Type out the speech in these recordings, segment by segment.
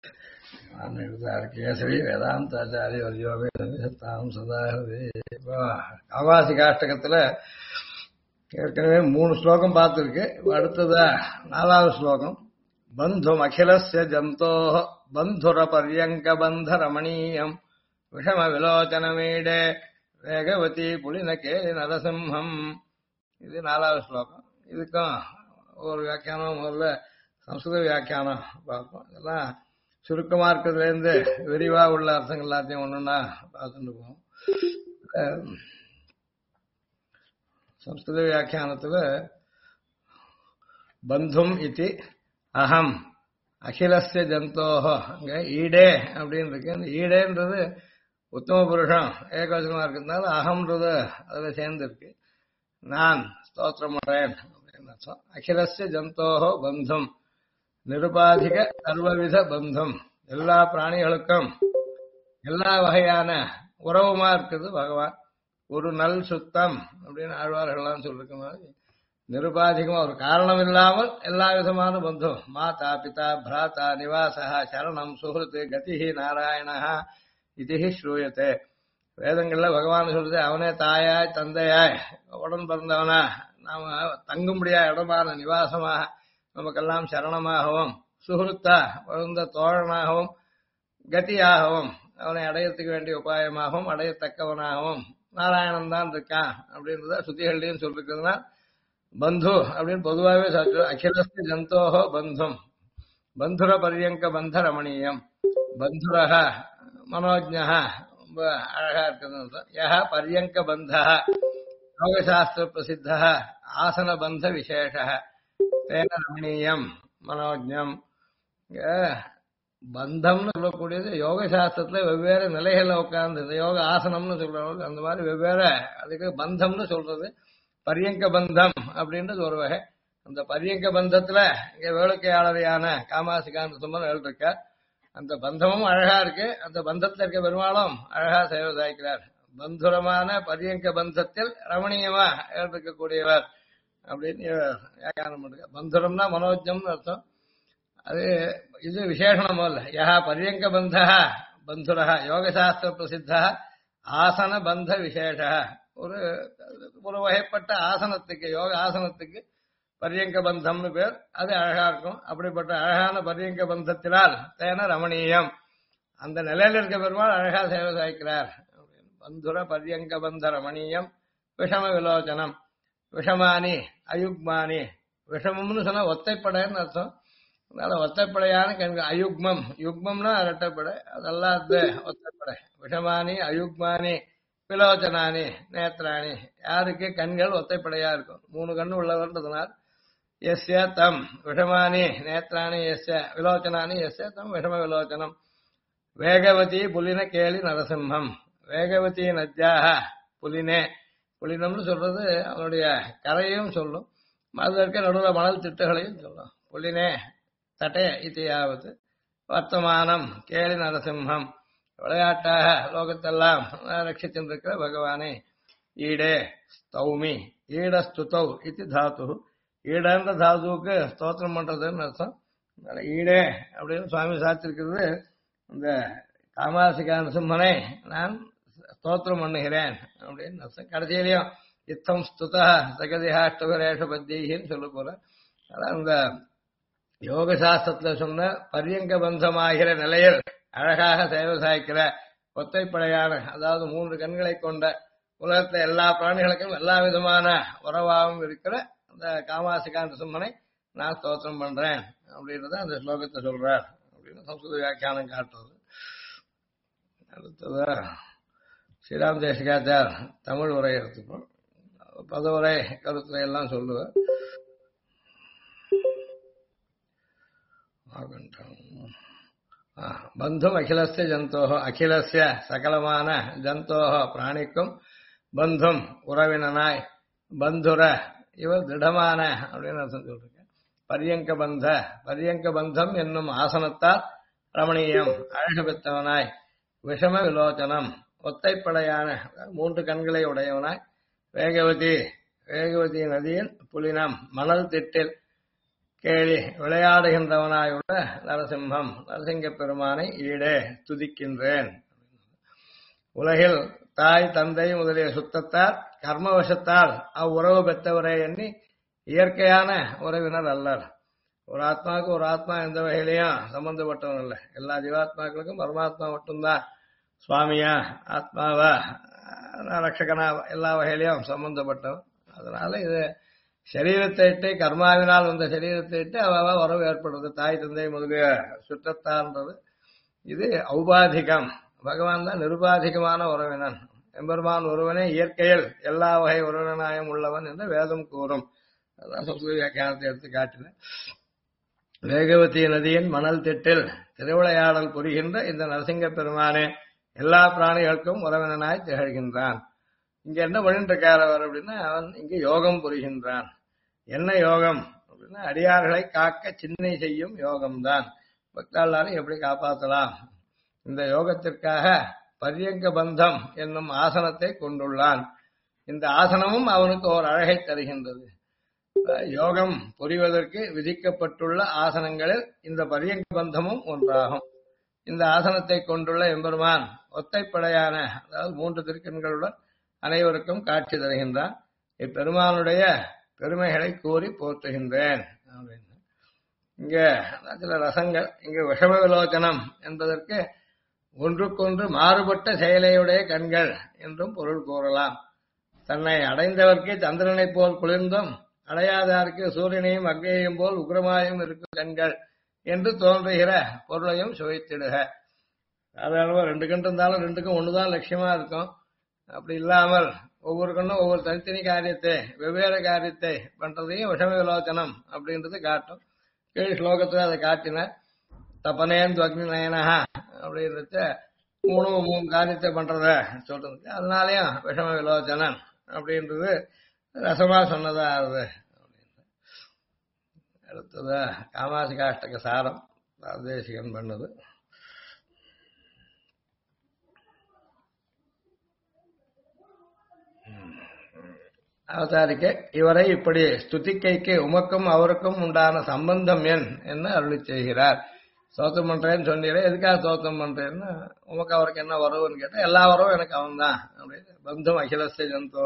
கேசரி வேதாந்தாச்சாரிய யோகம் சதாஹி. இப்போ காவாசி காஷ்டகத்துல ஏற்கனவே 3 ஸ்லோகம் பார்த்துருக்கு. இப்போ அடுத்ததா 4வது ஸ்லோகம். பந்தும் அகிலஸ்ய ஜந்தோ பந்துர பர்யங்க பந்த ரமணீயம் விஷம விலோச்சனமீடே வேகவதி புலினகே நரசிம்ஹம். இது 4வது ஸ்லோகம். இதுக்கும் ஒரு வியாக்கியானம், முதல்ல சம்ஸ்கிருத வியாக்கியானம் பார்ப்போம். இதெல்லாம் சுருக்கமா இருக்கிறதுல இருந்து விரிவா உள்ள அர்த்தங்கள் எல்லாத்தையும் ஒண்ணுன்னா பார்த்துட்டு போவோம். சம்ஸ்கிருத வியாக்கியானத்துல பந்தும் இதி அகம் அகிலஸ்ய ஜந்தோஹோ, அங்க ஈடே அப்படின்னு இருக்கு. அந்த ஈடேன்றது உத்தம புருஷம் ஏகவசனமா இருக்கிறதுனால அகம்ன்றது அதுல சேர்ந்து இருக்கு. நான் ஸ்தோத்திரம் பண்றேன் அப்படின்னு அர்த்தம். அகிலஸ்ய ஜந்தோஹோ பந்தும் நிருபாதிக சர்வவித பந்தம், எல்லா பிராணிகளுக்கும் எல்லா வகையான உறவுமா இருக்குது பகவான். ஒரு நல் சுத்தம் அப்படின்னு ஆழ்வார்கள்லாம் சொல்லிருக்க மாதிரி நிருபாதிகமா ஒரு காரணம் இல்லாமல் எல்லா விதமான பந்தம். மாதா பிதா பிராத்தா நிவாசா சரணம் சுஹൃத் கதிஹி நாராயணா இதிஹி ஸ்ரூயத்தே. வேதங்கள்ல பகவான் சொல்றது அவனே தாயாய் தந்தையாய் உடன் பிறந்தவனா நாம தங்கும்படியா இடமான நிவாசமாக நமக்கெல்லாம் சரணமாகவும் சுஹൃத்தா வளர்ந்த தோழனாகவும் கதியாகவும் அவனை அடையத்துக்கு வேண்டிய உபாயமாகவும் அடையத்தக்கவனாகவும் நாராயணன் தான் இருக்கான் அப்படின்றத சுத்திகள்லையும் சொல்லிருக்கிறதுனா பந்து அப்படின்னு பொதுவாகவே சாட்சி. அகிலஸ்தி ஜந்தோஹோ பந்தும் பந்துர பரியங்க பந்த ரமணீயம் பந்துரக மனோஜ்ஞா ரொம்ப அழகா இருக்கிறது. யஹ பரியங்க பந்த யோகசாஸ்திர பிரசித்த ஆசன பந்த விசேஷ தேன ரமணீயம் மனோஜ்ஞம். பந்தம்னு சொல்லக்கூடியது யோக சாஸ்திரத்துல வெவ்வேறு நிலைகள்ல உட்கார்ந்து இந்த யோக ஆசனம்னு சொல்றவங்க அந்த மாதிரி வெவ்வேறு, அதுக்கு பந்தம்னு சொல்றது. பரியங்க பந்தம் அப்படின்றது ஒரு வகை. அந்த பரியங்க பந்தத்துல இங்க வேளுக்கையாளரையான காமாசிகாந்த சுமன் இருக்க அந்த பந்தமும் அழகா இருக்கு. அந்த பந்தத்துல இருக்க பெருமாளும் அழகா சேவை சாய்க்கிறார். பந்துரமான பரியங்க பந்தத்தில் ரமணீயமா இருக்கக்கூடியவர் அப்படின்னு வியாக்கியானம் பண்ணுங்க. பந்துரம்னா மனோஜம்னு அர்த்தம். அது இது விசேஷணம் அல்ல. யா பரியங்க பந்த பந்துரா யோகசாஸ்திர பிரசித்த ஆசன பந்த விசேஷ. ஒரு ஒரு வகைப்பட்ட ஆசனத்துக்கு யோக ஆசனத்துக்கு பரியங்க பந்தம்னு பேர். அது அழகா இருக்கும். அப்படிப்பட்ட அழகான பரியங்க பந்தத்தினால் தேன ரமணீயம், அந்த நிலையில இருக்க பெருமாள் அழகா சேவை சாய்க்கிறார். பந்துர பரியங்க பந்த ரமணீயம் விஷம விலோச்சனம். விஷமானி அயுக்மானி, விஷமம்னு சொன்னா ஒத்தைப்படைன்னு அர்த்தம். அதனால ஒத்தைப்படையான கண்கள். அயுக்மம், யுக்மம்னா இரட்டைப்படை, அதெல்லாம் ஒத்தைப்படை. விஷமானி அயுக்மானி விலோச்சனானி நேத்ராணி, யாருக்கு கண்கள் ஒத்தைப்படையா இருக்கும், 3 கண்ணு உள்ளவர்ன்றதுனால். எஸ்ய தம் விஷமானி நேத்ராணி எஸ்ய விலோச்சனானி எஸ்ய தம் விஷம விலோச்சனம். வேகவதி புலின கேளி நரசிம்மம். வேகவதி நத்யாக புலினே, புலினம்னு சொல்றது அவனுடைய கரையும் சொல்லும், அதுல இருக்க நடுவில் மணல் திட்டுகளையும் சொல்லும். புலினே தட்டே இத்தியாவது வர்த்தமானம் கேளி நரசிம்மம். விளையாட்டாக லோகத்தெல்லாம் ரட்சித்திருக்கிற பகவானே. ஈடே ஸ்தௌமி ஈடஸ்துதௌ இது தாத்து. ஈடன்ற தாத்துவுக்கு ஸ்தோத்திரம் பண்றதுன்னு அர்த்தம். ஈடே அப்படின்னு சுவாமி சாத்திருக்கிறது. இந்த காமாசிகா நரசிம்மனை நான் ஸ்தோத்திரம் பண்ணுகிறேன் அப்படின்னு அர்த்தம். கடைசியிலையும் இத்தம் ஸ்துதா சகதிஹாஷ்டபரேஷ பத்தியின்னு சொல்ல போல. அதான் இந்த யோக சாஸ்திரத்துல சொன்ன பரியங்க பந்தமாகிற நிலையில் அழகாக சேவை சாய்க்கிற ஒத்தைப்படையான, அதாவது 3 கண்களை கொண்ட உலகத்துல எல்லா பிராணிகளுக்கும் எல்லா விதமான உறவாகவும் இருக்கிற அந்த காமாசிகாந்த சும்மனை நான் ஸ்தோத்திரம் பண்றேன் அப்படின்றத அந்த ஸ்லோகத்தை சொல்றார் அப்படின்னு சம்ஸ்கிருத வியாக்கியானம் காட்டுறது. அடுத்ததா ஸ்ரீராம் தேசிகாச்சார் தமிழ் உரை எடுத்துப்போம். பதவுரை கருத்துரை எல்லாம் சொல்லுவார். பந்தும் அகிலஸ்ய ஜந்தோஹோ, அகிலஸ்ய சகலமான ஜந்தோஹோ பிராணிக்கும், பந்தும் உறவினனாய், பந்துர இவர் திடமான அப்படின்னு அர்த்தம் சொல்றேன். பரியங்க பந்த, பரியங்க பந்தம் என்னும் ஆசனத்தால் ரமணீயம் அழகு பெற்றவனாய், விஷம விலோச்சனம் ஒத்தைப்படையான 3 கண்களை உடையவனாய், வேகவதி வேகவதி நதியில் புலினம் மணல் திட்டில் கேளி விளையாடுகின்றவனாயுள்ள நரசிம்மம் நரசிங்க பெருமானை ஈடே துதிக்கின்றேன். உலகில் தாய் தந்தை முதலிய சுத்தத்தார் கர்மவசத்தால் அவ்வுறவு பெற்றவரை எண்ணி இயற்கையான உறவினர் அல்லர். ஒரு ஆத்மாவுக்கு ஒரு ஆத்மா எந்த வகையிலையும் சம்பந்தப்பட்டவன் இல்லை. எல்லா ஜீவாத்மாக்களுக்கும் பரமாத்மா மட்டும்தான் சுவாமியா ஆத்மாவா ரட்சகனா எல்லா வகையிலையும் சம்பந்தப்பட்டவன். அதனால இது சரீரத்தை இட்டு கர்மாவினால் வந்த சரீரத்தை இட்டு அவ உறவு ஏற்படுறது. தாய் தந்தை முதலிய சுற்றத்தார்ன்றது இது ஔபாதிகம். பகவான் தான் நிருபாதிகமான உறவினன். எம்பெருமான் ஒருவனே இயற்கையில் எல்லா வகை உறவினாயம் உள்ளவன் என்று வேதம் கூறும். அதான் சம்ஸ்கிருத வியாக்கியானத்தை எடுத்து காட்டின. வேகவதி நதியின் மணல் திட்டில் திருவிளையாடல் புரிகின்ற இந்த நரசிங்க பெருமானே எல்லா பிராணிகளுக்கும் உறவினனாய் திகழ்கின்றான். இங்க என்ன பண்ணிட்டு இருக்கார் அவர் அப்படின்னா, அவன் இங்க யோகம் புரிகின்றான். என்ன யோகம் அப்படின்னா, அடியார்களை காக்க சின்னை செய்யும் யோகம்தான். பக்தாளாரை எப்படி காப்பாற்றலாம், இந்த யோகத்திற்காக பரியங்க பந்தம் என்னும் ஆசனத்தை கொண்டுள்ளான். இந்த ஆசனமும் அவனுக்கு ஒரு அழகை தருகின்றது. யோகம் புரிவதற்கு விதிக்கப்பட்டுள்ள ஆசனங்களில் இந்த பரியங்க பந்தமும் ஒன்றாகும். இந்த ஆசனத்தை கொண்டுள்ள எம்பெருமான் ஒத்தைப்படையான, அதாவது 3 திருக்கண்களுடன் அனைவருக்கும் காட்சி தருகின்றான். இப்பெருமானுடைய பெருமைகளை கூறி போற்றுகின்றேன் அப்படின்னு. இங்க சில ரசங்கள், இங்க விஷம விலோச்சனம் என்பதற்கு ஒன்றுக்கொன்று மாறுபட்ட செயலையுடைய கண்கள் என்றும் பொருள் கூறலாம். தன்னை அடைந்தவர்க்கு சந்திரனை போல் குளிர்ந்தும் அடையாதாருக்கு சூரியனையும் அக்னியையும் போல் உக்ரமாயும் இருக்கும் கண்கள் என்று தோன்றுகிற பொருளையும் சுவைத்திடுக. சாதாரணமா 2 கண் இருந்தாலும் 2க்கும் ஒண்ணுதான் லட்சியமா இருக்கும். அப்படி இல்லாமல் ஒவ்வொரு கண்ணும் ஒவ்வொரு தனித்தனி காரியத்தை, வெவ்வேறு காரியத்தை பண்றதையும் விஷம விலோச்சனம் அப்படின்றது காட்டும். கீழ் ஸ்லோகத்துல அதை காட்டின. தபனேந்து அக்னி நயனஹா அப்படின்றத 3 காரியத்தை பண்றத சொல்றது. அதனாலயும் விஷம விலோச்சனன் அப்படின்றது ரசமா சொன்னதா அது. அடுத்தது காமாசிகாஷ்டக சாரம் தேசிகன் பண்ணது. அவதாரிக்க இவரை இப்படி ஸ்துதிக்கைக்கு உமக்கும் அவருக்கும் உண்டான சம்பந்தம் என்ன அருளி செய்கிறார். சோத்தம் பண்றேன்னு சொன்னீரே, எதுக்காக சோத்தம் பண்றேன்னு, உமக்கு அவருக்கு என்ன வரவுன்னு கேட்டா, எல்லா வரவும் எனக்கு அவன் தான் அப்படின்னு. பந்தும் அகிலஸ்ய ஜந்தோ,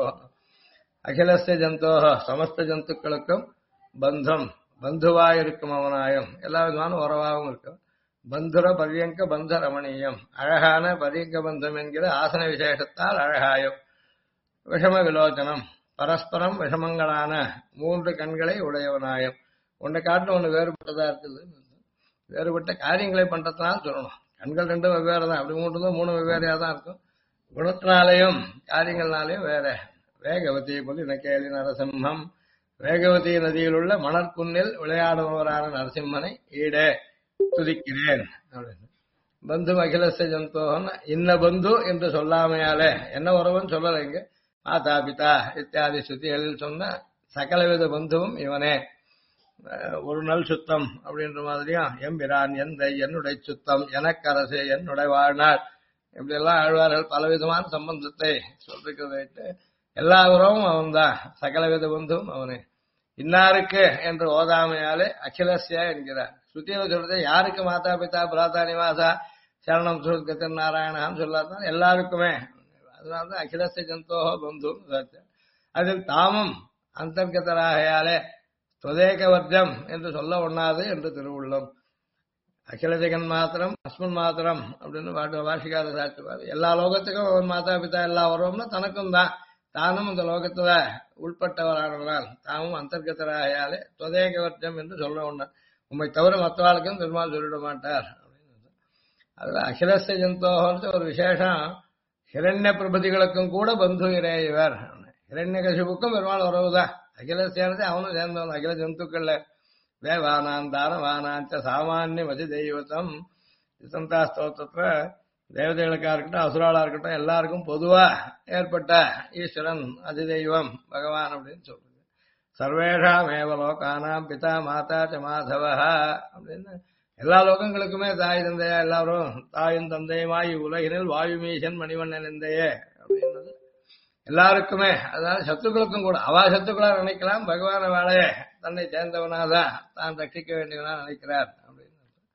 அகிலஸ்ய ஜந்தோ சமஸ்த ஜந்துக்களுக்கும் பந்தம், பந்துவாயிருக்கும் அவனாயும் எல்லா விதமான உறவாகவும் இருக்கும். பந்துர பரியங்க பந்த ரமணீயம், அழகான பரியங்க பந்தம் என்கிற ஆசன விசேஷத்தால் அழகாயும். விஷம விலோச்சனம், பரஸ்பரம் விஷமங்களான 3 கண்களை உடையவனாயும். ஒன்றை காட்டு ஒன்று வேறுபட்டதா இருக்குது. வேறுபட்ட காரியங்களை பண்றதுனால சொல்லணும். கண்கள் 2 வெவ்வேறு தான். அப்படி 3 வெவ்வேறையா தான் இருக்கும். குணத்தினாலேயும் காரியங்கள்னாலேயும் வேற. வேகவதி போல் கேளி நரசிம்மம், வேகவதி நதியில் உள்ள மணற்குன்னில் விளையாடுபவரான நரசிம்மனை ஈடே துதிக்கிறேன் அப்படின்னு. பந்து அகிலஸ்ய ஜந்தோகன், இன்ன பந்து என்று சொல்லாமையாலே என்ன உறவுன்னு சொல்லலைங்க. மாதா பிதா இத்தியாதி ஸ்ருதிகளில் சொன்ன சகலவித பந்துவும் இவனே. ஒரு நல் சுத்தம் அப்படின்ற மாதிரியும் எம்பிரான் எந்த என்னுடைய சுத்தம் எனக்கரசு என்னுடைய வாழ்நாள் இப்படி எல்லாம் ஆழ்வார்கள் பலவிதமான சம்பந்தத்தை சொல்லிட்டு எல்லா உறவும் அவன்தான். சகலவித பந்துவும் அவனே. இன்னாருக்கு என்று ஓதாமையாலே அகிலஸ்யா என்கிறார். ஸ்ருதியில சொல்றது யாருக்கு மாதா பிதா பிராதா நிவாசா சரணம் சுகத்தன் நாராயணான்னு சொல்லாதான் எல்லாருக்குமே. அதனால்தான் அகிலஸ்ய ஜந்தோஹ பந்து. அதில் தாமும் அந்தர்கதராகையாலே தொதேக வர்க்கம் என்று சொல்ல ஒண்ணாது என்று திருவுள்ளம். அகில ஜெகன் மாத்திரம் அஸ்மன் மாத்திரம் அப்படின்னு வாசிக்காத சாட்சிவார். எல்லா லோகத்துக்கும் அவன் மாதா பிதா எல்லா உறவும்னா தனக்கும் தான். தானும் இந்த லோகத்துல உள்பட்டவரானால் தாமும் அந்தர்கதராகையாலே தொதேக வர்க்கம் என்று சொல்ல ஒண்ணா. உண்மை தவிர மற்றவாளுக்கும் பெருமாள் சொல்லிட மாட்டார் அப்படின்னு. அதுல அகிலஸ்ய ஜந்தோஹன்னு ஒரு விசேஷம். ஹிரண்ய பிரபதிகளுக்கும் கூட பந்து இறையவர். ஹிரண்ய கசிபுக்கும் பெருமாள் உறவுதான். அகிலஸ்யானது அவனும் சேர்ந்தவன். அகில ஜந்துக்கள்ல தேவானான் தானவானாச்ச சாமானியம் அதி தெய்வத்தம் சந்தா ஸ்தோத்திரத்துல தேவதைகளுக்கா இருக்கட்டும் அசுராளா இருக்கட்டும் எல்லாருக்கும் பொதுவா ஏற்பட்ட ஈஸ்வரன் அதிதெய்வம் பகவான் அப்படின்னு சொல்றது. சர்வேஷாம் ஏவலோகானாம் பிதா மாதா ச மாதவ அப்படின்னு எல்லா லோகங்களுக்குமே தாய் தந்தையா எல்லாரும் தாயும் தந்தையுமாய் உலகினில் வாயுமீசன் மணிவண்ணன் எந்தையே அப்படின்றது எல்லாருக்குமே. அதனால சத்துக்களுக்கும் கூட அவா சத்துக்களா நினைக்கலாம். பகவான வேலையே தன்னை சேர்ந்தவனாதான் தான் ரட்சிக்க வேண்டியவனா நினைக்கிறார் அப்படின்னு.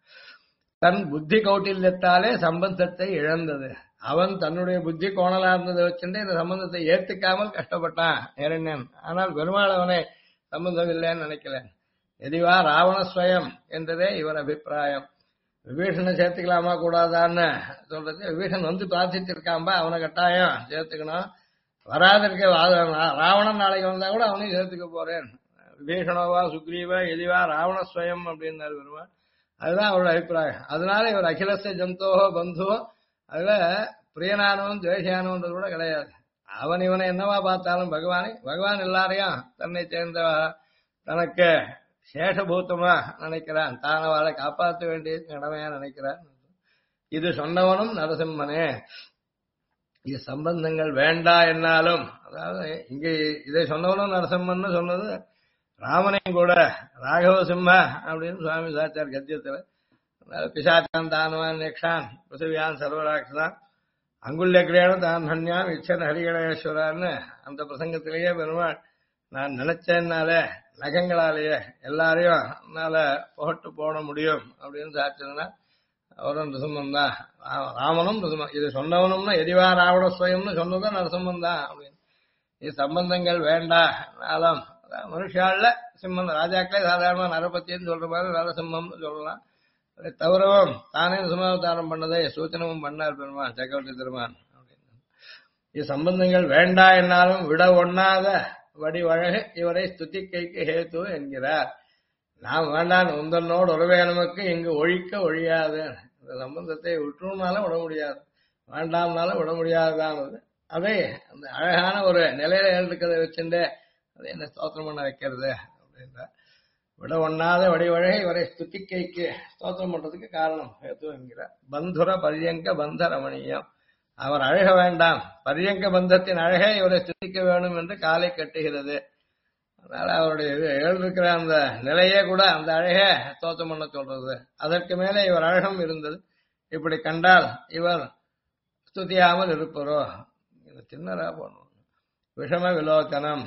தன் புத்தி கௌட்டில்யத்தாலே சம்பந்தத்தை இழந்தது. அவன் தன்னுடைய புத்தி கோணலா இருந்ததை வச்சுட்டு இந்த சம்பந்தத்தை ஏத்துக்காமல் கஷ்டப்பட்டான் இரண்யன். ஆனால் பெருமாள் அவனை சம்பந்தம் இல்லைன்னு நினைக்கல. எதிவா ராவணஸ்வயம் என்றதே இவர் அபிப்பிராயம். விபீஷனை சேர்த்துக்கலாமா கூடாதான்னு சொல்றது. விபீஷன் வந்து பிரார்த்திச்சிருக்காம்பா, அவனை கட்டாயம் சேர்த்துக்கணும். வராதிருக்க ராவணன் நாளைக்கு வந்தா கூட அவனையும் சேர்த்துக்க போறேன். விபீஷணோவா சுக்ரீவா எதிவா ராவணஸ்வயம் அப்படின்னாரு பெருமாள். அதுதான் அவரோட அபிப்பிராயம். அதனால இவர் அகிலச ஜந்தோஹோ பந்துவோ, அதுல பிரியனானவன் துவேஷியானவன்றது கூட கிடையாது. அவன் இவனை என்னவா பார்த்தாலும் பகவான் எல்லாரையும் தன்னை சேர்ந்த தனக்கு சேஷபூத்தமா நினைக்கிறான். தான் அவளை காப்பாற்ற வேண்டியது கடமையா நினைக்கிறான். இது சொன்னவனும் நரசிம்மனே. இது சம்பந்தங்கள் வேண்டா என்னாலும், அதாவது இங்க இதை சொன்னவனும் நரசிம்மன் சொன்னது ராமனையும் கூட ராகவ சிம்ம அப்படின்னு சுவாமி சாச்சார் கத்தியத்துல. பிசாச்சான் தானவான் யக்ஷான் பிருத்திவியான் சர்வராட்சதான் அங்குல்ய கிரேணம் தான் தன்யாம் இச்சன் ஹரிகணேஸ்வரான்னு அந்த பிரசங்கத்திலேயே பெருமாள் நான் நினைச்சேன்னால நகங்களாலேயே எல்லாரையும் என்னால புகட்டு போட முடியும் அப்படின்னு சாட்சினா அவரும் நரசிம்மன் தான். ராமனும் நரசிம்மன். இது சொன்னவனும்னா எதிவா ராவணஸ்வயம்னு சொன்னதும் நரசிம்மன் தான் அப்படின்னு. இது சம்பந்தங்கள் வேண்டாம். மனுஷால சிம்மன் ராஜாக்களே சாதாரண நரபத்தின்னு சொல்ற மாதிரி நரசிம்மம்னு சொல்லலாம். அதை தவிரவும் தானே நரசிம்மாவதாரம் பண்ணதை சூச்சனமும் பண்ணார் பெருமான் சக்கரவர்த்தி திருமான் அப்படின்னு. இது சம்பந்தங்கள் வேண்டா என்னாலும் விட ஒண்ணாத வடிவழக இவரை ஸ்துதிக்கைக்கு ஹேத்து என்கிறார். நாம் வேண்டான் உந்தனோடு உறவே நமக்கு இங்கு ஒழிக்க ஒழியாது. இந்த சம்பந்தத்தை விட்டுனாலும் விட முடியாது, வேண்டாம்னாலும் விட முடியாதுதான். அதை அந்த அழகான ஒரு நிலையில இருக்கிறத வச்சுட்டு அதை என்ன ஸ்தோத்திரம் பண்ண வைக்கிறது அப்படின்ற விட ஒண்ணாத வடிவழக இவரை ஸ்துதிக்கைக்கு ஸ்தோத்திரம் பண்றதுக்கு காரணம் ஹேத்து என்கிறார். பந்துர பரியங்க பந்த ரமணீயம். அவர் அழக வேண்டாம், பரியங்க பந்தத்தின் அழகே இவரை ஸ்துதிக்க வேண்டும் என்று காலை கட்டுகிறது. அதனால அவருடைய எழுதிருக்கிற அந்த நிலையே கூட அந்த அழகே ஸ்தோத்திரம் பண்ண சொல்றது. அதற்கு மேலே இவர் அழகம் இருந்தது. இப்படி கண்டால் இவர் ஸ்துதியாமல் இருப்பரோ. சின்னரா போனோம். விஷம விலோச்சனம்.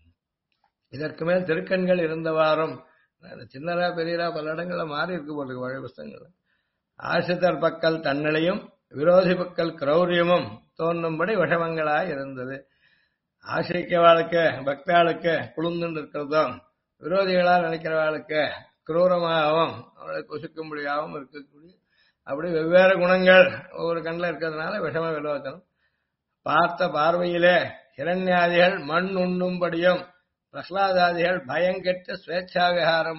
இதற்கு மேல் திருக்கண்கள் இருந்தவாறும் சின்னரா பெரியரா பல இடங்கள்ல மாறி இருக்கு போல வழி புஸ்தகங்கள். ஆசிரியர் பக்கல் தன்னிலையும் விரோதி பக்கல் கிரௌரியமும் தோன்றும்படி விஷமங்களாய் இருந்தது. ஆசிரியவாளுக்கு பக்தாளுக்கு குழுந்துண்டு இருக்கிறதும், விரோதிகளால் நினைக்கிறவாளுக்கு குரூரமாகவும் அவளை குசுக்கும்படியாகவும் இருக்கக்கூடிய அப்படி வெவ்வேறு குணங்கள் ஒவ்வொரு கண்ணில் இருக்கிறதுனால விஷம விலோச்சனம். பார்த்த பார்வையிலே ஹிரண்யாதிகள் மண் உண்ணும்படியும் பிரகலாதாதிகள் பயங்கெட்டு ஸ்வேச்சா விகாரம்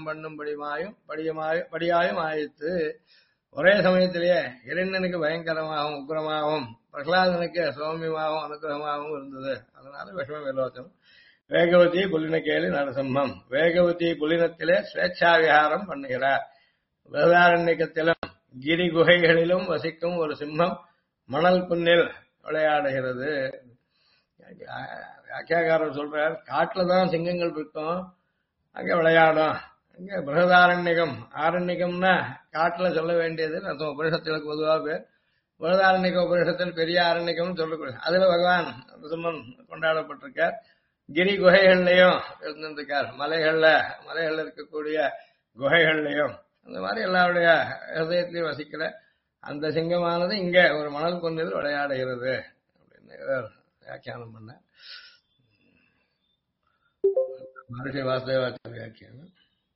படியாயும் ஆயிற்று. ஒரே சமயத்திலேயே இரண்டனுக்கு பயங்கரமாகவும் உக்ரமாகவும் பிரகலாதனுக்கு சௌமியமாகவும் அனுகிரகமாகவும் இருந்தது. அதனால விஷம விலோச்சனம். வேகவதி புலினக்கேலி நரசிம்மம். வேகவதி புலினத்திலே ஸ்வேச்சா விகாரம் பண்ணுகிறார். வேதாரண்யத்திலும் கிரி குகைகளிலும் வசிக்கும் ஒரு சிம்மம் மணல் குன்னில் விளையாடுகிறது. வியாக்கியாகாரர் சொல்றார், காட்டுலதான் சிங்கங்கள் இருக்கும், அங்க விளையாடும். அங்க பிரகதாரண்யகம், ஆரண்யகம்னா காட்டுல சொல்ல வேண்டியது நம்ம உபனிஷத்துகளுக்கு பொதுவாக பேர். பிரகதாரண்யக உபனிஷத்தில் பெரிய ஆரண்யகம்னு சொல்லக்கூடிய அதுல பகவான் நரசிம்மன் கொண்டாடப்பட்டிருக்கார். கிரி குகைகள்லயும் இருந்திருக்கார். மலைகள்ல இருக்கக்கூடிய குகைகள்லயும் அந்த மாதிரி எல்லாருடைய ஹதயத்திலையும் வசிக்கிற அந்த சிங்கமானது இங்க ஒரு மணல் குன்றில் விளையாடுகிறது அப்படின்னு வியாக்கியானம் பண்ண மகர்ஷி வாசுதேவாச்சாரிய வியாக்கியானம்.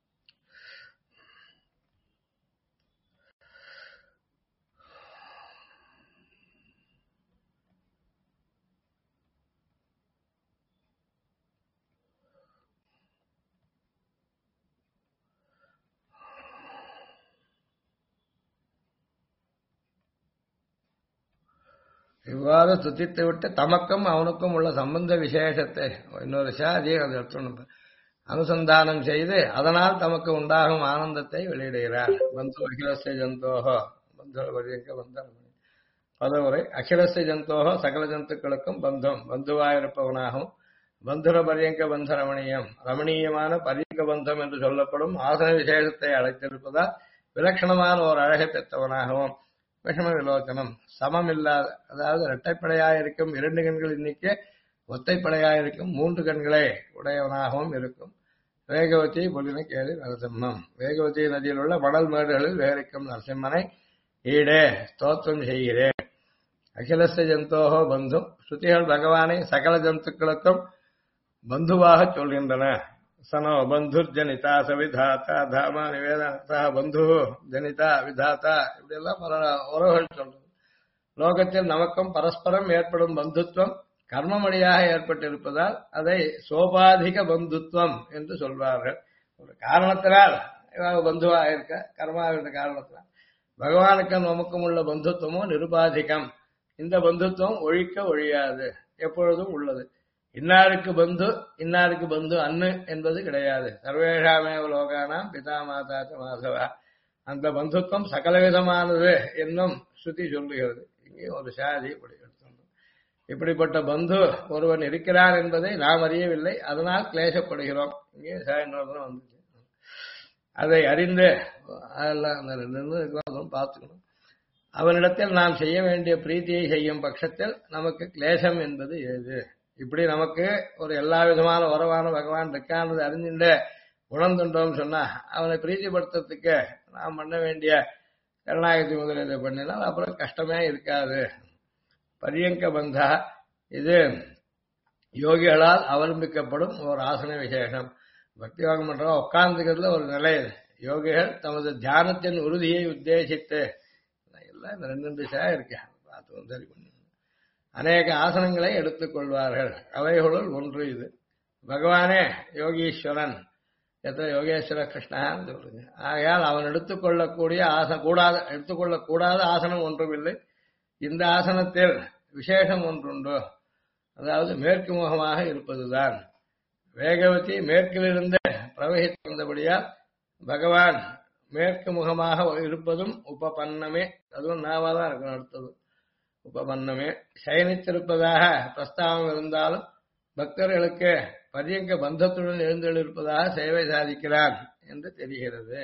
இவ்வாறு துதித்து விட்டு தமக்கும் அவனுக்கும் உள்ள சம்பந்த விசேஷத்தை இன்னொரு சாதி அதை எடுத்துணும் அனுசந்தானம் செய்து அதனால் தமக்கு உண்டாகும் ஆனந்தத்தை வெளியிடுகிறார். பந்து அகிலஸ்ய ஜந்தோகோ பந்து பரியங்க பந்தம் பதவுரை. அகிலஸ்ய ஜந்தோகோ சகல ஜந்துக்களுக்கும் பந்தம் பந்துவாயிருப்பவனாகவும் பந்துர பரியங்க பந்த ரமணீயம் ரமணீயமான பரியங்க பந்தம் என்று சொல்லப்படும் ஆசன விசேஷத்தை அழைத்திருப்பதால் விலட்சணமான ஒரு அழகை பெற்றவனாகவும் விஷம விலோச்சனம் சமம் இல்லாத, அதாவது இரட்டைப்படையாயிருக்கும் 2 கண்கள் இன்னைக்கு ஒத்தைப்படையாயிருக்கும் 3 கண்களை உடையவனாகவும் இருக்கும். வேகவதி பொலின கேளு நரசிம்மம். வேகவதி நதியில் உள்ள மணல் மேடுகளில் வேரிக்கும் நரசிம்மனை ஈடே ஸ்தோத்திரம் செய்கிறேன். அகிலஸ்ய ஜந்தோஹோ பந்து. ஸ்ருதிகள் பகவானை சகல ஜந்துக்களுக்கும் பந்துவாக சொல்கின்றன. சனோ பந்துர் ஜனிதா சவிதாத்தா தாமா நிவேதா பந்து ஜனிதா விதாத்தா இப்படி எல்லாம் பல உறவுகள் சொல்றது. லோகத்தில் நமக்கும் பரஸ்பரம் ஏற்படும் பந்துத்துவம் கர்மமடியாக ஏற்பட்டிருப்பதால் அதை சோபாதிக பந்துத்துவம் என்று சொல்வார்கள். ஒரு காரணத்தினால் பந்துவாக இருக்க கர்மாவின் காரணத்தினால். பகவானுக்கும் நமக்கும் உள்ள பந்துத்துவமும் நிருபாதிகம். இந்த பந்துத்துவம் ஒழிக்க ஒழியாது, எப்பொழுதும் உள்ளது. இன்னாருக்கு பந்து இன்னாருக்கு பந்து அன்னு என்பது கிடையாது. சர்வேஷாமேவ லோகானாம் பிதா மாதா மாதவா. அந்த பந்துத்துவம் சகலவிதமானது என்னும் ஸ்ருதி சொல்லுகிறது. இங்கே ஒரு சாதி இப்படிப்பட்ட பந்து ஒருவன் இருக்கிறார் என்பதை நாம் அறியவில்லை, அதனால் கிளேசப்படுகிறோம். இங்கே இன்னொரு வந்துச்சு. அதை அறிந்து அதெல்லாம் அந்த ரெண்டு பார்த்துக்கணும். அவனிடத்தில் நாம் செய்ய வேண்டிய பிரீத்தியை செய்யும் பட்சத்தில் நமக்கு கிளேசம் என்பது ஏது? இப்படி நமக்கு ஒரு எல்லா விதமான உறவான பகவான் இருக்கானது அறிஞ்சுட்டு உணர்ந்துட்டோம் சொன்னா அவனை பிரீத்திப்படுத்துறதுக்கு நாம் பண்ண வேண்டிய கருணாகதி முதலீடு பண்ணினால் அப்புறம் கஷ்டமே இருக்காது. பரியங்க பந்தா இது யோகிகளால் அவலம்பிக்கப்படும் ஒரு ஆசன விசேஷம். பக்தி யோகம் பண்ற உட்கார்ந்துக்கிறதுல ஒரு நிலை. யோகிகள் தமது தியானத்தின் உறுதியை உத்தேசித்து எல்லாம் இந்த ரெண்டு இருக்கேன் பார்த்து சரி பண்ணி அநேக ஆசனங்களை எடுத்துக் கொள்வார்கள். அவைகளுள் ஒன்று இது. பகவானே யோகீஸ்வரன், எத்தனை யோகேஸ்வர கிருஷ்ணான்னு சொல்றீங்க. ஆகையால் அவன் எடுத்துக்கொள்ளக்கூடிய எடுத்துக்கொள்ளக்கூடாத ஆசனம் ஒன்றுமில்லை. இந்த ஆசனத்தில் விசேஷம் ஒன்றுண்டோ, அதாவது மேற்கு முகமாக இருப்பதுதான். வேகவதி மேற்கிலிருந்து பிரவகித்து வந்தபடியால் பகவான் மேற்கு முகமாக இருப்பதும் உபபன்னமே. அதுவும் நாவாதான் இருக்கணும். அடுத்தது உபபன்னமே. சயனித்திருப்பதாக பிரஸ்தாபம் இருந்தாலும் பக்தர்களுக்கு பரியங்க பந்தத்துடன் எழுந்தெழுப்பதாக சேவை சாதிக்கிறான் என்று தெரிகிறது.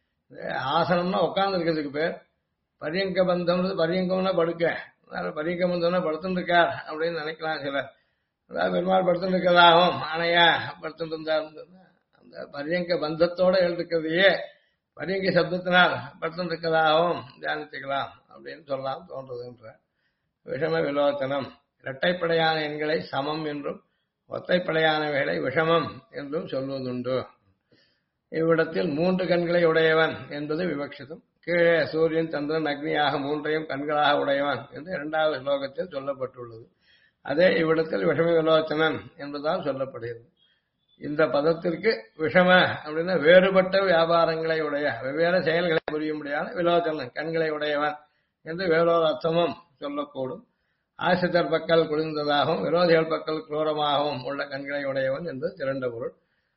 ஆசனம்னா உட்கார்ந்து இருக்கிறதுக்கு பேர். பரியங்க பந்தம் பரியங்கம்னா படுக்க. பரியங்க பந்தம்னா படுத்துட்டு இருக்கார் அப்படின்னு நினைக்கலாம் சிலர். அதாவது பெருமாள் படுத்துட்டு இருக்கிறதாகவும் ஆனையா படுத்துட்டு இருந்தார். அந்த பரியங்க பந்தத்தோட எழுதுக்கிறதையே பரியங்க சப்தத்தினால் படுத்துட்டு இருக்கிறதாகவும் தியானித்துக்கலாம் அப்படின்னு சொல்லலாம் தோன்றுதுன்ற. விஷம விலோச்சனம். இரட்டைப்படையான எண்களை சமம் என்றும் ஒத்தைப்படையானவைகளை விஷமம் என்றும் சொல்வதுண்டு. இவ்விடத்தில் 3 கண்களை உடையவன் என்பது விவக்ஷிதம். கீழே சூரியன் சந்திரன் அக்னியாக 3ஐயும் கண்களாக உடையவன் என்று 2வது ஸ்லோகத்தில் சொல்லப்பட்டுள்ளது. அதே இவ்விடத்தில் விஷம விலோச்சனன் என்பதால் சொல்லப்படுகிறது. இந்த பதத்திற்கு விஷம அப்படின்னா வேறுபட்ட வியாபாரங்களை உடைய வெவ்வேறு செயல்களை புரியும்படியான விலோச்சனன் கண்களை உடையவன் என்று வேறொரு அர்த்தமும் சொல்லக்கூடும். ஆசிரியர் பக்கல் குளிர்ந்ததாகவும் விரோதிகள் பக்கல் குரூரமாகவும் உள்ள கண்களை உடையவன் என்று திரண்ட பொருள்.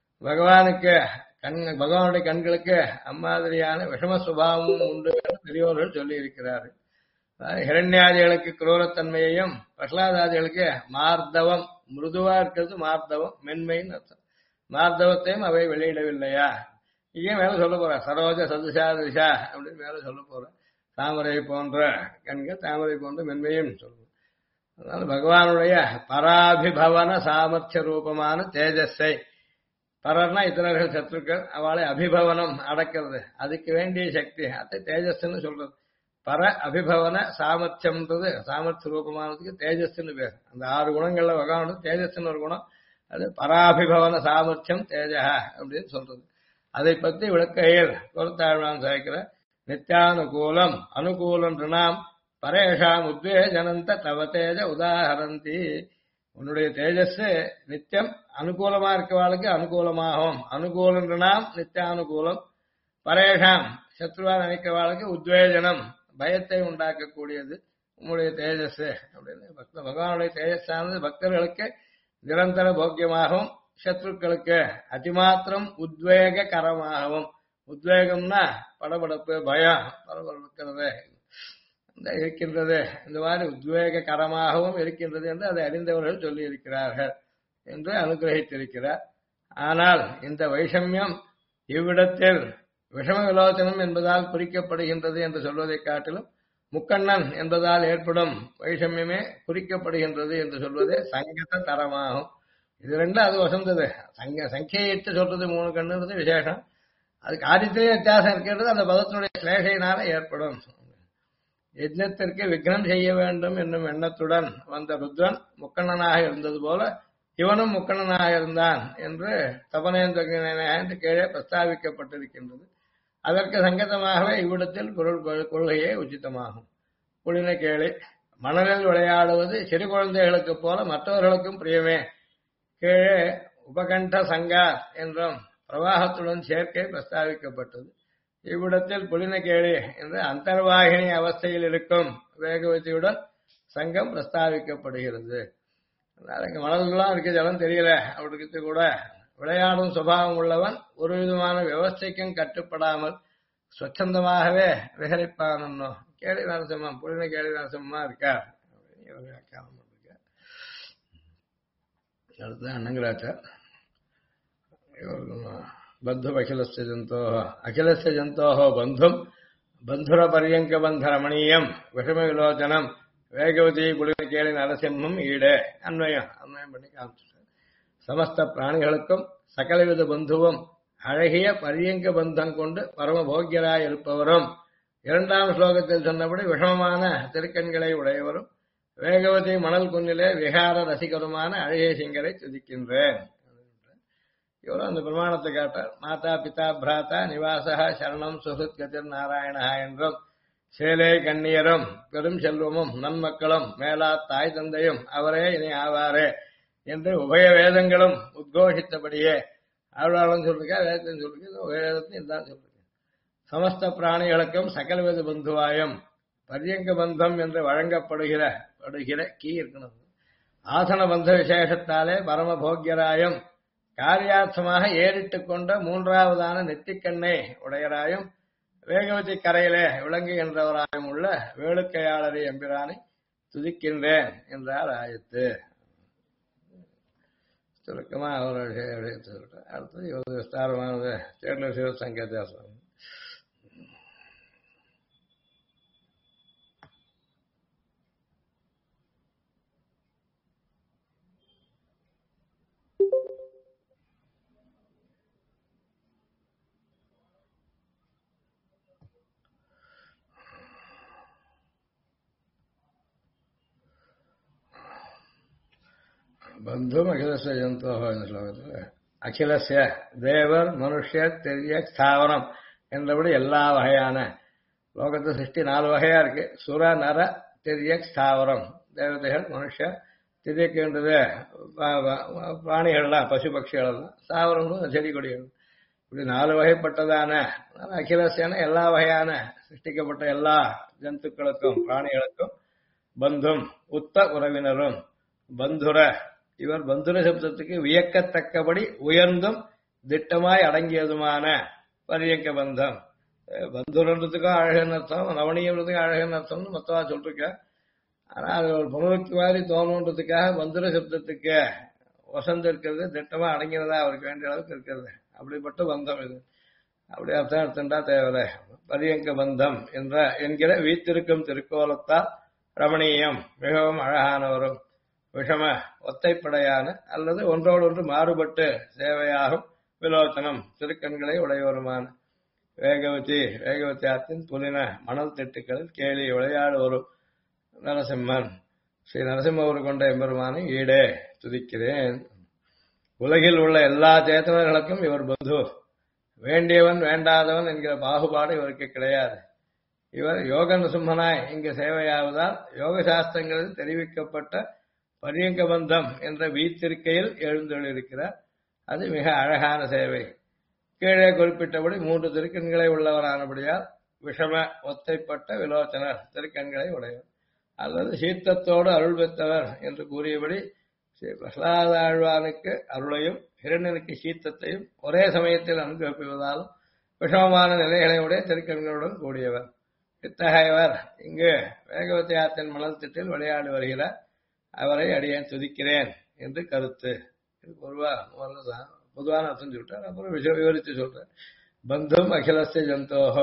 பகவானுடைய கண்களுக்கு அம்மாதிரியான விஷம சுபாவமும் உண்டு என்று பெரியோர்கள் சொல்லி இருக்கிறார்கள். ஹிரண்யாதிகளுக்கு குரூரத்தன்மையையும் பிரகலாதாதிகளுக்கு மார்தவம் மிருதுவா இருக்கிறது மார்தவம் மென்மைன்னு அர்த்தம். மார்தவத்தையும் அவை வெளியிடவில்லையா? இங்கே மேல சொல்ல போற சரோஜ சதுஷா திஷா அப்படின்னு மேல சொல்ல போற. தாமரை போன்ற கண்கள் தாமரை போன்ற மென்மையும் சொல்லுவோம். அதனால பகவானுடைய பராபிபவன சாமர்த்திய ரூபமான தேஜஸை, பரர்னா இத்தனர்கள் சத்துருக்கள், அவளை அபிபவனம் அடக்கிறது, அதுக்கு வேண்டிய சக்தி அதை தேஜஸ்ன்னு சொல்றது. பர அபிபவன சாமர்த்தியம்ன்றது சாமர்த்திய ரூபமானதுக்கு தேஜஸ்ன்னு பேர். அந்த 6 குணங்கள்ல பகவானுக்கு தேஜஸ்ன்னு ஒரு குணம், அது பராபிபவன சாமர்த்தியம் தேஜா அப்படின்னு சொல்றது. அதை பற்றி விளக்கையில் பொறுத்தாழ்வான் சேர்க்கிற நித்யானுகூலம் அனுகூலம் ரிணாம் பரேஷாம் உத்வேஜனந்த தவ தேஜ உதாகரந்தி. உன்னுடைய தேஜஸ் நித்தியம் அனுகூலமா இருக்கவாளுக்கு அனுகூலமாகும். அனுகூலம் ரிணாம் நித்தியானுகூலம் பரேஷாம் சத்ருவா நினைக்கிறவாளுக்கு உத்வேஜனம் பயத்தை உண்டாக்கக்கூடியது உன்னுடைய தேஜஸ் அப்படின்னு. பகவானுடைய தேஜஸானது பக்தர்களுக்கு நிரந்தர போக்கியமாகவும் சத்ருக்களுக்கு அதிமாத்திரம் உத்வேகரமாகவும். உத்வேகம்னா படபடப்பு பயம் பரபரக்கிறது இருக்கின்றது. இந்த மாதிரி உத்வேகரமாகவும் இருக்கின்றது என்று அதை அறிந்தவர்கள் சொல்லி இருக்கிறார்கள் என்று அனுகிரகித்திருக்கிறார். ஆனால் இந்த வைஷமியம் இவ்விடத்தில் விஷம விலோச்சனம் என்பதால் குறிக்கப்படுகின்றது என்று சொல்வதை காட்டிலும் முக்கண்ணன் என்பதால் ஏற்படும் வைஷமியமே குறிக்கப்படுகின்றது என்று சொல்வதே சங்கத தரமாகும். இது ரெண்டும் அது வசந்தது. சங்கையிட்டு சொல்றது 3 கண்ணுன்றது விசேஷம். அதுக்கு ஆதித்திலேயே வித்தியாசம் இருக்கின்றது அந்த பதத்தினுடைய சிலேஷையினால ஏற்படும். யஜ்னத்திற்கு விக்னம் செய்ய வேண்டும் என்னும் எண்ணத்துடன் வந்த ருத்ரன் முக்கண்ணனாக இருந்தது போல இவனும் முக்கண்ணனாக இருந்தான் என்று தபனேந்திர கீழே பிரஸ்தாபிக்கப்பட்டிருக்கின்றது. அதற்கு சங்கதமாகவே இவ்விடத்தில் கொள்கையே உச்சிதமாகும். புலின கேளி மணலில் விளையாடுவது சிறு குழந்தைகளுக்கு போல மற்றவர்களுக்கும் பிரியமே. கீழே உபகண்ட சங்கா என்றும் பிரவாகத்துடன் சேர்க்கை பிரஸ்தாபிக்கப்பட்டது. இவ்விடத்தில் புலின கேளி என்று அந்தர்வாகினி அவஸ்தையில் இருக்கும் வேகவதியுடன் சங்கம் பிரஸ்தாபிக்கப்படுகிறது. அங்க மணல்கள்லாம் இருக்க ஜலம் தெரியல அவருக்கு கூட விளையாடும் சுபாவம் உள்ளவன் ஒரு விதமான விவஸ்தைக்கும் கட்டுப்படாமல் ஸ்வச்சந்தமாகவே விகரிப்பான். கேளி நரசிம்மம் புலின கேளி நரசிம்மமா இருக்கார். அடுத்து அண்ணங்கராச்சார் பந்து அகிலஸ்ய ஜந்தோ அகிலஸ்ய ஜந்தோ பந்தும் பந்துர பரியங்க பந்த ரமணீயம் விஷம விலோச்சனம் வேகவதி புலின கேளி நரசிம்மம் ஈடே அன்வயம் பண்ணி காமிச்சிட்டார். சமஸ்த பிராணிகளுக்கும் சகலவித பந்துவும் அழகிய பரியங்க பந்தம் கொண்டு பரமபோக்கியராய் இருப்பவரும் 2ஆம் ஸ்லோகத்தில் சொன்னபடி விஷமமான திருக்கண்களை உடையவரும் வேகவதி மணல் குன்னிலே விகார ரசிகருமான அழகிய சிங்கரை துதிக்கின்றேன். இவரும் அந்த பிரமாணத்தை காட்டார். மாதா பிதா பிராத்தா நிவாசா சரணம் சுஹுத் கதிர் நாராயணா என்றும் சேலை கண்ணியரும் பெரும் செல்வமும் நன்மக்களும் மேலா தாய் தந்தையும் அவரே இனி ஆவாரே என்று உபய வேதங்களும் உத்கோஷித்தபடியே ஆழ்வாளும் சொல்லிருக்கா, வேதத்தையும் சொல்லிருக்கு, வேதத்தையும் இதுதான் சொல்லிருக்கு. சமஸ்த பிராணிகளுக்கும் சகலவித பந்துவாயும் பரியங்க பந்தம் என்று வழங்கப்படுகிற கீ இருக்கணும். ஆசன பந்த விசேஷத்தாலே பரமபோக்கியராயும் காரியார்த்தமாக ஏறிட்டுக் கொண்ட 3ஆவதான நெத்திக்கண்ணை உடையராயும் வேகவதி கரையிலே விளங்குகின்றவராயும் உள்ள வேளுக்கையாளரை எம்பிரானை துதிக்கின்றேன் என்றார் ஆயத்து. சுருக்கமா அவருடைய அடுத்தது இவர் விஸ்தாரமானது சேடல சிவ சங்கேதாசம். பந்தும் அகிலஸ்ய ஜந்தோ என்ற ஸ்லோகத்தில் அகிலஸ்ய தேவர் மனுஷர் தெரிய ஸ்தாவரம் என்றபடி எல்லா வகையான லோகத்து சிருஷ்டி 4 வகையா இருக்கு. சுர நர தெரிய ஸ்தாவரம் தேவதைகள் மனுஷர் திரியக்கின்றது பிராணிகள்லாம் பசு பட்சிகளெல்லாம் ஸ்தாவரங்களும் செடி கொடிகள் இப்படி 4 வகைப்பட்டதான அகிலஸ்யான எல்லா வகையான சிருஷ்டிக்கப்பட்ட எல்லா ஜந்துக்களுக்கும் பிராணிகளுக்கும் பந்தும் உத்த உறவினரும் பந்துர இவர் பந்துர சப்தத்துக்கு வியக்கத்தக்கபடி உயர்ந்தும் திட்டமாய் அடங்கியதுமான பரியங்க பந்தம். பந்துரன்றதுக்கும் அழகன் அர்த்தம், ரவணியன்றதுக்கும் அழகன் அர்த்தம்னு மொத்தமா சொல்லிருக்க. ஆனா அது ஒரு புனருக்கு மாதிரி தோணுன்றதுக்காக பந்துர சப்தத்துக்கு வசந்து இருக்கிறது, திட்டமா அடங்கிறதா அவருக்கு வேண்டிய அளவுக்கு இருக்கிறது. அப்படிப்பட்ட பந்தம் இது. அப்படி அர்த்தம் எடுத்துட்டா தேவையில்லை. பரியங்க பந்தம் என்கிற வீத்திருக்கும் திருக்கோலத்தால் ரமணீயம் மிகவும் அழகானவரும் விஷம ஒத்தைப்படையான அல்லது ஒன்றோடொன்று மாறுபட்டு சேவையாகும் விலோச்சனம் திருக்கண்களை உடையவருமான வேகவதியாத்தின் புலின மணல் திட்டுக்களில் கேலி விளையாடுவரும் நரசிம்மன் ஸ்ரீ நரசிம்மவர் கொண்ட எம்பெருமானை ஈடே துதிக்கிறேன். உலகில் உள்ள எல்லா சேத்தனர்களுக்கும் இவர் பந்து. வேண்டியவன் வேண்டாதவன் என்கிற பாகுபாடு இவருக்கு கிடையாது. இவர் யோக நரசிம்மனாய் இங்கு சேவையாவதால் யோக சாஸ்திரங்களில் தெரிவிக்கப்பட்ட பரியங்க பந்தம் என்ற வீத்திருக்கையில் எழுந்தொழிருக்கிறார். அது மிக அழகான சேவை. கீழே குறிப்பிட்டபடி 3 திருக்கண்களை உள்ளவரானபடியால் விஷம ஒத்தைப்பட்ட விலோச்சனர் திருக்கண்களை உடையவர் அல்லது சீத்தத்தோடு அருள் பெற்றவர் என்று கூறியபடி ஸ்ரீ பிரகலாத ஆழ்வானுக்கு அருளையும் ஹிரண்யனுக்கு சீத்தத்தையும் ஒரே சமயத்தில் அனுப்பிவதாலும் விஷமமான நிலைகளை உடைய திருக்கண்களுடன் கூடியவர். இத்தகையவர் இங்கு வேகவதி ஆற்றின் மணல் திட்டில் விளையாடி வருகிறார். அவரை அடியேன் துதிக்கிறேன் என்று கருத்து. இது பொதுவான அர்த்தம் சொல்லிட்டார். அப்புறம் விவரித்து சொல்றார். பந்தும் அகிலஸ்ய ஜந்தோஹோ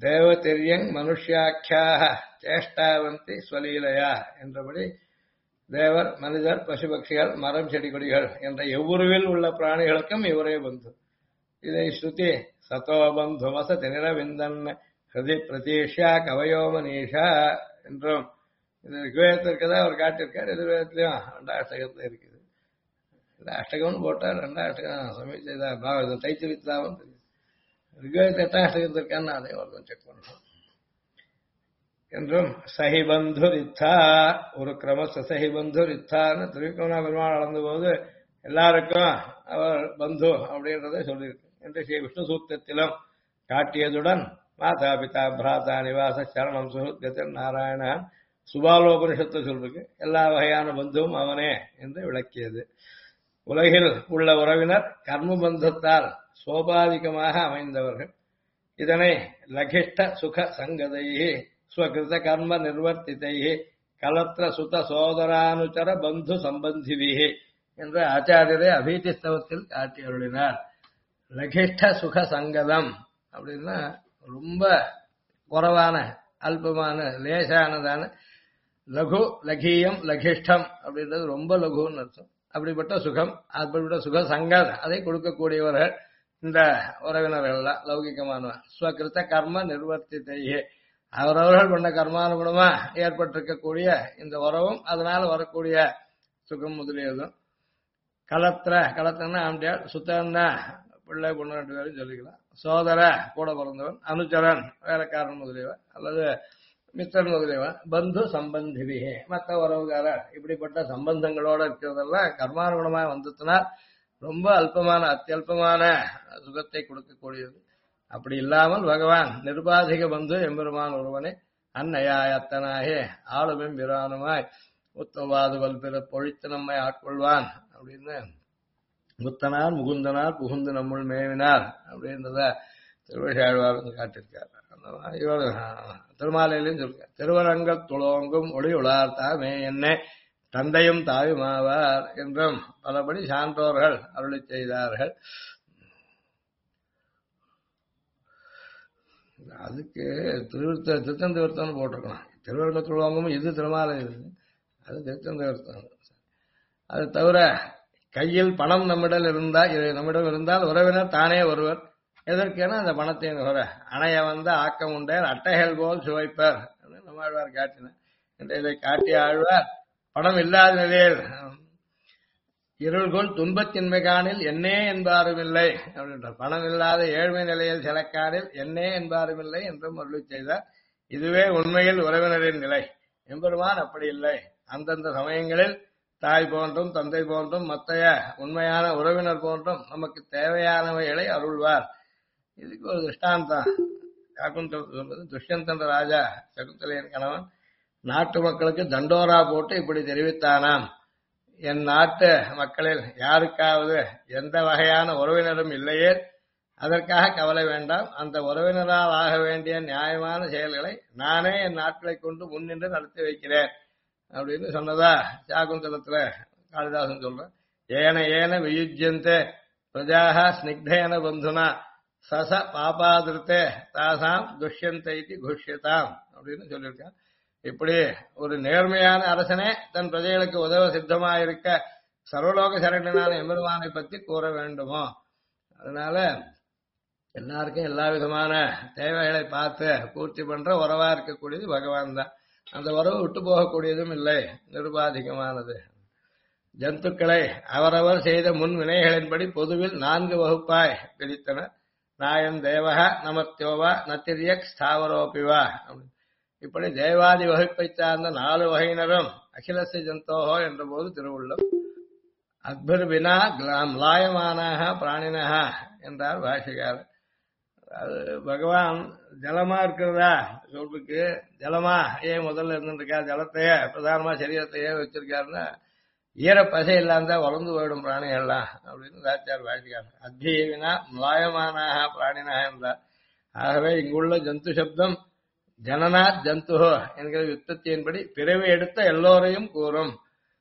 தேவதிரியங் மனுஷ்யாக்கியாக சேஷ்டாவந்தி ஸ்வலீலையா என்றபடி தேவர், மனிதர், பசுபக்ஷிகள், மரம், செடி கொடிகள் என்ற எவ்வுருவில் உள்ள பிராணிகளுக்கும் இவரே பந்து. இதை ஸ்ருதி சதோ பந்து வசதி நிரவிந்தன் ஹிருதி பிரதீஷா கவயோ மனீஷா என்றும் இது ரிக்வேதத்திற்குதான் அவர் காட்டியிருக்கார். எதிர்வேதத்திலையும் 2 அஷ்டகத்துல இருக்குது. இந்த அஷ்டகம்னு போட்டார், 2 அஷ்டகம் சமீச்ச தைத்திரித்தாவும் தெரியும். ரிக்வேதத்தை 8 அஷ்டகத்திற்கான்னு அதை ஒரு செக் பண்ணணும் என்றும் சஹிபந்து ரித்தா ஒரு கிரம சஹிபந்து ரித்தான்னு திருவிக்கோணா பெருமாள் அளந்த போது எல்லாருக்கும் அவர் பந்து அப்படின்றத சொல்லியிருக்கு என்று ஸ்ரீ விஷ்ணு சூக்தத்திலும் காட்டியதுடன் மாதா பிதா பிராதா நிவாச சரணம் சுகத்தின் நாராயண சுபாலோபனிஷத்தை சொல்லிருக்கு. எல்லா வகையான பந்துவும் அவனே என்று விளக்கியது. உலகில் உள்ள உறவினர் கர்ம பந்தத்தால் சோபாதிகமாக அமைந்தவர்கள். இதனை லகிஷ்ட சுக சங்கதை ஸ்வகிருத கர்ம நிர்வர்த்திதை கலத்திர சுத சோதரானுச்சர பந்து சம்பந்திவிகி என்ற ஆச்சாரியரை அபீதிஸ்தவத்தில் காட்டி அருளினார். லகிஷ்ட சுக சங்கதம் அப்படின்னா ரொம்ப குறைவான அல்பமான லேசானதான லகு லகீயம் லகிஷ்டம் அப்படின்றது ரொம்ப லகுன்னு அர்த்தம். அப்படிப்பட்ட சுகம் அப்படிப்பட்ட சுக சங்கத் அதை கொடுக்கக்கூடியவர்கள் இந்த உறவினர்கள்லாம் லௌகிகமானவர். ஸ்வகிருத்த கர்ம நிர்வர்த்திதையே அவரவர்கள் பண்ண கர்மானுகுணமா ஏற்பட்டிருக்கக்கூடிய இந்த உறவும் அதனால வரக்கூடிய சுகம் முதலியதும். கலத்திரன்னா ஆம்பியார், சுத்தன்னா பிள்ளை பொண்ணு 2 பேரும் சொல்லிக்கலாம். சோதர கூட பிறந்தவன், அனுச்சரன் வேலைக்காரன் முதலியவன் அல்லது மித்திரன் முதலியவன், பந்து சம்பந்திவிகே மற்ற உறவுகாரர் இப்படிப்பட்ட சம்பந்தங்களோட இருக்கிறதெல்லாம் கர்மானுகுணமாக வந்ததுனால் ரொம்ப அல்பமான அத்தியல்பமான சுகத்தை கொடுக்கக்கூடியது. அப்படி இல்லாமல் பகவான் நிர்பாதிக பந்து எம்பெருமான் ஒருவனே அன்னையாய் அத்தனாயே ஆளுமெம் பிரானுமாய் உத்தவாது வல்பிற பொழித்து நம்மை ஆட்கொள்வான் அப்படின்னு முத்தனார் முகுந்தனார் புகுந்து நம்முள் மேவினார் அப்படின்றத திருவள்ளுவார் காட்டியிருக்கார். அந்த மாதிரி இவர் திருமாலையிலையும் சொல்லிருக்கார். திருவரங்கத் துளோங்கும் ஒளி உளார் தாமே என்ன தந்தையும் தாயுமாவார் என்றும் பலபடி சான்றோர்கள் அருளி செய்தார்கள். அதுக்கு திருத்தந்திவர்த்தம்னு போட்டிருக்கலாம். திருவரங்கத்துள்ளாங்கும் இது திருமாலை இருக்கு, அது திருத்தந்திவர்த்தம். அது தவிர கையில் பணம் நம்மிடம் இருந்தால் உறவினர் தானே ஒருவர். எதற்கென அந்த பணத்தை வர அணைய வந்த ஆக்கம் உண்டேர் அட்டைகள் போல் சுவைப்பர் நம்மாழ்வார் காட்டினார் என்று இதை காட்டிய ஆழ்வார் பணம் இல்லாத நிலையில் இருள்கொள் துன்பத்தின்மை காணில் என்னே என்பாரும் இல்லை அப்படின்றார். பணம் இல்லாத ஏழ்மை நிலையில் சிலக்காரில் என்னே என்பாரும் இல்லை என்றும் அருளி செய்தார். இதுவே உண்மையில் உறவினரின் நிலை. எம்பெருமான் அப்படி இல்லை. அந்தந்த சமயங்களில் தாய் போன்றும் தந்தை போன்றும் மற்றைய உண்மையான உறவினர் போன்றும் நமக்கு தேவையானவைகளை அருள்வார். இதுக்கு ஒரு திருஷ்டாந்தம் காக்குந்தல் சொல்றது. துஷ்யந்தன் ராஜா சகுந்தலையின் கணவன் நாட்டு மக்களுக்கு தண்டோரா போட்டு இப்படி தெரிவித்தானாம். என் நாட்டு மக்களில் யாருக்காவது எந்த வகையான உறவினரும் இல்லையே, அதற்காக கவலை வேண்டாம். அந்த உறவினரால் ஆக வேண்டிய நியாயமான செயல்களை நானே என் நாட்களை கொண்டு முன்னின்று நடத்தி வைக்கிறேன் அப்படின்னு சொன்னதா சாகுந்தலத்துல காளிதாசன் சொல்றேன். ஏன ஏன வியுஜ்யந்தே பிரஜாக ஸ்னிக்தேன பந்துனா சச பாபாதிருத்தே தாசாம் துஷ்யந்தை குஷ்யதாம் அப்படின்னு சொல்லியிருக்கான். இப்படி ஒரு நேர்மையான அரசனே தன் பிரஜைகளுக்கு உதவ சித்தமாயிருக்க சர்வலோக சரண்டனான எம்பெருமானை பற்றி கூற வேண்டுமோ? அதனால எல்லாருக்கும் எல்லா விதமான தேவைகளை பார்த்து பூர்த்தி பண்ற உறவா இருக்கக்கூடியது பகவான் தான். அந்த உறவு விட்டு போகக்கூடியதும் இல்லை, நிருபாதிகமானது. ஜந்துக்களை அவரவர் செய்த முன் வினைகளின்படி பொதுவில் 4 வகுப்பாய் பிரித்தனர். நாயன் தேவக நமத்தியோவா நத்திரியக் ஸ்தாவரோபிவா. இப்படி தேவாதி வகுப்பை சார்ந்த 4 வகையினரும் அகிலச ஜந்தோஹோ என்ற போது திருவுள்ளம். அக்பர் வினா லாயமானாக பிராணினக என்றார் பாஷிகார். அது பகவான் ஜலமா இருக்கிறதா சொல்றதுக்கு ஜலமா ஏன் முதல்ல இருந்துருக்கா, ஜலத்தையே பிரதானமா சரீரத்தையே வச்சிருக்காருன்னா ஈரப்பசை இல்லாம வளர்ந்து போயிடும் பிராணிகள்லாம் அப்படின்னு தாச்சார் பாஷிகார். அத்தியவினா லாயமானாக பிராணினா என்றார். ஆகவே இங்குள்ள ஜந்து சப்தம் ஜனநாத் ஜந்துஹோ என்கிற யுத்தத்தின்படி பிறவி எடுத்த எல்லோரையும் கூறும்.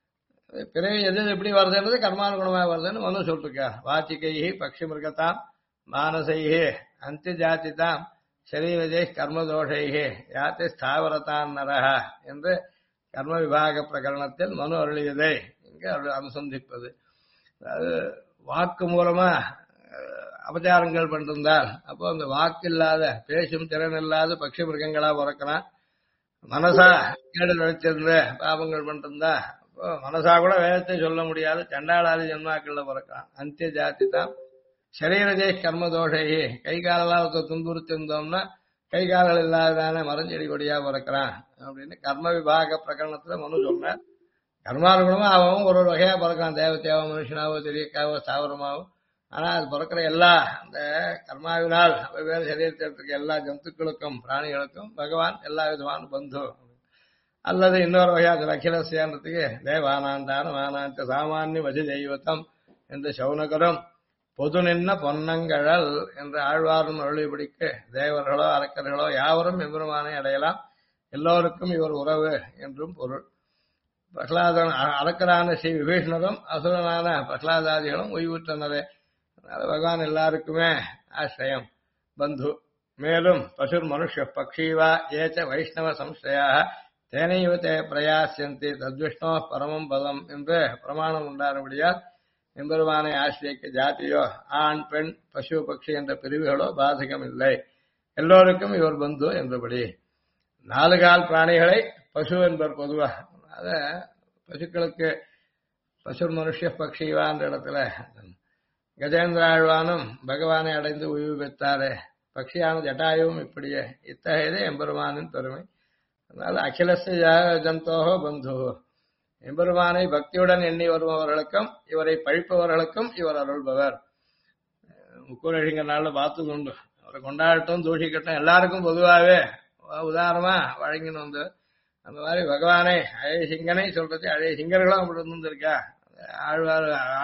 பிறவி எது எப்படி வருதுன்றது கர்மானுகுணமாக வருதுன்னு வந்து சொல்லிருக்கா. வாச்சிகைஹி பக்ஷி மிருகத்தாம் மானசைஹி அந்தி ஜாதிதாம் சரீரஜை கர்மதோஷைஹி யாத்தி ஸ்தாவரதான் நரஹ என்று கர்ம விபாக பிரகரணத்தில் மனு அருளியதை இங்கு அனுசந்திப்பது. அதாவது வாக்கு மூலமா அபச்சாரங்கள் பண்ணிருந்தால் அப்போ அந்த வாக்கு இல்லாத பேசும் திறன் இல்லாத பட்சி மிருகங்களா பிறக்கிறான். மனசா கேடு நினைச்சிருந்த பாபங்கள் பண்ணிருந்தா அப்போ மனசா கூட வேதத்தை சொல்ல முடியாது சண்டாளாதி ஜென்மாக்கள்ல பிறக்கிறான். அந்திய ஜாதி தான் சரீரஜே கர்ம தோஷையே கை காலெல்லாம் துன்புறுத்திருந்தோம்னா கை கால்கள் இல்லாததான மரஞ்செடி கொடியா பிறக்கிறான் அப்படின்னு கர்ம விபாக பிரகரணத்துல மனு சொன்னார். கர்மானுகுணமா அவன் ஒரு வகையா பிறக்கிறான். தேவத்தையாவோ மனுஷனாவோ தெரியக்காவோ ஸ்தாவரமாவோ. ஆனா அது பிறக்கிற எல்லா அந்த கர்மாவினால் வெவ்வேறு சரீரத்தில் இருக்க எல்லா ஜந்துக்களுக்கும் பிராணிகளுக்கும் பகவான் எல்லா விதமான பந்து. அல்லது இன்னொரு வகையா அகிலசியான்றதுக்கு தேவானாந்தான வானாந்த சாமானிய வசி தெய்வத்தம் என்று சௌனகரும் பொது நின்ன பொன்னங்கழல் என்ற ஆழ்வாரும் அருளிபடிக்கு தேவர்களோ அரக்கர்களோ யாவரும் எம்பெருமானை அடையலாம், எல்லோருக்கும் இவர் உறவு என்றும் பொருள். பிரகலாதன் அரக்கரான ஸ்ரீ விபீஷணரும் அசுரனான பிரகலாதாதிகளும் ஓய்வுற்றனரே. அதனால பகவான் எல்லாருக்குமே ஆசிரியம் பந்து. மேலும் பசுர் மனுஷ பக்ஷீவா ஏச்ச வைஷ்ணவ சம்சயாக தேனைவ தே பிரயாசியந்தி தத்விஷ்ணோ பரமம் பதம் என்று பிரமாணம் உண்டானபடியால் எம்பெருமானை ஆசிரியக்க ஜாதியோ ஆண் பெண் பசு பக்ஷி என்ற பிரிவுகளோ பாதகம் இல்லை, எல்லோருக்கும் இவர் பந்து என்றபடி. 4 கால் பிராணிகளை பசு என்பர் பொதுவா. அத பசுக்களுக்கு பசுர் மனுஷ பக்ஷிவான்ற இடத்துல கஜேந்திர ஆழ்வானும் பகவானை அடைந்து உய்வு பெற்றாரே, பக்ஷியான ஜட்டாயுவும் இப்படியே. இத்தகையதே எம்பெருமானின் பெருமை. அதனால அகிலஸ்ய ஜந்தோஹோ பந்து. எம்பெருமானை பக்தியுடன் எண்ணி வருபவர்களுக்கும் இவரை பழிப்பவர்களுக்கும் இவர் அருள்பவர். முக்கூரழிங்க நாள்ல பார்த்து உண்டு. அவரை கொண்டாடட்டும் தூஷிக்கட்டும் எல்லாருக்கும் பொதுவாகவே உதாரணமா வழங்கின்னு வந்து அந்த மாதிரி பகவானை அழை சிங்கனை சொல்றது அழை சிங்கர்களும் அப்படி இருந்திருக்கா. ஆழ்வார்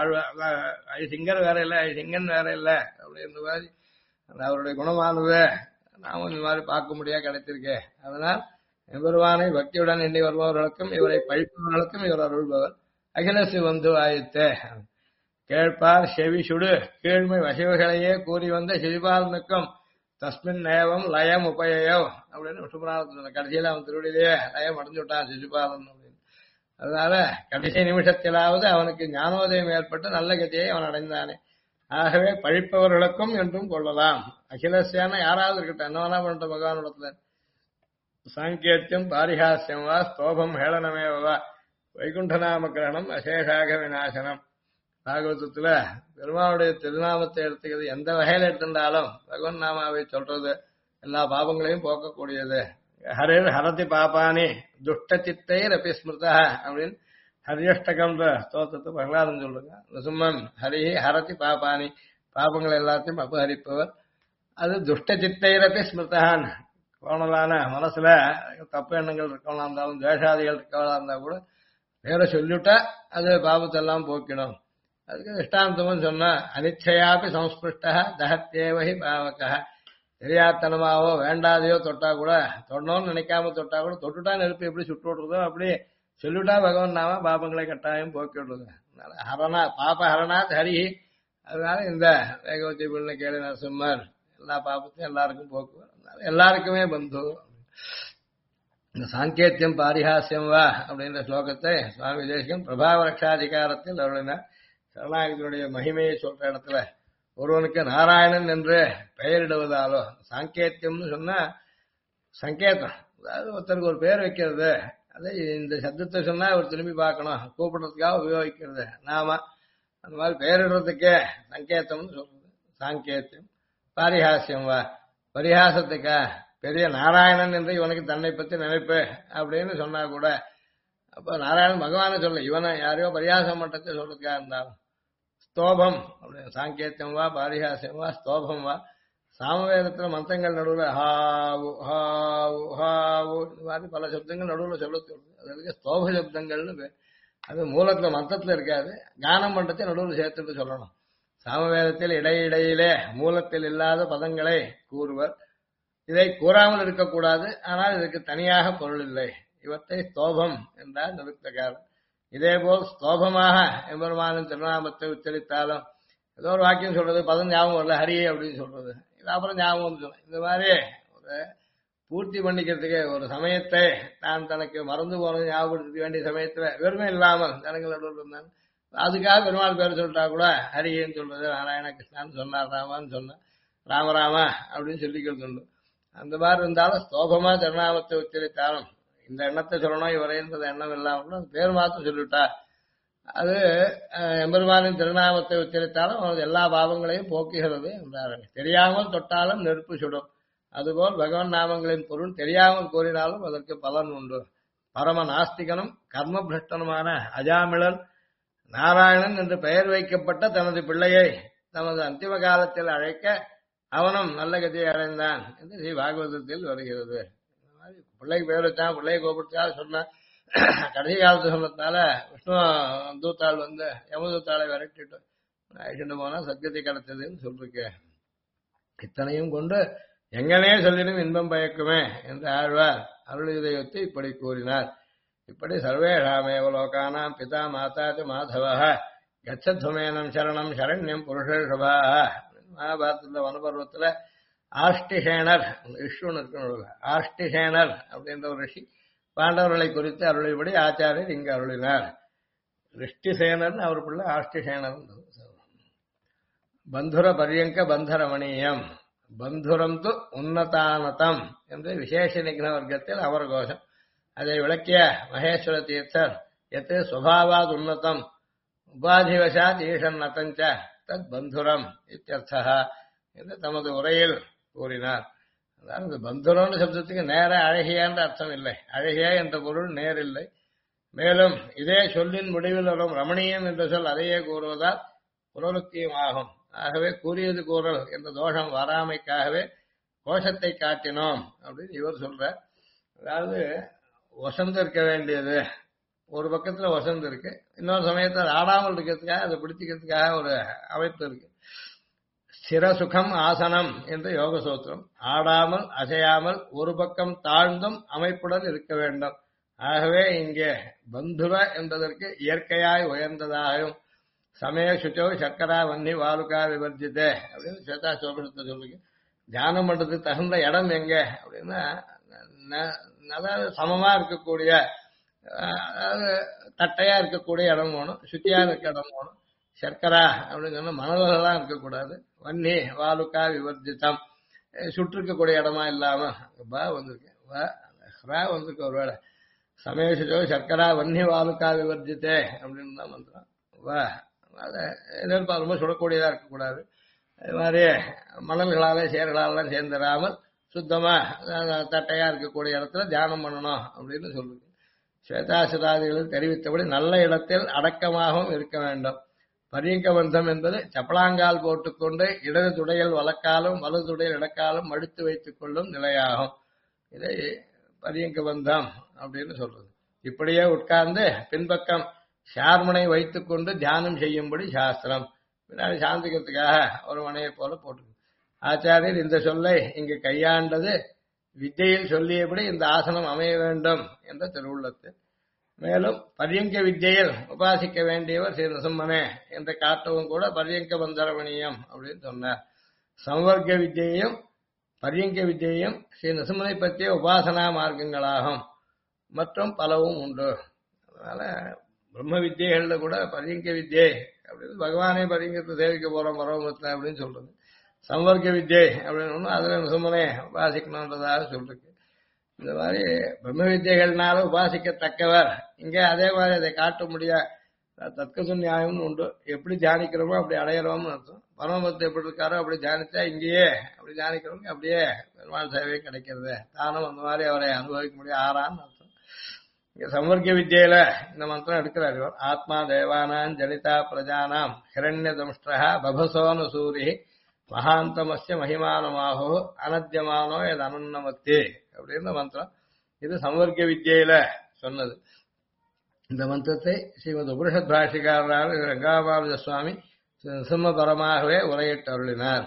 அழை சிங்கர் வேற இல்லை, அழை சிங்கன் வேற இல்லை அப்படின்ற மாதிரி அந்த அவருடைய குணமானது நாமும் இந்த மாதிரி பார்க்க முடியா கிடைத்திருக்கே. அதனால் எம்பெருமானை பக்தியுடன் எண்ணி வருபவர்களுக்கும் இவரை பழிப்பவர்களுக்கும் இவர் அருள்பவர். அகிலசு வந்து ஆயித்தே கேட்பார் செவி சுடு கீழ்மை வசவுகளையே கூறி வந்த சிறிபாலனுக்கும் தஸ்மின் நேவம் லயம் உபயோ அப்படின்னு விஷ்ணுபுராணத்துல கடைசியில அவன் திருவடியிலேயே லயம் அடைஞ்சு விட்டான் சிசுபாலன் அப்படின்னு. அதனால கடைசி நிமிஷத்திலாவது அவனுக்கு ஞானோதயம் ஏற்பட்டு நல்ல கதியை அவன் அடைந்தானே. ஆகவே பழிப்பவர்களுக்கும் என்றும் கொள்ளலாம். அகிலசியான யாராவது இருக்கட்டும், என்ன வேணா பண்ணிட்ட பகவானிடத்துல. சாங்கேத்தியம் பாரிஹாசியம் வா ஸ்தோபம் ஹேளனமேவா வைகுண்டநாம கிரகணம் அசேஷாக விநாசனம். பாகவதத்துல பெருமானுடைய திருநாமத்தை எடுத்துக்கிறது எந்த வகையில எடுத்துட்டாலும் பகவன் நாமாவை சொல்றது எல்லா பாபங்களையும் போக்கக்கூடியது. ஹரிர் ஹரதி பாபானி துஷ்ட சித்தை ரபி ஸ்மிருதா அப்படின்னு ஹரியஷ்டகம்ன்ற ஸ்தோத்திரத்தை பிரகலாதன் சொல்லுங்க. நசும்மன் ஹரி ஹரதி பாபானி பாபங்கள் எல்லாத்தையும் அபஹரிப்பவர். அது துஷ்ட சித்தை ரபி ஸ்மிருதான் கோணலான மனசுல தப்பு எண்ணங்கள் இருக்கவனா இருந்தாலும் துவேஷாதிகள் இருக்கவனா இருந்தா கூட வேற சொல்லிவிட்டா அது பாபத்தெல்லாம் போக்கிடும். அதுக்கு திஷ்டாந்தமும் சொன்னா அனிச்சையாப்பி சம்ஸ்பிருஷ்ட தகத்தேவகி பாவக. தெரியாத்தனமாவோ வேண்டாதையோ தொட்டா கூட தொடணும்னு நினைக்காம தொட்டா கூட தொட்டுட்டா நெருப்பு எப்படி சுட்டு விடுறதோ அப்படி சொல்லிவிட்டா பகவான் நாம பாபங்களை கட்டாயம் போக்கி விடுறது. அதனால ஹரணா பாப ஹரணாத் ஹரி. அதனால இந்த வேகவதி பிள்ளை கேளு நரசிம்மர் எல்லா பாபத்தையும் எல்லாருக்கும் போக்குவார். எல்லாருக்குமே பந்து. இந்த சாங்கேத்தியம் பாரிஹாசியம் வா அப்படின்ற ஸ்லோகத்தை சுவாமி தேசிகன் பிரபாவ ரக்ஷாதிகாரத்தில் அருளினார். சரணாகதியுடைய மகிமையை சொல்ற இடத்துல ஒருவனுக்கு நாராயணன் என்று பெயரிடுவதாலோ சாங்கேத்தியம்னு சொன்னா சங்கேதம், அதாவது ஒருத்தருக்கு ஒரு பெயர் வைக்கிறது. அதை இந்த சப்தத்தை சொன்னா அவர் திரும்பி பார்க்கணும் கூப்பிடுறதுக்காக உபயோகிக்கிறது நாம. அந்த மாதிரி பெயரிடுறதுக்கே சங்கேதம்னு சொல்றது சாங்கேத்தியம். பாரிஹாசியம் வா பரிஹாசத்துக்கா பெரிய நாராயணன் என்று இவனுக்கு தன்னை பத்தி நினைப்பு அப்படின்னு சொன்னா கூட அப்ப நாராயணன் பகவான சொல்ல இவனை யாரையோ பரிஹாசம் பண்றதை சொல்றதுக்காக இருந்தாலும் ஸ்தோபம் அப்படின்னு சாங்கேத்தியம் வா பாரிஹாசியம் வா ஸ்தோபம் வா. சாமவேதத்துல மந்திரங்கள் நடுவில் ஹாவு ஹாவு ஹாவு இந்த மாதிரி பல சப்தங்கள் நடுவில் சொல்ல சொல்றது. அதுக்கு ஸ்தோப சப்தங்கள்னு பேர். அது மூலத்துல மந்திரத்துல இருக்காது, கானம் பண்றதை நடுவில் சேர்த்துட்டு சொல்லணும். சாமவேதத்தில் இடையிடையிலே மூலத்தில் இல்லாத பதங்களை கூறுவர். இதை கூறாமல் இருக்கக்கூடாது, ஆனால் இதற்கு தனியாக பொருள் இல்லை. இவற்றை ஸ்தோபம் என்றால் நிறுத்தக்காரன். இதேபோல் ஸ்தோபமாக எம்பெருமானின் திருநாமத்தை உச்சரித்தாலும் ஏதோ ஒரு வாக்கியம் சொல்றது பதம் ஞாபகம் வரல ஹரி அப்படின்னு சொல்றது, இது அப்புறம் ஞாபகம் சொல்லணும். இந்த மாதிரி ஒரு பூர்த்தி பண்ணிக்கிறதுக்கு ஒரு சமயத்தை தான் தனக்கு மறந்து போனது ஞாபகப்படுத்த வேண்டிய சமயத்துல வெறுமை இல்லாமல் ஜனங்கள் நடுவில் இருந்தாங்க. அதுக்காக பெருமாள் பேர் சொல்லிட்டா கூட ஹரின்னு சொல்றது, நாராயண கிருஷ்ணான்னு சொன்னார், ராமான்னு சொன்ன ராமராமா அப்படின்னு சொல்லிக்கிறது உண்டு. அந்த மாதிரி இருந்தாலும் ஸ்தோபமா திருநாமத்தை உச்சரித்தாலும் இந்த எண்ணத்தை சொல்லணும் இவரைன்றது எண்ணம் இல்லாமல் பேர் மாத்திரம் சொல்லிவிட்டா அது எம்பெருமானின் திருநாமத்தை உச்சரித்தாலும் அவனது எல்லா பாவங்களையும் போக்குகிறது என்றார்கள். தெரியாமல் தொட்டாலும் நெருப்பு சுடும். அதுபோல் பகவான் நாமங்களின் பொருள் தெரியாமல் கூறினாலும் அதற்கு பலன் உண்டு. பரம நாஸ்திகனும் கர்ம பிரஷ்டனுமான அஜாமிளன் நாராயணன் என்று பெயர் வைக்கப்பட்ட தனது பிள்ளையை தமது அந்திம காலத்தில் அழைக்க அவனும் நல்ல கதியை அடைந்தான் என்று ஸ்ரீ பாகவதத்தில் வருகிறது. பிள்ளைக்கு பேர் வச்சான், பிள்ளையை கோபிச்சா சொன்ன கடைசி காலத்து சொன்னதுனால விஷ்ணு தூத்தாள் வந்து யமதூத்தாளை விரட்டிட்டு அழைச்சிட்டு போனா சத்கதி கிடைச்சதுன்னு சொல்லிருக்கேன். இத்தனையும் கொண்டு எங்கனே சொல்லினும் இன்பம் பயக்குமே என்று ஆழ்வார் அருளிதையொத்து இப்படி கூறினார். இப்படி சர்வேஷாமேவ லோகானாம் பிதா மாதாச்சு மாதவ கச்சத்வமேனம் சரணம் சரண்யம் புருஷேஷபா. மகாபாரதத்துல வனபர்வத்துல ஆஷ்டிசேனர் விஷ்ணுன்னு இருக்கு, ஆஷ்டிசேனர் அப்படின்ற ஒரு ரிஷி பாண்டவர்களை குறித்து அருளிபடி ஆச்சாரியர் இங்கு அருளினார். ரிஷ்டிசேனர் அவர் பிள்ளை ஆஷ்டிசேனர். பந்துர பரியங்க பந்தரமணியம் பந்துரம் து உன்னதானதம் என்று விசேஷ நிக்ன வர்க்கத்தில் அவர் கோஷம். அதை விளக்கிய மகேஸ்வர தீர்த்தர் எத்து சுபாவாத் உன்னதம் உபாதிவசாத் ஈஷன் நதஞ்ச தத் பந்துரம் இத்தியர்த்தா என்று தமது உரையில் கூறினார். அதாவது பந்துரம்னு சப்தத்துக்கு நேர அழகியான்ற அர்த்தம் இல்லை, அழகியா என்ற பொருள் நேர் இல்லை. மேலும் இதே சொல்லின் முடிவில் வரும் ரமணீயம் என்ற சொல் அதையே கூறுவதால் புனருக்தியும் ஆகும். ஆகவே கூறியது கூறல் என்ற தோஷம் வராமைக்காகவே கோஷத்தை காட்டினோம் அப்படின்னு இவர் சொல்றார். அதாவது வசந்து இருக்க வேண்டியது ஒரு பக்கத்துல வசந்து இருக்கு, இன்னொரு சமயத்தில் ஆடாமல் இருக்கிறதுக்காக அதை பிடிச்சிக்கிறதுக்காக ஒரு அமைப்பு இருக்கு. சிரசுகம் ஆசனம் என்ற யோக சூத்திரம். ஆடாமல் அசையாமல் ஒரு பக்கம் தாழ்ந்தும் அமைப்புடன் இருக்க வேண்டும். ஆகவே இங்கே பந்துர என்பதற்கு இயற்கையாய் உயர்ந்ததாகவும் சமய சுச்சோ சர்க்கரா வன்னி வாலுக்கா விவர்ஜித்தே அப்படின்னு ஸ்வேதா சோபனத்தை சொல்லுங்க. தியானம் பண்றதுக்கு தகுந்த இடம் எங்க அப்படின்னா அதாவது சமமா இருக்கக்கூடிய, அதாவது தட்டையா இருக்கக்கூடிய இடம் வேணும், சுத்தியா இருக்க இடம் வேணும். சர்க்கரா அப்படின்னு சொன்னா மணல்கள்லாம் இருக்கக்கூடாது. வன்னி வாலுக்கா விவர்ஜித்தம் சுற்றிருக்கக்கூடிய இடமா இல்லாம பா வந்திருக்கு, வந்திருக்கு. ஒருவேளை சமயசுச்சோ சர்க்கரா வன்னி வாலுக்கா விவர்ஜித்தே அப்படின்னு தான் மந்திரம். வா அதை எதிர்ப்பா ரொம்ப சுடக்கூடியதா இருக்கக்கூடாது. அது மாதிரி மணல்களால சேர்களாலாம் சேர்ந்துடாமல் சுத்தமா தட்டையா இருக்கக்கூடிய இடத்துல தியானம் பண்ணணும் அப்படின்னு சொல்லுது. ஸ்வேதாசுதாதிகளில் தெரிவித்தபடி நல்ல இடத்தில் அடக்கமாகவும் இருக்க வேண்டும். பரியங்க பந்தம் என்பது சப்பளாங்கால் போட்டுக்கொண்டு இடது துடையில் வலக்காலும் வலது துடையில் இடக்காலும் மடித்து வைத்துக் கொள்ளும் நிலையாகும். இதை பரியங்க பந்தம் அப்படின்னு சொல்றது. இப்படியே உட்கார்ந்து பின்பக்கம் ஷார்மனை வைத்துக் கொண்டு தியானம் செய்யும்படி சாஸ்திரம். பின்னாடி சாந்திக்கிறதுக்காக ஒரு மனையை போல போட்டு ஆச்சாரியர் இந்த சொல்லை இங்கு கையாண்டது வித்தையில் சொல்லியபடி இந்த ஆசனம் அமைய வேண்டும் என்ற திருவுள்ளத்து. மேலும் பரியங்க வித்தியில் உபாசிக்க வேண்டியவர் ஸ்ரீ நரசிம்மனே என்று காட்டவும் கூட பரியங்க பந்தரமணியம் அப்படின்னு சொன்னார். சம்வர்க்க வித்தியையும் பரியங்க வித்தியையும் ஸ்ரீ நரசிம்மனை பற்றிய உபாசனா மார்க்கங்களாகும். மற்றும் பலவும் உண்டு. அதனால பிரம்ம வித்தியைகள்ல கூட பரியங்க வித்தியை அப்படின்னு பகவானே பரியங்கத்தை சேவிக்க போறோம் பரவமத்துல அப்படின்னு சொல்றது. சம்வர்க்க வித்தியை அப்படின்னு அதுல நரசிம்மனே உபாசிக்கணுன்றதாக சொல்றது. இந்த மாதிரி பிரம்ம வித்தியைகள்னால உபாசிக்கத்தக்கவர் இங்கே அதே மாதிரி அதை காட்ட முடியாது. தத்கசு நியாயம்னு உண்டு. எப்படி தியானிக்கிறோமோ அப்படி அடையிறோம்னு அர்த்தம். பரமபக்தி எப்படி இருக்காரோ அப்படி தியானிச்சா இங்கேயே அப்படி தியானிக்கிறவங்க அப்படியே பெருமாள் சேவை கிடைக்கிறது. தானும் அந்த மாதிரி அவரை அனுபவிக்க முடியும் ஆறான்னு அர்த்தம். இங்க சம்வர்க்க வித்தியில இந்த மந்திரம் எடுக்கிறார். ஆத்மா தேவானாம் ஜனிதா பிரஜானாம் ஹிரண்ய தம்ஷ்டா பபசோனு சூரி மகாந்தமஸ்ய மகிமானமாகோ அனத்தியமானோ எது அனன்னமத்தி அப்படின்னு மந்திரம். இது சம்வர்க்க வித்தியில சொன்னது. இந்த மந்திரத்தை ஸ்ரீமத் உபனிஷத் பாஷிகாரரான ரங்காபாலுஜ சுவாமி சிம்மபரமாகவே உரையிட்டு அருளினார்.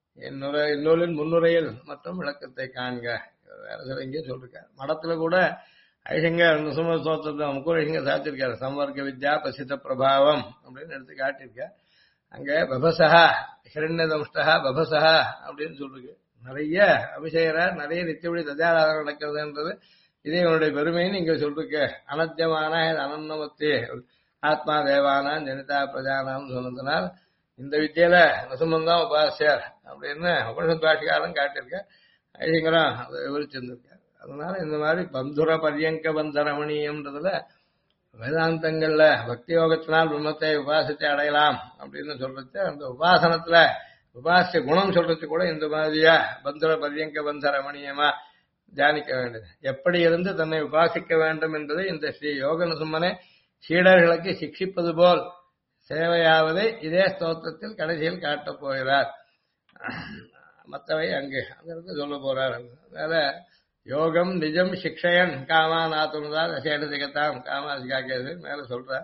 இந்நூலின் முன்னுரையில் மற்றும் விளக்கத்தை காண்க. வேற சில இங்கே சொல்லிருக்கார். மடத்துல கூட ஐசிங்க நரசிம்ம ஸ்தோத்திரத்தை முக்கூரிங்க சாத்திருக்காரு. சம்வர்க்க வித்யா பிரசித்த பிரபாவம் அப்படின்னு எடுத்து காட்டியிருக்கார். அங்க பபசா ஹிரண்ய தம்ஷ்டா பபசா அப்படின்னு சொல்லிருக்கு. நிறைய அபிஷேகரார், நிறைய நித்தியபடி தஜாராதனம் நடக்கிறதுன்றது இதே இவனுடைய பெருமைன்னு இங்க சொல்லிருக்க. அனத்தியமான அனன்னமத்தி ஆத்மா தேவானா ஜனிதா பிரஜானான்னு சொன்னதுனால் இந்த வித்தியில நசுமந்தான் உபாசியார் அப்படின்னு உபனிஷத் பாஷிகாரன் காட்டியிருக்க. ஐயங்கரம் அதை விவரிச்சிருந்திருக்கார். அதனால இந்த மாதிரி பந்துர பரியங்க பந்தரமணியம்ன்றதுல வேதாந்தங்கள்ல பக்தி யோகத்தினால் பிரம்மத்தை உபாசத்தை அடையலாம் அப்படின்னு சொல்றது. அந்த உபாசனத்துல உபாசிய குணம் சொல்றது கூட இந்த மாதிரியா பந்துர பரியங்க பந்தரமணியமா தியானிக்க வேண்டியது. எப்படி இருந்து தன்னை உபாசிக்க வேண்டும் என்பதை இந்த ஸ்ரீ யோக நசும்மனே சீடர்களுக்கு சிக்ஷிப்பது போல் சேவையாவதை இதே ஸ்தோத்திரத்தில் கடைசியில் காட்டப் போகிறார். மற்றவை அங்கு அங்கிருந்து சொல்ல போறார். அதனால யோகம் நிஜம் சிக்ஷயன் காமா நாத்துனதா தசேட திகத்தாம் காமாசிகாக்கேது மேல சொல்றார்.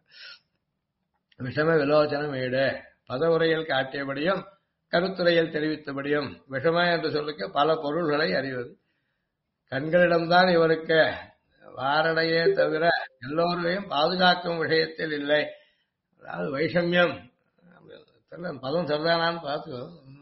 விஷம விலோச்சனம் ஈடு பதவுரையில் காட்டியபடியும் கருத்துரையில் தெரிவித்தபடியும் விஷம என்று சொல்லுக்கு பல பொருள்களை அறிவது. கண்களிடம்தான் இவருக்கு வாரடையே தவிர எல்லோரையும் பாதுகாக்கும் விஷயத்தில் இல்லை. அதாவது வைஷமியம் பதம் சரிதானான்னு பார்த்து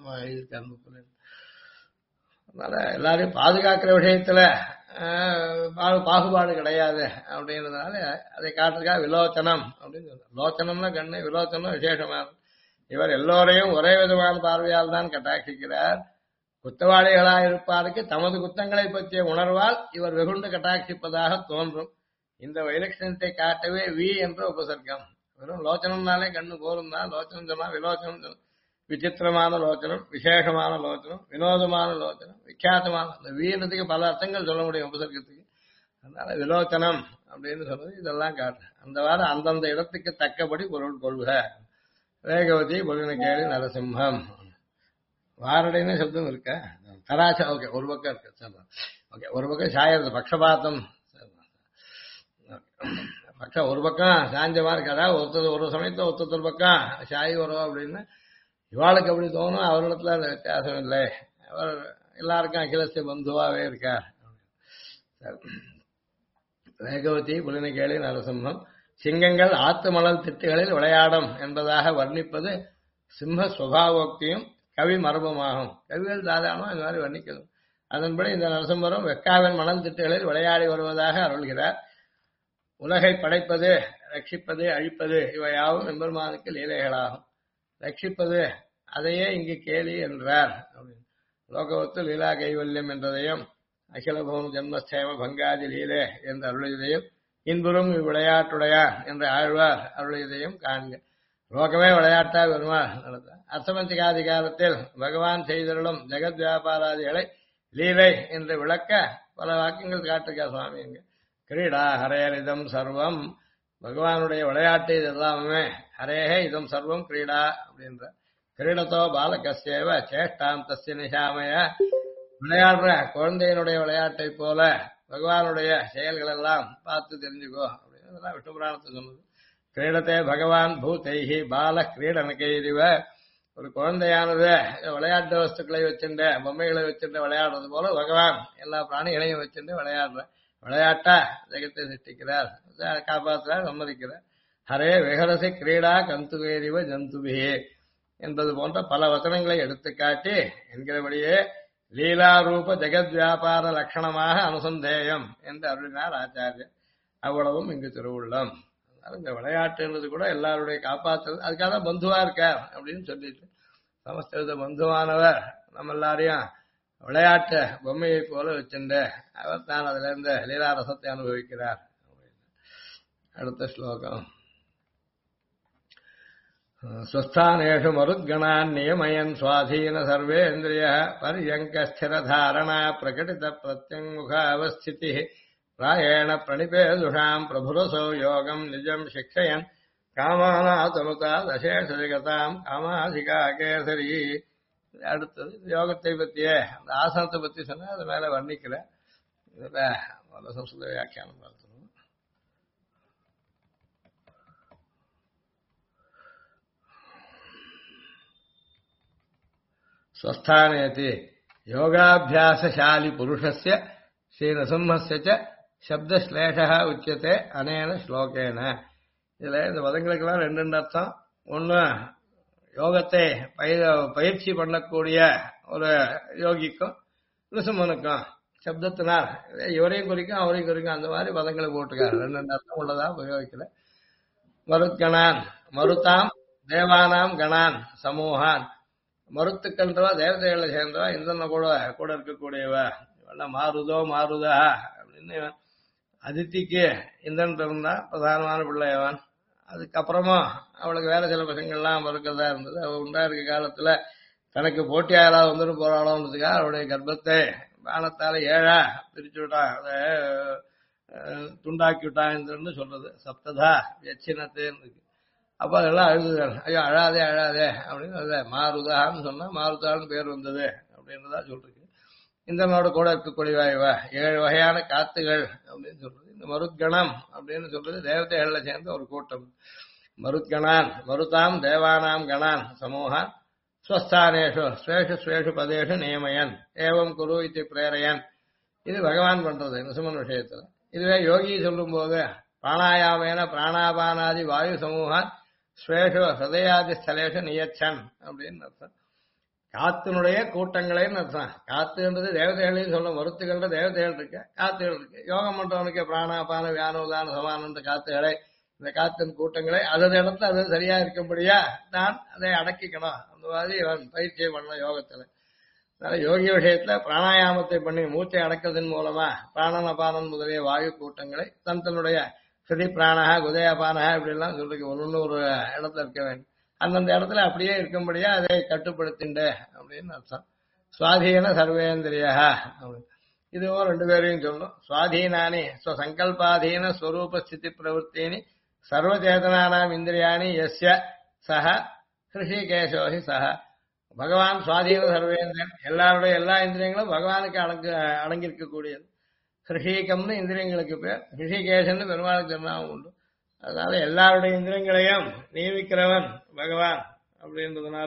அதனால எல்லாரையும் பாதுகாக்கிற விஷயத்துல பாகுபாடு கிடையாது அப்படின்றதுனால அதை காட்டுறதுக்காக விலோச்சனம் அப்படின்னு சொல்றாங்க. லோச்சனம்னா கண்ணு, விலோச்சனம் விசேஷமான. இவர் எல்லோரையும் ஒரே விதமான பார்வையால் தான் கட்டாட்சிக்கிறார். குத்தவாளிகளாக இருப்பாருக்கு தமது குத்தங்களை பற்றிய உணர்வால் இவர் வெகுண்டு கட்டாட்சிப்பதாக தோன்றும். இந்த வைலட்சணத்தை காட்டவே வி என்ற உபசர்க்கம். வெறும் லோச்சனம்னாலே கண்ணு போரும் தான். லோச்சனம் சொன்னா விலோச்சனம் சொன்ன விசித்திரமான லோச்சனம், விசேஷமான லோச்சனம், வினோதமான லோச்சனம், விக்கியாத்தமான அந்த வீணத்துக்கு பல அர்த்தங்கள் சொல்ல முடியும் உபசர்க்கத்துக்கு. அதனால விலோச்சனம் அப்படின்னு சொல்றது இதெல்லாம் காட்டு. அந்த வாரம் அந்தந்த இடத்துக்கு தக்கபடி பொருள் கொள்க. வேகவதி பொருளினக்கேளி நரசிம்மம் வாரடைன்னு சப்தம் இருக்க தராசா. ஓகே, ஒரு பக்கம் இருக்கு. ஓகே, ஒரு பக்கம் சாயறது பக்ஷபாத்தம். பக்ஷம் ஒரு பக்கம் சாஞ்சமா இருக்காதா, ஒருத்தர் ஒரு சமயத்துல ஒருத்தர் பக்கம் சாய் வரும் அப்படின்னு இவாளுக்கு அப்படி தோணும். அவரிடத்துல அந்த வித்தியாசம் இல்லை. அவர் எல்லாருக்கும் அகிலஸ்ய பந்துவாவே இருக்கார். வேகவதி புலினகேளி நரசிம்மம் சிங்கங்கள் ஆத்து மணல் திட்டுகளில் விளையாடும் என்பதாக வர்ணிப்பது சிம்ம சுபாவோக்தியும் கவி மரபுமாகும். கவிகள் சாதாரணமா இந்த மாதிரி வர்ணிக்கணும். அதன்படி இந்த நரசிம்மரும் வெக்காவின் மணல் திட்டுகளில் விளையாடி வருவதாக அருள்கிறார். உலகை படைப்பது, ரட்சிப்பது, அழிப்பது இவையாவும் எம்பெருமானுக்கு லீலைகளாகும். ரட்சிப்பது அதையே இங்கு கேலி என்றார். லோகவத்து லீலா கைவல்யம் என்றதையும் அகிலபவன் ஜென்மஸ்தேம பங்காதி லீலே என்று அருளியதையும் இன்புறும் இவ்விளையாட்டுடையார் என்ற ஆழ்வார் அருளியதையும் காண்க. லோகமே விளையாட்டா பெருமாள் நடத்த அர்த்தபஞ்சிகாதிகாரத்தில் பகவான் செய்தருளும் ஜெகத் வியாபாராதிகளை லீலை என்று விளக்க பல வாக்கியங்கள் காட்டுக்கா சுவாமி. இங்க கிரீடா ஹரேரிதம் சர்வம் பகவானுடைய விளையாட்டு இதெல்லாமே. ஹரேஹே இதம் சர்வம் கிரீடா அப்படின்ற கிரீடத்தோ பாலகஸ்யேவ சேஷ்டாம் தஸ்ய நிஷாமய விளையாடுற குழந்தையினுடைய விளையாட்டை போல பகவானுடைய செயல்கள் எல்லாம் பார்த்து தெரிஞ்சுக்கோ அப்படின்னு விஷ்ணு புராணத்தை சொன்னது. கிரீடத்தை பகவான் பூத்தைஹி பால கிரீடனகைதிவ ஒரு குழந்தையானது விளையாட்டு வஸ்துக்களை வச்சுட்டு பொம்மைகளை வச்சுட்டு விளையாடுறது போல பகவான் எல்லா பிராணிகளையும் வச்சுட்டு விளையாடுற விளையாட்டா ஜெகத்தை சிருஷ்டிக்கிறார், காப்பாற்றுறார், சம்மதிக்கிறார். ஹரே விஹரசி கிரீடா கந்துவேரிவ ஜந்துபிஹே என்பது போன்ற பல வசனங்களை எடுத்துக்காட்டி என்கிறபடியே லீலாரூப ஜெகத் வியாபார லட்சணமாக அனுசந்தேயம் என்று அருளினார் ஆச்சாரியர். அவ்வளவும் இங்கு திருவுள்ளம். இந்த விளையாட்டுன்றது கூட எல்லாருடைய காப்பாற்றுறது. அதுக்காக பந்துவா இருக்கார் அப்படின்னு சொல்லிட்டு சமஸ்கிருத பந்துவானவர் நம்ம எல்லாரையும் விளையாட்டு பொம்மையை போல வச்சுண்டு அவர் தான் அதுல இருந்து லீலா ரசத்தை அனுபவிக்கிறார். அடுத்த ஸ்லோகம். ஸ்வஸ்தானேஷு மருத்கணான் நியமயன் சுவாதீன சர்வேந்திரிய பர்யங்க ஸ்திரதாரணா பிரகடித பிரத்யங்முக அவஸ்திதி பிராயேண பிரணிபேதுஷாம் பிரபுரசோ யோகம் நிஜம் சிக்ஷயன் காமானாதனுதா தசேஷகதாம் காமாசிகா கேசரி. அடுத்தது யோகத்தை பற்றிய அந்த ஆசனத்தை பற்றி சொன்னா அது மேல வர்ணிக்கல. இதுல சம்ஸ்கிருத வியாக்கியானம் பார்த்துருவோம். ஸ்வஸ்தானேதி யோகாபியாசசாலி புருஷஸ்ய ஸ்ரீநரசிம்மஸ்ய ச சப்தஸ்லேஷः உச்சியதே அனேன ஸ்லோகேன. இதுல இந்த பதங்களுக்கெல்லாம் ரெண்டு அர்த்தம். ஒன்று யோகத்தை பயிற்சி பண்ணக்கூடிய ஒரு யோகிக்கும் ரிசுமனுக்கும் சப்தத்தினால் இவரையும் குறிக்கும் அவரையும் குறிக்கும் அந்த மாதிரி பதங்களை போட்டிருக்காரு. ரெண்டு அர்த்தம் உள்ளதா உபயோகிக்கல. மருத்கணான் மருதாம் தேவானாம் கணான் சமூகான். மருத்துக்கன்றவா தேவதைகளை சேர்ந்தவா இந்திரனை கூட கூட இருக்கக்கூடியவ. மாருதோ மாருதா அப்படின்னு அதித்திக்கு இந்திரன் பிறந்தா பிரதானமான பிள்ளையவன். அதுக்கப்புறமா அவளுக்கு வேற சில பசங்கள்லாம் பிறக்கிறதா இருந்தது. அவள் உண்டா இருக்க காலத்துல தனக்கு போட்டி யாராவது வந்துட்டு போறாளோன்றதுக்காக அவளுடைய கர்ப்பத்தை பானத்தால 7 பிரிச்சு விட்டான். அதை துண்டாக்கி விட்டான் இந்திரன்னு சொல்றது. சப்ததா எச்சினத்துன்னு இருக்கு. அப்ப அதெல்லாம் அழுதுகள். ஐயோ அழாதே அழாதே அப்படின்னு அதை மாருதான்னு சொன்னா மாருதான்னு பேர் வந்தது அப்படின்றதா சொல்றது. இந்திரனோட கூட இருக்கக்கூடியவா இவ 7 வகையான காத்துகள் அப்படின்னு சொல்றது. இந்த மருத்கணம் அப்படின்னு சொல்றது தேவதைகள்ல சேர்ந்த ஒரு கூட்டம். மருத்கணான் மருதாம் தேவானாம் கணான் சமூகான் ஸ்வஸ்தானேஷு ஸ்வேஷு ஸ்வேஷு பதேஷு நியமயன் ஏவம் குரு இது பிரேரையன். இது பகவான் பண்றது நிசுமன் விஷயத்துல. இதுவே யோகி சொல்லும் போது பிராணாயாமேன பிராணாபானாதி வாயு சமூகான் ஸ்வேஷு ஹதயாதி ஸ்தலேஷு நியச்சன் அப்படின்னு அர்த்தம். காத்தினுடைய கூட்டங்களேன்னு அர்த்தம். காத்துன்றது தேவதைகளையும் சொல்ல மருத்துகள்ன்ற தேவதைகள் இருக்கு, காத்துகள் இருக்கு. யோகம் பண்றவனுக்கு பிராணாபான வியானோதான சமானன்ற காத்துகளை இந்த காத்தின் கூட்டங்களை அதது இடத்துல அது சரியா இருக்கும்படியா தான் அதை அடக்கிக்கணும். அந்த மாதிரி அவன் பயிற்சியை பண்ண யோகத்துல. அதனால யோகி விஷயத்துல பிராணாயாமத்தை பண்ணி மூச்சை அடக்கிறதன் மூலமா பிராணனபானன் முதலிய வாயு கூட்டங்களை தன்னுடைய ஸ்ருதி பிராணகா குதயபானகா இப்படி எல்லாம் சொல்றதுக்கு ஒன்னு ஒரு இடத்துல இருக்க வேண்டும். அந்தந்த இடத்துல அப்படியே இருக்கும்படியா அதை கட்டுப்படுத்திண்டு அப்படின்னு அர்த்தம். சுவாதீன சர்வேந்திரியா அப்படின்னு இதுவும் 2 பேரையும் சொல்லும். சுவாதீனானி ஸ்வசங்கல்பாதீன ஸ்வரூப ஸ்திதி பிரவருத்தினி சர்வச்சேதனானாம் இந்திரியாணி யஸ்ய சஹ ஹிருஷிகேஷோஹி சஹ. பகவான் சுவாதீன சர்வேந்திரன். எல்லாருடைய எல்லா இந்திரியங்களும் பகவானுக்கு அடங்கியிருக்கக்கூடியது. ஹிருஷிகம்னு இந்திரியங்களுக்கு பேர். ஹிருஷிகேஷன்னு பெருமாளுக்கு திருநாமம் உண்டு. அதனால எல்லாருடைய இந்திரியங்களையும் நியமிக்கிறவன் பகவான் அப்படின்றதுனால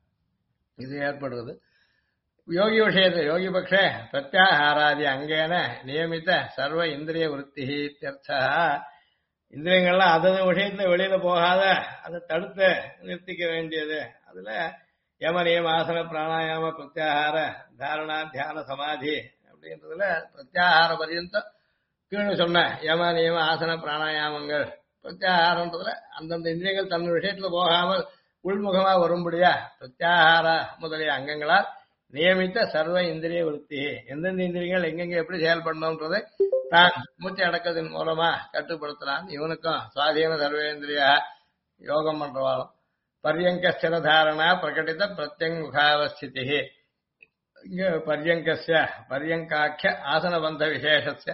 இது ஏற்படுறது. யோகி விஷயத்தை யோகி பக்ஷே பிரத்யாஹாராதி அங்கேன நியமித்த சர்வ இந்திரிய விருத்தி இத்தியர்த்தா. இந்திரியங்கள்லாம் அதது விஷயத்துல வெளியில போகாத அதை தடுத்து நிறுத்திக்க வேண்டியது. அதுல யம நியம ஆசன பிராணாயாம பிரத்யாகார தாரணா தியான சமாதி அப்படின்றதுல பிரத்யாகார பரியந்தம் கீழே சொன்ன யம நியம ஆசன பிராணாயாமங்கள் பிரத்யாகாரன்றதுல அந்தந்த இந்திரியங்கள் தன் விஷயத்துல போகாமல் உள்முகமா வரும்படியா பிரத்யாகார முதலிய அங்கங்களால் நியமித்த சர்வ இந்திரிய விருத்தி. எந்தெந்த இந்திரியங்கள் எங்கெங்க எப்படி செயல்படணும்ன்றதை தான் மூச்சை அடக்கத்தின் மூலமா கட்டுப்படுத்தலாம். இவனுக்கும் சுவாதீன சர்வேந்திரிய யோகம் பண்றவாளும் பர்யங்க ஸ்திரதாரணா பிரகடித பிரத்யங்குகாவஸ்திதி. இங்க பர்யங்கஸ்ய பர்யங்காக்கிய ஆசனபந்த விசேஷஸ்ய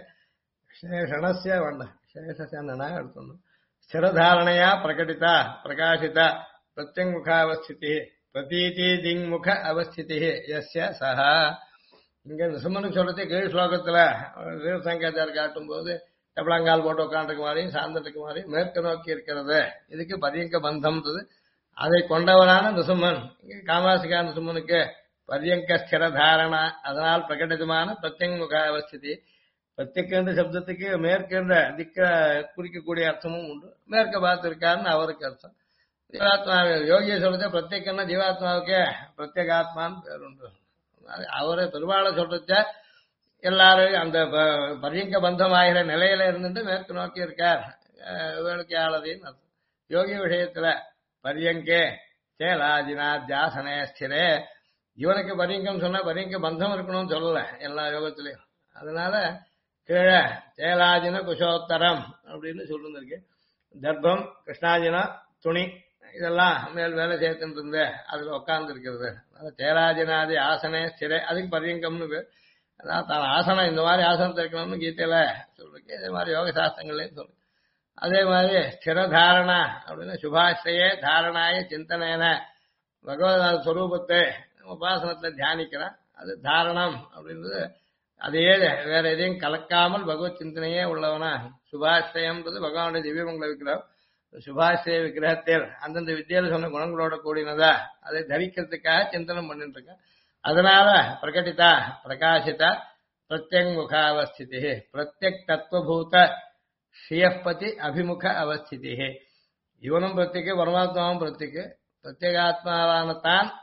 சேஷணஸ்ய வண்ண சேஷசனா எடுத்துணும். ஸ்திரதாரணையா பிரகடிதா பிரகாசிதா பிரத்யங்குகாவஸ்திதி பிரதீதி திங்முக அவஸ்திதி யஸ்ய சஹா. இங்க நிசுமனுக்கு சொல்றது கீழ் ஸ்லோகத்துல சங்கேதார் காட்டும் போது எப்பளங்கால் போட்டு உட்காந்துருக்கு மாதிரியும் சார்ந்திருக்கு மாதிரியும் மேற்கு நோக்கி இருக்கிறது. இதுக்கு பரியங்க பந்தம்ன்றது. அதை கொண்டவரான நிசுமன். காமாசிகா நிசுமனுக்கு பரியங்க ஸ்திரதாரணா அதனால் பிரகடிதமான பிரத்யங்குக அவஸ்திதி. பிரத்யேக சப்தத்துக்கு மேற்கின்ற திக்க குறிக்கக்கூடிய அர்த்தமும் உண்டு. மேற்க பார்த்து இருக்காருன்னு அவருக்கு அர்த்தம். ஜீவாத்மா யோகிய சொல்றது பிரத்யேகன்னா ஜீவாத்மாவுக்கு பிரத்யேகாத்மான்னு பேர் உண்டு. அவரை பெருமாளை சொல்றச்ச எல்லாரும் அந்த பரியங்க பந்தம் ஆகிற நிலையில இருந்துட்டு மேற்கு நோக்கி இருக்கார் வேடிக்கையாளரின் அர்த்தம். யோகி விஷயத்துல பரியங்கே சேலாஜினா ஜாசனே ஸ்திரே. இவனுக்கு பரியங்கம் சொன்னா பரியங்க பந்தம் இருக்கணும்னு சொல்லல எல்லா யோகத்திலையும். அதனால கீழே சேலாஜின குஷோத்தரம் அப்படின்னு சொல்லிருக்கு. தர்ப்பம் கிருஷ்ணாஜினா துணி இதெல்லாம் மேல் வேலை சேர்த்துட்டு இருந்து அதுல உட்கார்ந்து இருக்கிறது. சேராஜனாதி ஆசனே ஸ்திரே அதுக்கு பரியங்கம்னு பேர். அதான் தான் ஆசனம் இந்த மாதிரி ஆசனத்தை இருக்கணும்னு கீதையில சொல்லிருக்கு. இதே மாதிரி யோக சாஸ்திரங்கள்லயும் சொல்லு. அதே மாதிரி ஸ்திரதாரணா அப்படின்னா சுபாஸ்ரயே தாரணாய சிந்தனைன பகவத் ஸ்வரூபத்தை உபாசனத்தை தியானிக்கிறான். அது தாரணம் அப்படின்றது அதையே வேற எதையும் கலக்காமல் பகவத் சிந்தனையே உள்ளவனா. சுபாஸ்ரயம்ன்றது பகவானுடைய திவ்யமங்கள விக்கிரகம். சுபாஸ்ரய விக்கிரகத்தில் அந்தந்த வித்தியால சொன்ன குணங்களோட கூடினதா அதை தரிக்கிறதுக்காக சிந்தனம் பண்ணிட்டு இருக்க. அதனால பிரகடிதா பிரகாசிதா பிரத்யங்குகாவஸ்திதி பிரத்யக் தத்துவபூத ஸ்ரீயப்பதி அபிமுக அவஸ்திதி. இவனும் பிரத்யேக பரமாத்மாவும் பிரத்யேக பிரத்யேகாத்மாவான தான்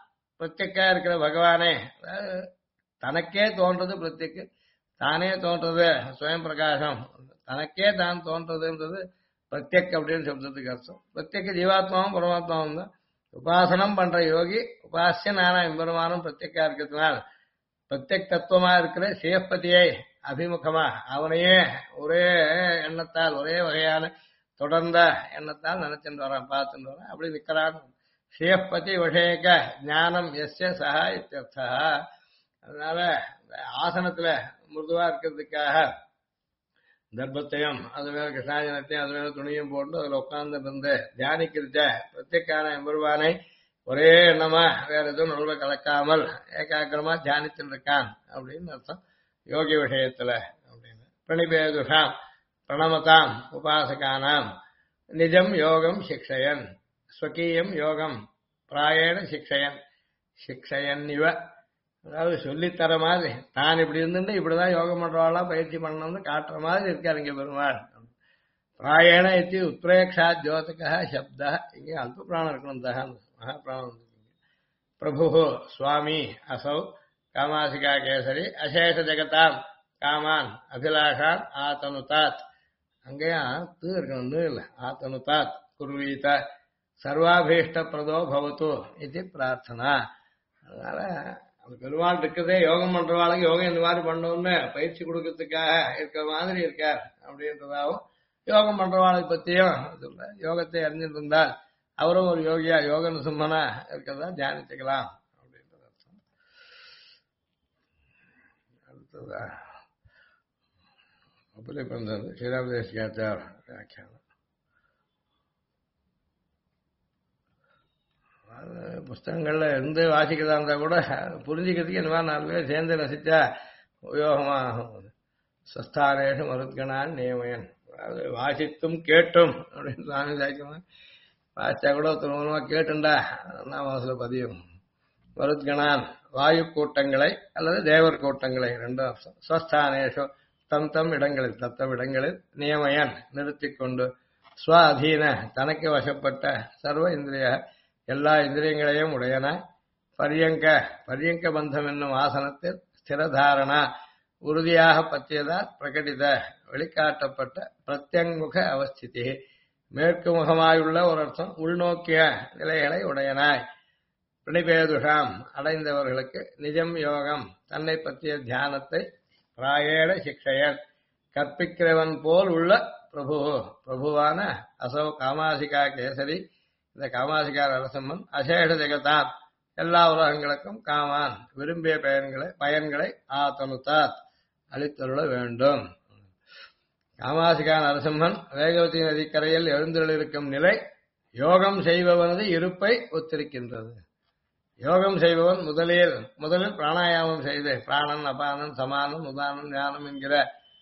பிரத்யக்கா இருக்கிற பகவானே, அதாவது தனக்கே தோன்றது பிரத்யக்கு, தானே தோன்றது சுயம் பிரகாசம், தனக்கே தான் தோன்றதுன்றது பிரத்யக் அப்படின்னு சொல்றதுக்கு அர்த்தம். பிரத்யக்க ஜீவாத்மாவும் பரமாத்மாவும் தான். உபாசனம் பண்ற யோகி உபாசிய நானா எம்பெருமானும் பிரத்யக்கா இருக்கிறதுனால் பிரத்யக் தத்துவமா இருக்கிற சிவப்பதியை அபிமுகமா அவனையே ஒரே எண்ணத்தால் ஒரே வகையான தொடர்ந்த எண்ணத்தால் நினைச்சுட்டு வரான், பார்த்துட்டு வரான், அப்படி நிக்கிறான். சிவப்பதி விஷயக்க ஞானம் எஸ்ய சஹா இத்தியர்த்தா. அதனால இந்த ஆசனத்துல மிருதுவா இருக்கிறதுக்காக தர்பத்தையும் அது மேல கிருஷ்ணாஜனத்தையும் அது மேல துணியும் போட்டு அதுல உட்கார்ந்து இருந்து தியானிக்கிறத பிரத்யேக்கான எம்பெருமானை ஒரே எண்ணமா வேற எதுவும் நடுவில் கலக்காமல் ஏகாக்கிரமா தியானிச்சுட்டு இருக்கான் அப்படின்னு அர்த்தம் யோகி விஷயத்துல. அப்படின்னு பிரணிபேதுஷாம் பிரணமதாம் உபாசகானாம் நிஜம் யோகம் சிக்ஷயன் ஸ்வகீயம் யோகம் பிராயேண சிக்ஷயன் சிக்ஷயன் இவ. அதாவது சொல்லித்தர மாதிரி தான் இப்படி இருந்துட்டு இப்படிதான் யோகம் பண்றவாளா பயிற்சி பண்ணணும்னு காட்டுற மாதிரி இருக்காரு இங்க பெருமாள். பிராயண இது உத்ரேக்ஷா ஜோதக சப்த, இங்கே அல்ப பிராணம் இருக்கணும், தகன் மகாபிராணம். பிரபு சுவாமி அசௌ காமாசிகா கேசரி அசேஷ ஜெகதாம் காமான் அபிலாஷான் ஆதனுதாத், அங்கேயும் தூ இருக்கணும், இல்லை ஆதனுதாத் குர்வீத சர்வாபீஷ்ட பிரதோ பவத்து இது பிரார்த்தனா. அதனால அந்த பெருமாள் இருக்கிறதே யோகம் பண்றவாளுக்கு யோகம் இந்த மாதிரி பண்ணணும்னு பயிற்சி கொடுக்கறதுக்காக இருக்கிற மாதிரி இருக்கார் அப்படின்றதாவும், யோகம் பண்றவாளுக்கு பத்தியும் சொல்ற யோகத்தை அறிஞ்சிட்டு இருந்தால் அவரும் ஒரு யோகியா யோக சும்மனா இருக்கிறதா தியானிச்சுக்கலாம் அப்படின்றது அர்த்தம். அடுத்ததா அப்படி பண்றது ஸ்ரீராமதேசிகாச்சார் வியாக்கியானம். புஸ்தகங்கள்ல இருந்து வாசிக்கிறதா இருந்தா கூட புரிஞ்சுக்கிறதுக்கு இந்த மாதிரி 4 பேர் சேர்ந்து ரசிச்சா உபயோகமாகும். சஸ்தாரேஷம் மருத்கணான் நியமயன், அதாவது வாசித்தும் கேட்டும் அப்படின்னு சுவாமி சாய்க்கணும். வாசிச்சா கூட திருமணமா கேட்டுண்டா மனசுல பதியும். மருத்கணான் வாயு கூட்டங்களை அல்லது தேவர் கூட்டங்களை, 2 அர்த்தம். ஸ்வஸ்தானேஷோ தம் இடங்களில் தத்தம் இடங்களில் நியமயன் நிறுத்திக் கொண்டு, ஸ்வ அதீன தனக்கு வசப்பட்ட, சர்வ இந்திரிய எல்லா இந்திரியங்களையும் உடையன, பரியங்க பந்தம் என்னும் ஆசனத்தில் ஸ்திரதாரணா உறுதியாக பற்றியதால் பிரகடித வெளிக்காட்டப்பட்ட பிரத்யங்முக அவஸ்திதி மேற்கு முகமாயுள்ள ஒரு அர்த்தம், உள்நோக்கிய நிலைகளை உடையனாய். பிணிபேதுஷாம் அடைந்தவர்களுக்கு நிஜம் யோகம் தன்னை பற்றிய தியானத்தை பிராயேட சிக்ஷையர் கற்பிக்கிறவன் போல் உள்ள பிரபு, பிரபுவான அசௌ காமாசிகா கேசரி, இந்த காமாசிகார் அரசம்மன் அசேஷ ஜெகதான் எல்லா உலகங்களுக்கும் காமான் விரும்பிய பயன்களை ஆதனுதாத் அளித்தருள வேண்டும். காமாசிகான் அரசம்மன் வேகவதி நதிக்கரையில் எழுந்தருளிருக்கும் நிலை யோகம் செய்பவனது இருப்பை ஒத்திருக்கின்றது. யோகம் செய்பவன் முதலில் பிராணாயாமம் செய்து பிராணன் அபானன் சமானம் உதானம் ஞானம் என்கிற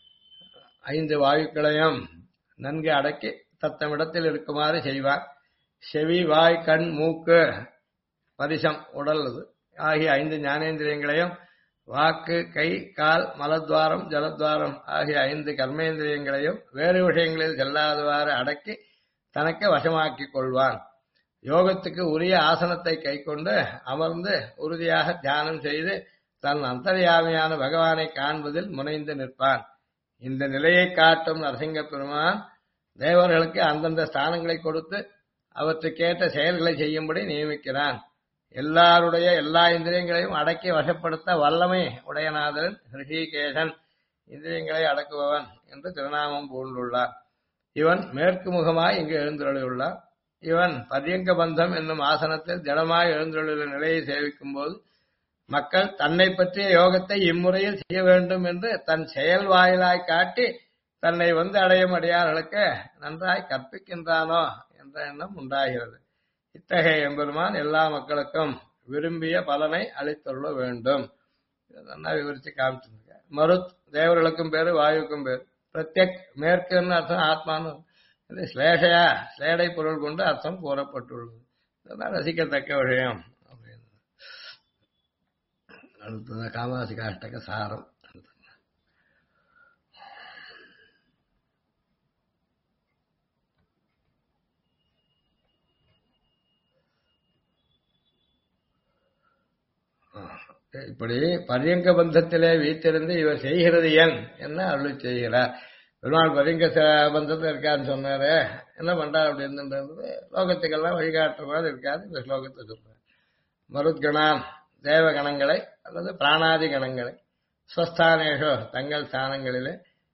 5 வாயுக்களையும் நன்கு அடக்கி தத்தமிடத்தில் இருக்குமாறு செய்வார். செவி வாய் கண் மூக்கு பரிசம் உடல் ஆகிய 5 ஞானேந்திரியங்களையும், வாக்கு கை கால் மலத்வாரம் ஜலத்வாரம் ஆகிய 5 கர்மேந்திரியங்களையும் வேறு விஷயங்களில் செல்லாதவாறு அடக்கி தனக்கு வசமாக்கிக் கொள்வான். யோகத்துக்கு உரிய ஆசனத்தை கைக்கொண்டு அமர்ந்து உறுதியாக தியானம் செய்து தன் அந்தர்யாமியான பகவானை காண்பதில் முனைந்து நிற்பான். இந்த நிலையை காட்டும் நரசிங்க பெருமான் தேவர்களுக்கு அந்தந்த ஸ்தானங்களை கொடுத்து அவற்றுக்கேற்ற செயல்களை செய்யும்படி நியமிக்கிறான். எல்லாருடைய எல்லா இந்திரியங்களையும் அடக்கி வசப்படுத்த வல்லமை உடையநாதன் ரிஷிகேசன் இந்திரியங்களை அடக்குபவன் என்று திருநாமம் பூண்டுள்ளார். இவன் மேற்கு முகமாய் இங்கு எழுந்தருளியுள்ளார். இவன் பரியங்க பந்தம் என்னும் ஆசனத்தில் திடமாய் எழுந்தருளுள்ள நிலையை சேவிக்கும் போது மக்கள் தன்னை பற்றிய யோகத்தை இம்முறையில் செய்ய வேண்டும் என்று தன் செயல் வாயிலாய் காட்டி தன்னை வந்து அடையும் அடியார்களுக்கு நன்றாய் கற்பிக்கின்றானோ என்ற எண்ணம் உண்டாகிறது. இத்தகைய எம்பெருமான் எல்லா மக்களுக்கும் விரும்பிய பலனை அளித்துள்ள வேண்டும். நல்லா விவரிச்சு காமிச்சிருக்க. மருத் தேவர்களுக்கும் பேரு வாயுக்கும் பேரு. பிரத்யக் மேற்குன்னு அர்த்தம் ஆத்மான்னு ஸ்லேஷையா ஸ்லேடை பொருள் கொண்டு அர்த்தம் கூறப்பட்டுள்ளது. இதெல்லாம் ரசிக்கத்தக்க விஷயம் அப்படின்னு. அடுத்தது காமாசிகாஷ்டக சாரம். இப்படி பரியங்க பந்தத்திலே வீத்திருந்து இவர் செய்கிறது ஏன் என்ன அருளி செய்கிறார். பெருமாள் பரியங்க பந்தத்தில் இருக்கான்னு சொன்னாரு, என்ன பண்றார் அப்படி இருந்துன்றது லோகத்துக்கெல்லாம் வழிகாட்டுற மாதிரி இருக்காது. இந்த ஸ்லோகத்தை சொல்றார். மருத்கணான் தேவகணங்களை அல்லது பிராணாதி கணங்களை ஸ்வஸ்தானேஷோ தங்கள் ஸ்தானங்களிலே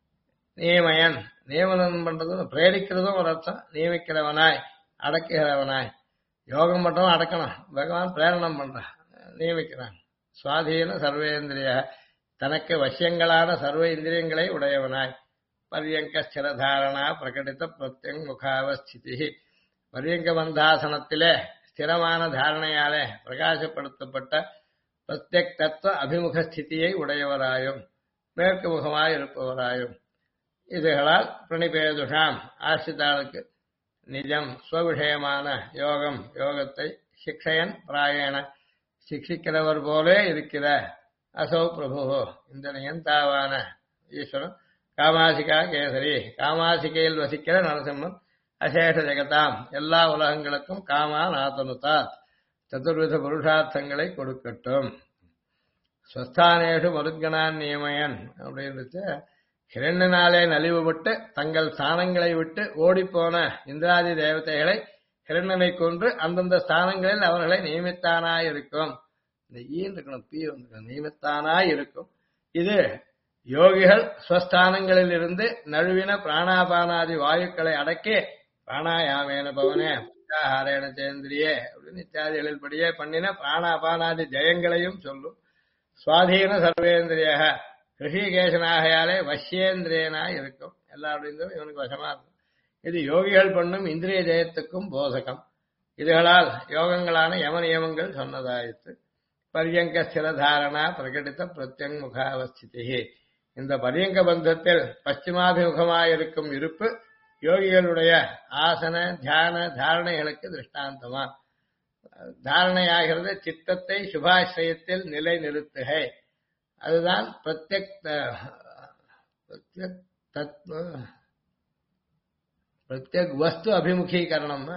நியமயன் நியமனம் பண்றதும் பிரேரிக்கிறதும் ஒரு அர்த்தம். நியமிக்கிறவனாய் அடக்குகிறவனாய் யோகம் மட்டும் அடக்கணும், பகவான் பிரேரணம் பண்றான், நியமிக்கிறான். சுவாதீன சர்வேந்திரிய தனக்கு வசியங்களான சர்வ இந்திரியங்களை உடையவனாய் பரியங்க ஸ்திரதாரணா பிரகடித்த பிரத்யங் முகாவஸ்திதி பரியங்க பந்தாசனத்திலே ஸ்திரமான தாரணையாலே பிரகாசப்படுத்தப்பட்ட பிரத்யக் தத்துவ அபிமுக ஸ்திதியை உடையவராயும் மேற்கு முகமாய் இருப்பவராயும் இதுகளால் பிரணிபேதுஷாம் ஆசிரிதாளுக்கு நிஜம் ஸ்வவிஷயமான யோகம் யோகத்தை சிக்ஷயன் பிராயண சிக்ஷிக்கிறவர் போலே இருக்கிற அசௌ பிரபு இந்த நியந்தாவான ஈஸ்வரன் காமாசிகா கேசரி காமாசிகையில் வசிக்கிற நரசிம்மன் அசேஷ ஜெகதாம் எல்லா உலகங்களுக்கும் காமா நாதனுதாத் சதுர்வித புருஷார்த்தங்களை கொடுக்கட்டும். ஸ்வஸ்தானேஷு மருத்கணான் நியமயன் அப்படின்னு ஹிரண்யனாலே நலிவுபட்டு தங்கள் ஸ்தானங்களை விட்டு ஓடிப்போன இந்திராதி தேவதைகளை ஹிரண்யனை கொன்று அந்தந்த ஸ்தானங்களில் அவர்களை நியமித்தானாயிருக்கும். இந்த ஈன் இருக்கணும், பி வந்து நியமித்தானாயிருக்கும். இது யோகிகள் ஸ்வஸ்தானங்களில் இருந்து நழுவின பிராணாபானாதி வாயுக்களை அடக்கி பிராணாயாமேன பவனே பிரத்யாஹாரேண சேந்திரியே அப்படின்னு இத்தியாதிகளில் படியே பண்ணின பிராணாபானாதி ஜெயங்களையும் சொல்லும். சுவாதீன சர்வேந்திரிய ரிஷிகேசனாகையாலே வசியேந்திரியனாய் இருக்கும். எல்லா அப்படிங்கிறது இவனுக்கு வசமா இருக்கும். இது யோகிகள் பண்ணும் இந்திரிய ஜெயத்துக்கும் போதகம். இதுகளால் யோகங்களான யம நியமங்கள் சொன்னதாயிற்று. பரியங்க ஸ்திரதாரணா பிரகடித்த பிரத்யங் முகாவஸ்திதி இந்த பரியங்க பந்தத்தில் பশ্চিமாபிமுகமாயிருக்கும் இருப்பு யோகிகளுடைய ஆசன தியான தாரணைகளுக்கு திருஷ்டாந்தமா. தாரணையாகிறது சித்தத்தை சுபாசிரயத்தில் நிலை நிறுத்துகை. அதுதான் பிரத்யக் வஸ்து அபிமுகீகரணம்.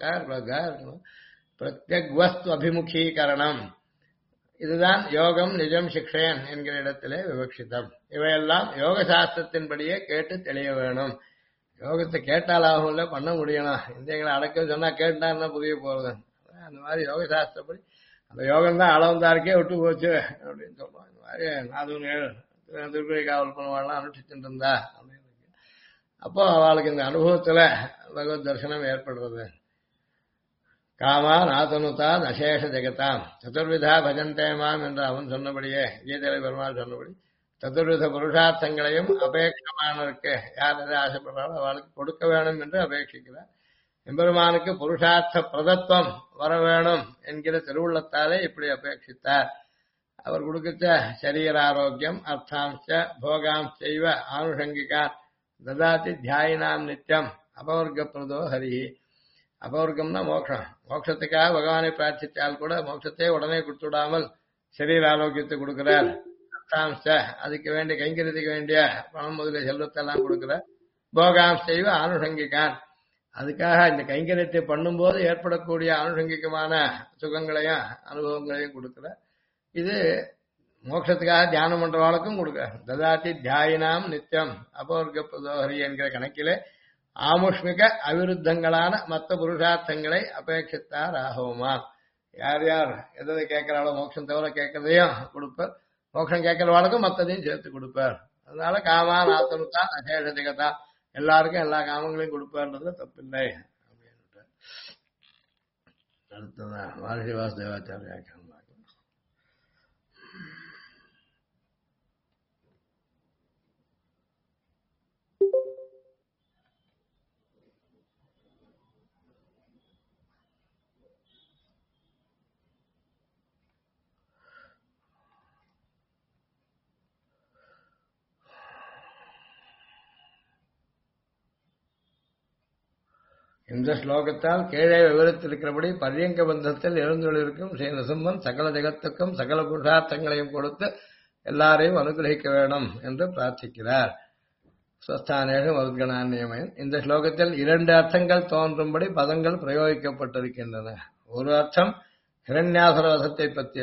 பிரத்யக் வஸ்து அபிமுகீகரணம் இதுதான் யோகம் நிஜம் சிக்ஷயன் என்கிற இடத்திலே விவக்ஷிதம். இவையெல்லாம் யோக சாஸ்திரத்தின்படியே கேட்டு தெளிய வேணும். யோகத்தை கேட்டாலாகும்ல பண்ண முடியணும். இந்தியங்களை அடக்க சொன்னா கேட்டாருன்னா புரிய போறது. அந்த மாதிரி யோக சாஸ்திரப்படி அந்த யோகம் தான் அளவந்தாருக்கே விட்டு போச்சு அப்படின்னு சொல்றோம். இந்த மாதிரி 4 திருக்குறளை காவல் பண்ணுவாள்லாம் அனுஷ்டிச்சுட்டு இருந்தா அப்படின்னு. அப்போ அவளுக்கு இந்த அனுபவத்துல பகவத் தரிசனம் ஏற்படுறது. காமா நாதனுதா நசேஷ ஜெகதாம் சதுர்விதா பஜந்தே மாம் என்று அவன் சொன்னபடியே கீதையில பெருமாள் சொன்னபடி சதுர்வித புருஷார்த்தங்களையும் அபேட்சமானருக்கு யார் எதை ஆசைப்படுறாலும் அவளுக்கு கொடுக்க வேணும் என்று அபேட்சிக்கிறார். எம்பெருமானுக்கு புருஷார்த்த பிரதத்துவம் வர வேணும் என்கிற திருவுள்ளத்தாலே இப்படி அபேட்சித்தார். அவர் கொடுக்கிற சரீர ஆரோக்கியம் அர்த்தாம்ச போகாம்ச செய்வ ஆனுஷங்கிகா ததாதி தியாயினாம் நித்தியம் அபவர்க்க பிரதோ ஹரி. அபவர்க்கம்னா மோட்சம். மோட்சத்துக்காக பகவானை பிரார்த்தித்தால் கூட மோட்சத்தை உடனே கொடுத்துடாமல் சரீர ஆரோக்கியத்தை கொடுக்கிறார். அர்த்தாம்ச அதுக்கு வேண்டிய கைங்கரியத்துக்கு வேண்டிய பணம் முதலிய செல்வத்தெல்லாம் கொடுக்கிறார். போகாம்ச செய்வ ஆனுஷங்கிகான் அதுக்காக இந்த கைங்கரியத்தை பண்ணும்போது ஏற்படக்கூடிய ஆனுஷங்கிகமான சுகங்களையும் அனுபவங்களையும் கொடுக்கிறார். இது மோட்சத்துக்காக தியானம் பண்றவாளுக்கும் கொடுக்கிறார். ததாதி தியாயினாம் நித்தியம் அபவர்க்க பிரதோஹரி என்கிற கணக்கிலே ஆமுஷ்மிக அவிருத்தங்களான மற்ற புருஷார்த்தங்களை அபேட்சித்தார் ஆகவுமா. யார் யார் எதை கேட்கிறாளோ மோட்சம் தவிர கேட்கறதையும் கொடுப்பார். மோட்சம் கேட்கிறவாளுக்கும் மற்றதையும் சேர்த்து கொடுப்பார். அதனால காமா நாத்தனுத்தான் அசேஷ ஜெகதா எல்லாருக்கும் எல்லா காமங்களையும் கொடுப்பார்ன்றது தப்பில்லை அப்படின்னு. அடுத்ததான் மகர்ஷி வாசுதேவாச்சாரிய இந்த ஸ்லோகத்தால் கீழே விவரித்திருக்கிறபடி பரியங்க பந்தத்தில் எழுந்துள்ளிருக்கும் ஸ்ரீ நரசிம்மன் சகல ஜெகத்துக்கும் சகல புருஷார்த்தங்களையும் கொடுத்து எல்லாரையும் அனுகிரகிக்க வேண்டும் என்று பிரார்த்திக்கிறார். ஸ்வஸ்தானேஷு மருத்கணான்யமயன் இந்த ஸ்லோகத்தில் 2 அர்த்தங்கள் தோன்றும்படி பதங்கள் பிரயோகிக்கப்பட்டிருக்கின்றன. ஒரு அர்த்தம் ஹிரண்யாசுர வதத்தை பற்றியது.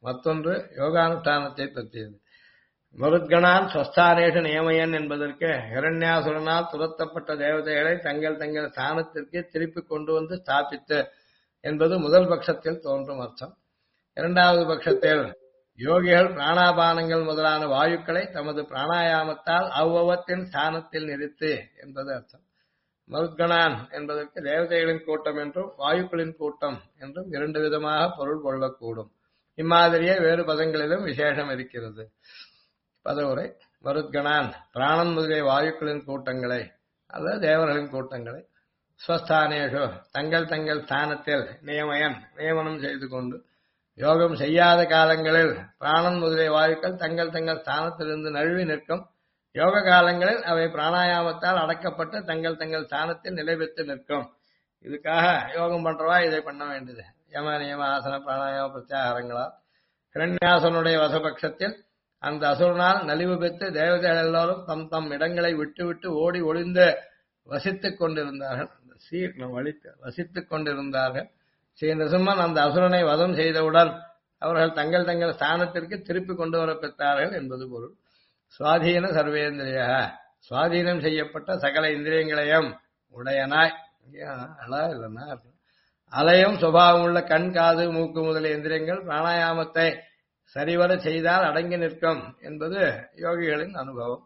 மற்றொன்று யோகானுஷ்டானத்தை பற்றியது. மருத்கணான் ஸ்வஸ்தானேஷு நியமயன் என்பதற்கு ஹிரண்யாசுரனால் துரத்தப்பட்ட தேவதைகளை தங்கள் தங்கள் ஸ்தானத்திற்கு திருப்பி கொண்டு வந்து ஸ்தாபித்து என்பது முதல் பட்சத்தில் தோன்றும் அர்த்தம். இரண்டாவது பட்சத்தில் யோகிகள் பிராணாபானங்கள் முதலான வாயுக்களை தமது பிராணாயாமத்தால் அவ்வவத்தின் ஸ்தானத்தில் நிறுத்து என்பது அர்த்தம். மருத்கணான் என்பதற்கு தேவதைகளின் கூட்டம் என்றும் வாயுக்களின் கூட்டம் என்றும் இரண்டு விதமாக பொருள் கொள்ளக்கூடும். இம்மாதிரியே வேறு பதங்களிலும் விசேஷம் இருக்கிறது. பதவுரை: மருத்கணான் பிராணன் முதலிய வாயுக்களின் கூட்டங்களை அல்லது தேவர்களின் கூட்டங்களை ஸ்வஸ்தானேஷு தங்கள் தங்கள் ஸ்தானத்தில் நியமனம் செய்து கொண்டு யோகம் செய்யாத காலங்களில் பிராணன் முதலிய வாயுக்கள் தங்கள் தங்கள் ஸ்தானத்திலிருந்து நழுவி நிற்கும். யோக காலங்களில் அவை பிராணாயாமத்தால் அடக்கப்பட்டு தங்கள் தங்கள் ஸ்தானத்தில் நிலை பெற்று நிற்கும். இதுக்காக யோகம் பண்றவா இதை பண்ண வேண்டியது. யம நியம ஆசன பிராணாயாம பிரத்யாகாரங்களால் ஹிரண்யாசனுடைய வசபட்சத்தில் அந்த அசுரனால் நலிவு பெற்று தேவதைகள் எல்லோரும் தம் தம் இடங்களை விட்டு விட்டு ஓடி ஒளிந்து வசித்துக் கொண்டிருந்தார்கள். வசித்துக் கொண்டிருந்தார்கள். ஸ்ரீ நிருசிம்மன் அந்த அசுரனை வதம் செய்தவுடன் அவர்கள் தங்கள் தங்கள் ஸ்தானத்திற்கு திருப்பி கொண்டு வர பெற்றார்கள் என்பது பொருள். சுவாதீன சர்வேந்திரிய சுவாதீனம் செய்யப்பட்ட சகல இந்திரியங்களையும் உடையனாய் இல்லைன்னா அலையும் சுபாவம் உள்ள கண் காது மூக்கு முதலிய இந்திரியங்கள் பிராணாயாமத்தை சரிவர செய்தால் அடங்கி நிற்கும் என்பது யோகிகளின் அனுபவம்.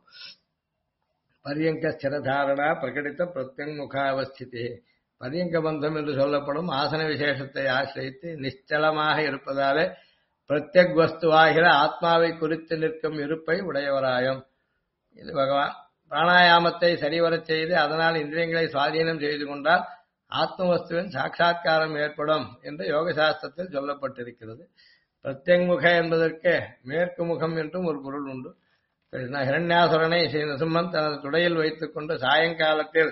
பரியங்க ஸ்திரதாரணா பிரகடித்த பிரத்யங்முகாவஸ்திதி பரியங்க பந்தம் என்று சொல்லப்படும் ஆசன விசேஷத்தை ஆசிரித்து நிச்சலமாக இருப்பதாலே பிரத்யக் வஸ்துவாகிற ஆத்மாவை குறித்து நிற்கும் இருப்பை உடையவராயும். இது பகவான் பிராணாயாமத்தை சரிவரச் செய்து அதனால் இந்திரியங்களை சுவாதீனம் செய்து கொண்டால் ஆத்ம வஸ்துவின் சாட்சா்காரம் ஏற்படும் என்று யோக சாஸ்திரத்தில் சொல்லப்பட்டிருக்கிறது. பிரத்யங்முக என்பதற்கு மேற்கு முகம் என்றும் ஒரு பொருள் உண்டு. ஹிரண்யாசுரனை ஸ்ரீ நிருசிம்மன் தனது துடையில் வைத்துக் கொண்டு சாயங்காலத்தில்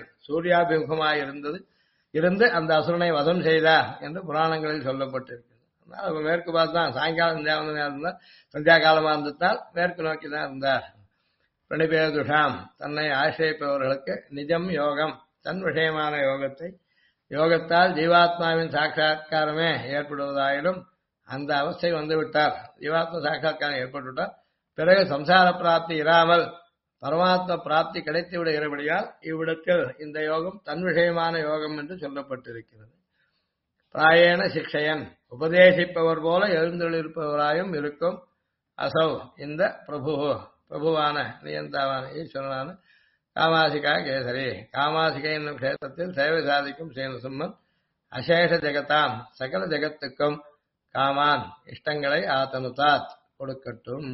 இருந்து அந்த அசுரனை வதம் செய்தார் என்று புராணங்களில் சொல்லப்பட்டிருக்கிறது. அவர் மேற்கு பார்த்தான். சாயங்காலம் இருந்தால் சந்தியா காலமா இருந்துட்டால் மேற்கு நோக்கி தான் இருந்தார். பிரணிபேதுஷாம் தன்னை ஆசிரியப்பவர்களுக்கு நிஜம் யோகம் தன் விஷயமான யோகத்தால் ஜீவாத்மாவின் சாட்சா்காரமே ஏற்படுவதாயினும் அந்த அவஸ்தை வந்துவிட்டார். ஜீவாத்ம சாட்சா்காரம் ஏற்பட்டுவிட்டார். பிறகு சம்சார பிராப்தி இராமல் பரமாத்ம பிராப்தி கிடைத்து விடுகிறபடியால் இவ்விடத்தில் இந்த யோகம் தன் விஷயமான யோகம் என்று சொல்லப்பட்டிருக்கிறது. பிராயேன சிக்ஷையன் உபதேசிப்பவர் போல எழுந்தொழிருப்பவராயும் இருக்கும். அசௌ இந்த பிரபுவான நியந்தாவான ஈஸ்வரனான காமாசிகா கேசரி காமாசிகை என்னும் கஷேத்திரத்தில் சேவை சாதிக்கும் ஸ்ரீ நிருசிம்மன் அசேஷ ஜெகத்தாம் சகல ஜெகத்துக்கும் காமான் இஷ்டங்களை ஆத்தனுதாத் கொடுக்கட்டும்.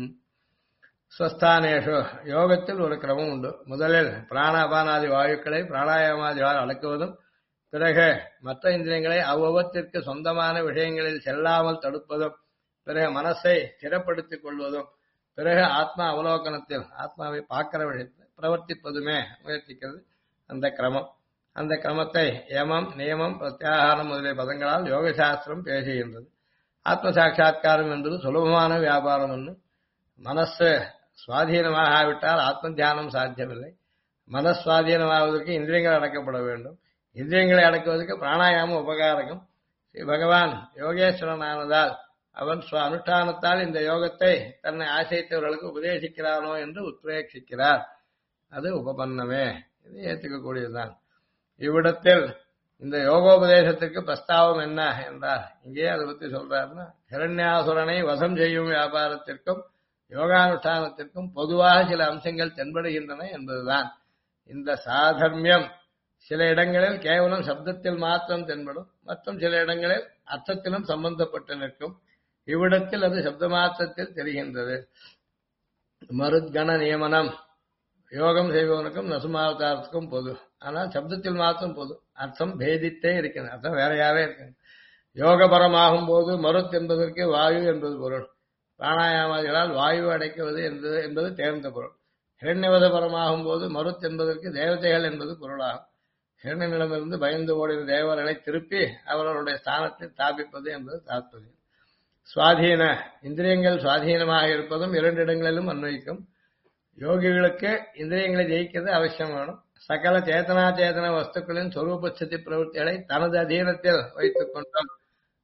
ஸ்வஸ்தானேஷு யோகத்தில் ஒரு கிரமம் உண்டு. முதலில் பிராணாபானாதி வாயுக்களை பிராணாயாமாதியால் அடக்குவதும், பிறகு மற்ற இந்திரியங்களை அவ்வவற்றிற்கு சொந்தமான விஷயங்களில் செல்லாமல் தடுப்பதும், பிறகு மனசை ஸ்திரப்படுத்திக் கொள்வதும், பிறகு ஆத்மா அவலோகனத்தில் ஆத்மாவை பார்க்கிற விஷயத்தில் பிரவர்த்திப்பதுமே முயற்சிக்கிறது அந்த கிரமம். அந்த கிரமத்தை யமம் நியமம் பிரத்யாகாரம் முதலிய பதங்களால் யோக சாஸ்திரம் பேசுகின்றது. ஆத்ம சாட்சா்காரம் என்பது சுலபமான வியாபாரம் ஒன்று. மனசு சுவாதீனமாக ஆவிட்டால் ஆத்ம தியானம் சாத்தியமில்லை. மனசுவாதீனமாவதற்கு இந்திரியங்கள் அடக்கப்பட வேண்டும். இந்திரியங்களை அடக்குவதற்கு பிராணாயாமம் உபகாரகம். ஸ்ரீ பகவான் யோகேஸ்வரனானதால் அவன் அனுஷ்டானத்தால் இந்த யோகத்தை தன்னை ஆசைத்தவர்களுக்கு உபதேசிக்கிறானோ என்று உத்வேஷிக்கிறார். அது உபபன்னமே. இது ஏற்றுக்கக்கூடியதுதான். இவ்விடத்தில் இந்த யோகோபதேசத்திற்கு பிரஸ்தாவம் என்ன என்றார். இங்கே அதை பற்றி சொல்றாருன்னா, ஹிரண்யாசுரனை வசம் செய்யும் வியாபாரத்திற்கும் யோகானுஷ்டானத்திற்கும் பொதுவாக சில அம்சங்கள் தென்படுகின்றன என்பதுதான். இந்த சாதர்மியம் சில இடங்களில் கேவலம் சப்தத்தில் மாத்திரம் தென்படும், மற்றும் சில இடங்களில் அர்த்தத்திலும் சம்பந்தப்பட்டு நிற்கும். இவ்விடத்தில் அது சப்த மாத்திரத்தில் தெரிகின்றது. மருத்கண நியமனம் யோகம் செய்பவனுக்கும் நசுமாவதாரத்துக்கும் பொது. ஆனால் சப்தத்தில் மாத்திரம் பொது, அர்த்தம் பேதித்தே இருக்கிறது. அர்த்தம் வேறையாவே இருக்கு. யோகபரமாகும் போது மருத் என்பதற்கு வாயு என்பது பொருள். பிராணாயாமங்களால் வாயு அடைக்குவது என்பது தேர்ந்த பொருள். ஹிரண்யவதபரமாகும் போது மருத் என்பதற்கு தேவதைகள் என்பது பொருளாகும். ஹிரண்யனிடமிருந்து பயந்து ஓடின தேவர்களை திருப்பி அவர்களுடைய ஸ்தானத்தில் ஸ்தாபிப்பது என்பது தாத்பரியம். சுவாதீன இந்திரியங்கள் சுவாதீனமாக இருப்பதும் இரண்டு இடங்களிலும் அன்வயிக்கும். யோகிகளுக்கு இந்திரியங்களை ஜெயிக்கிறது அவசியம் வேணும். சகல சேத்தனா சேத்தன வஸ்துக்களின் சொரூபஸ்திதி பிரவൃத்திகளை தனது அதீனத்தில் வைத்துக் கொண்டால்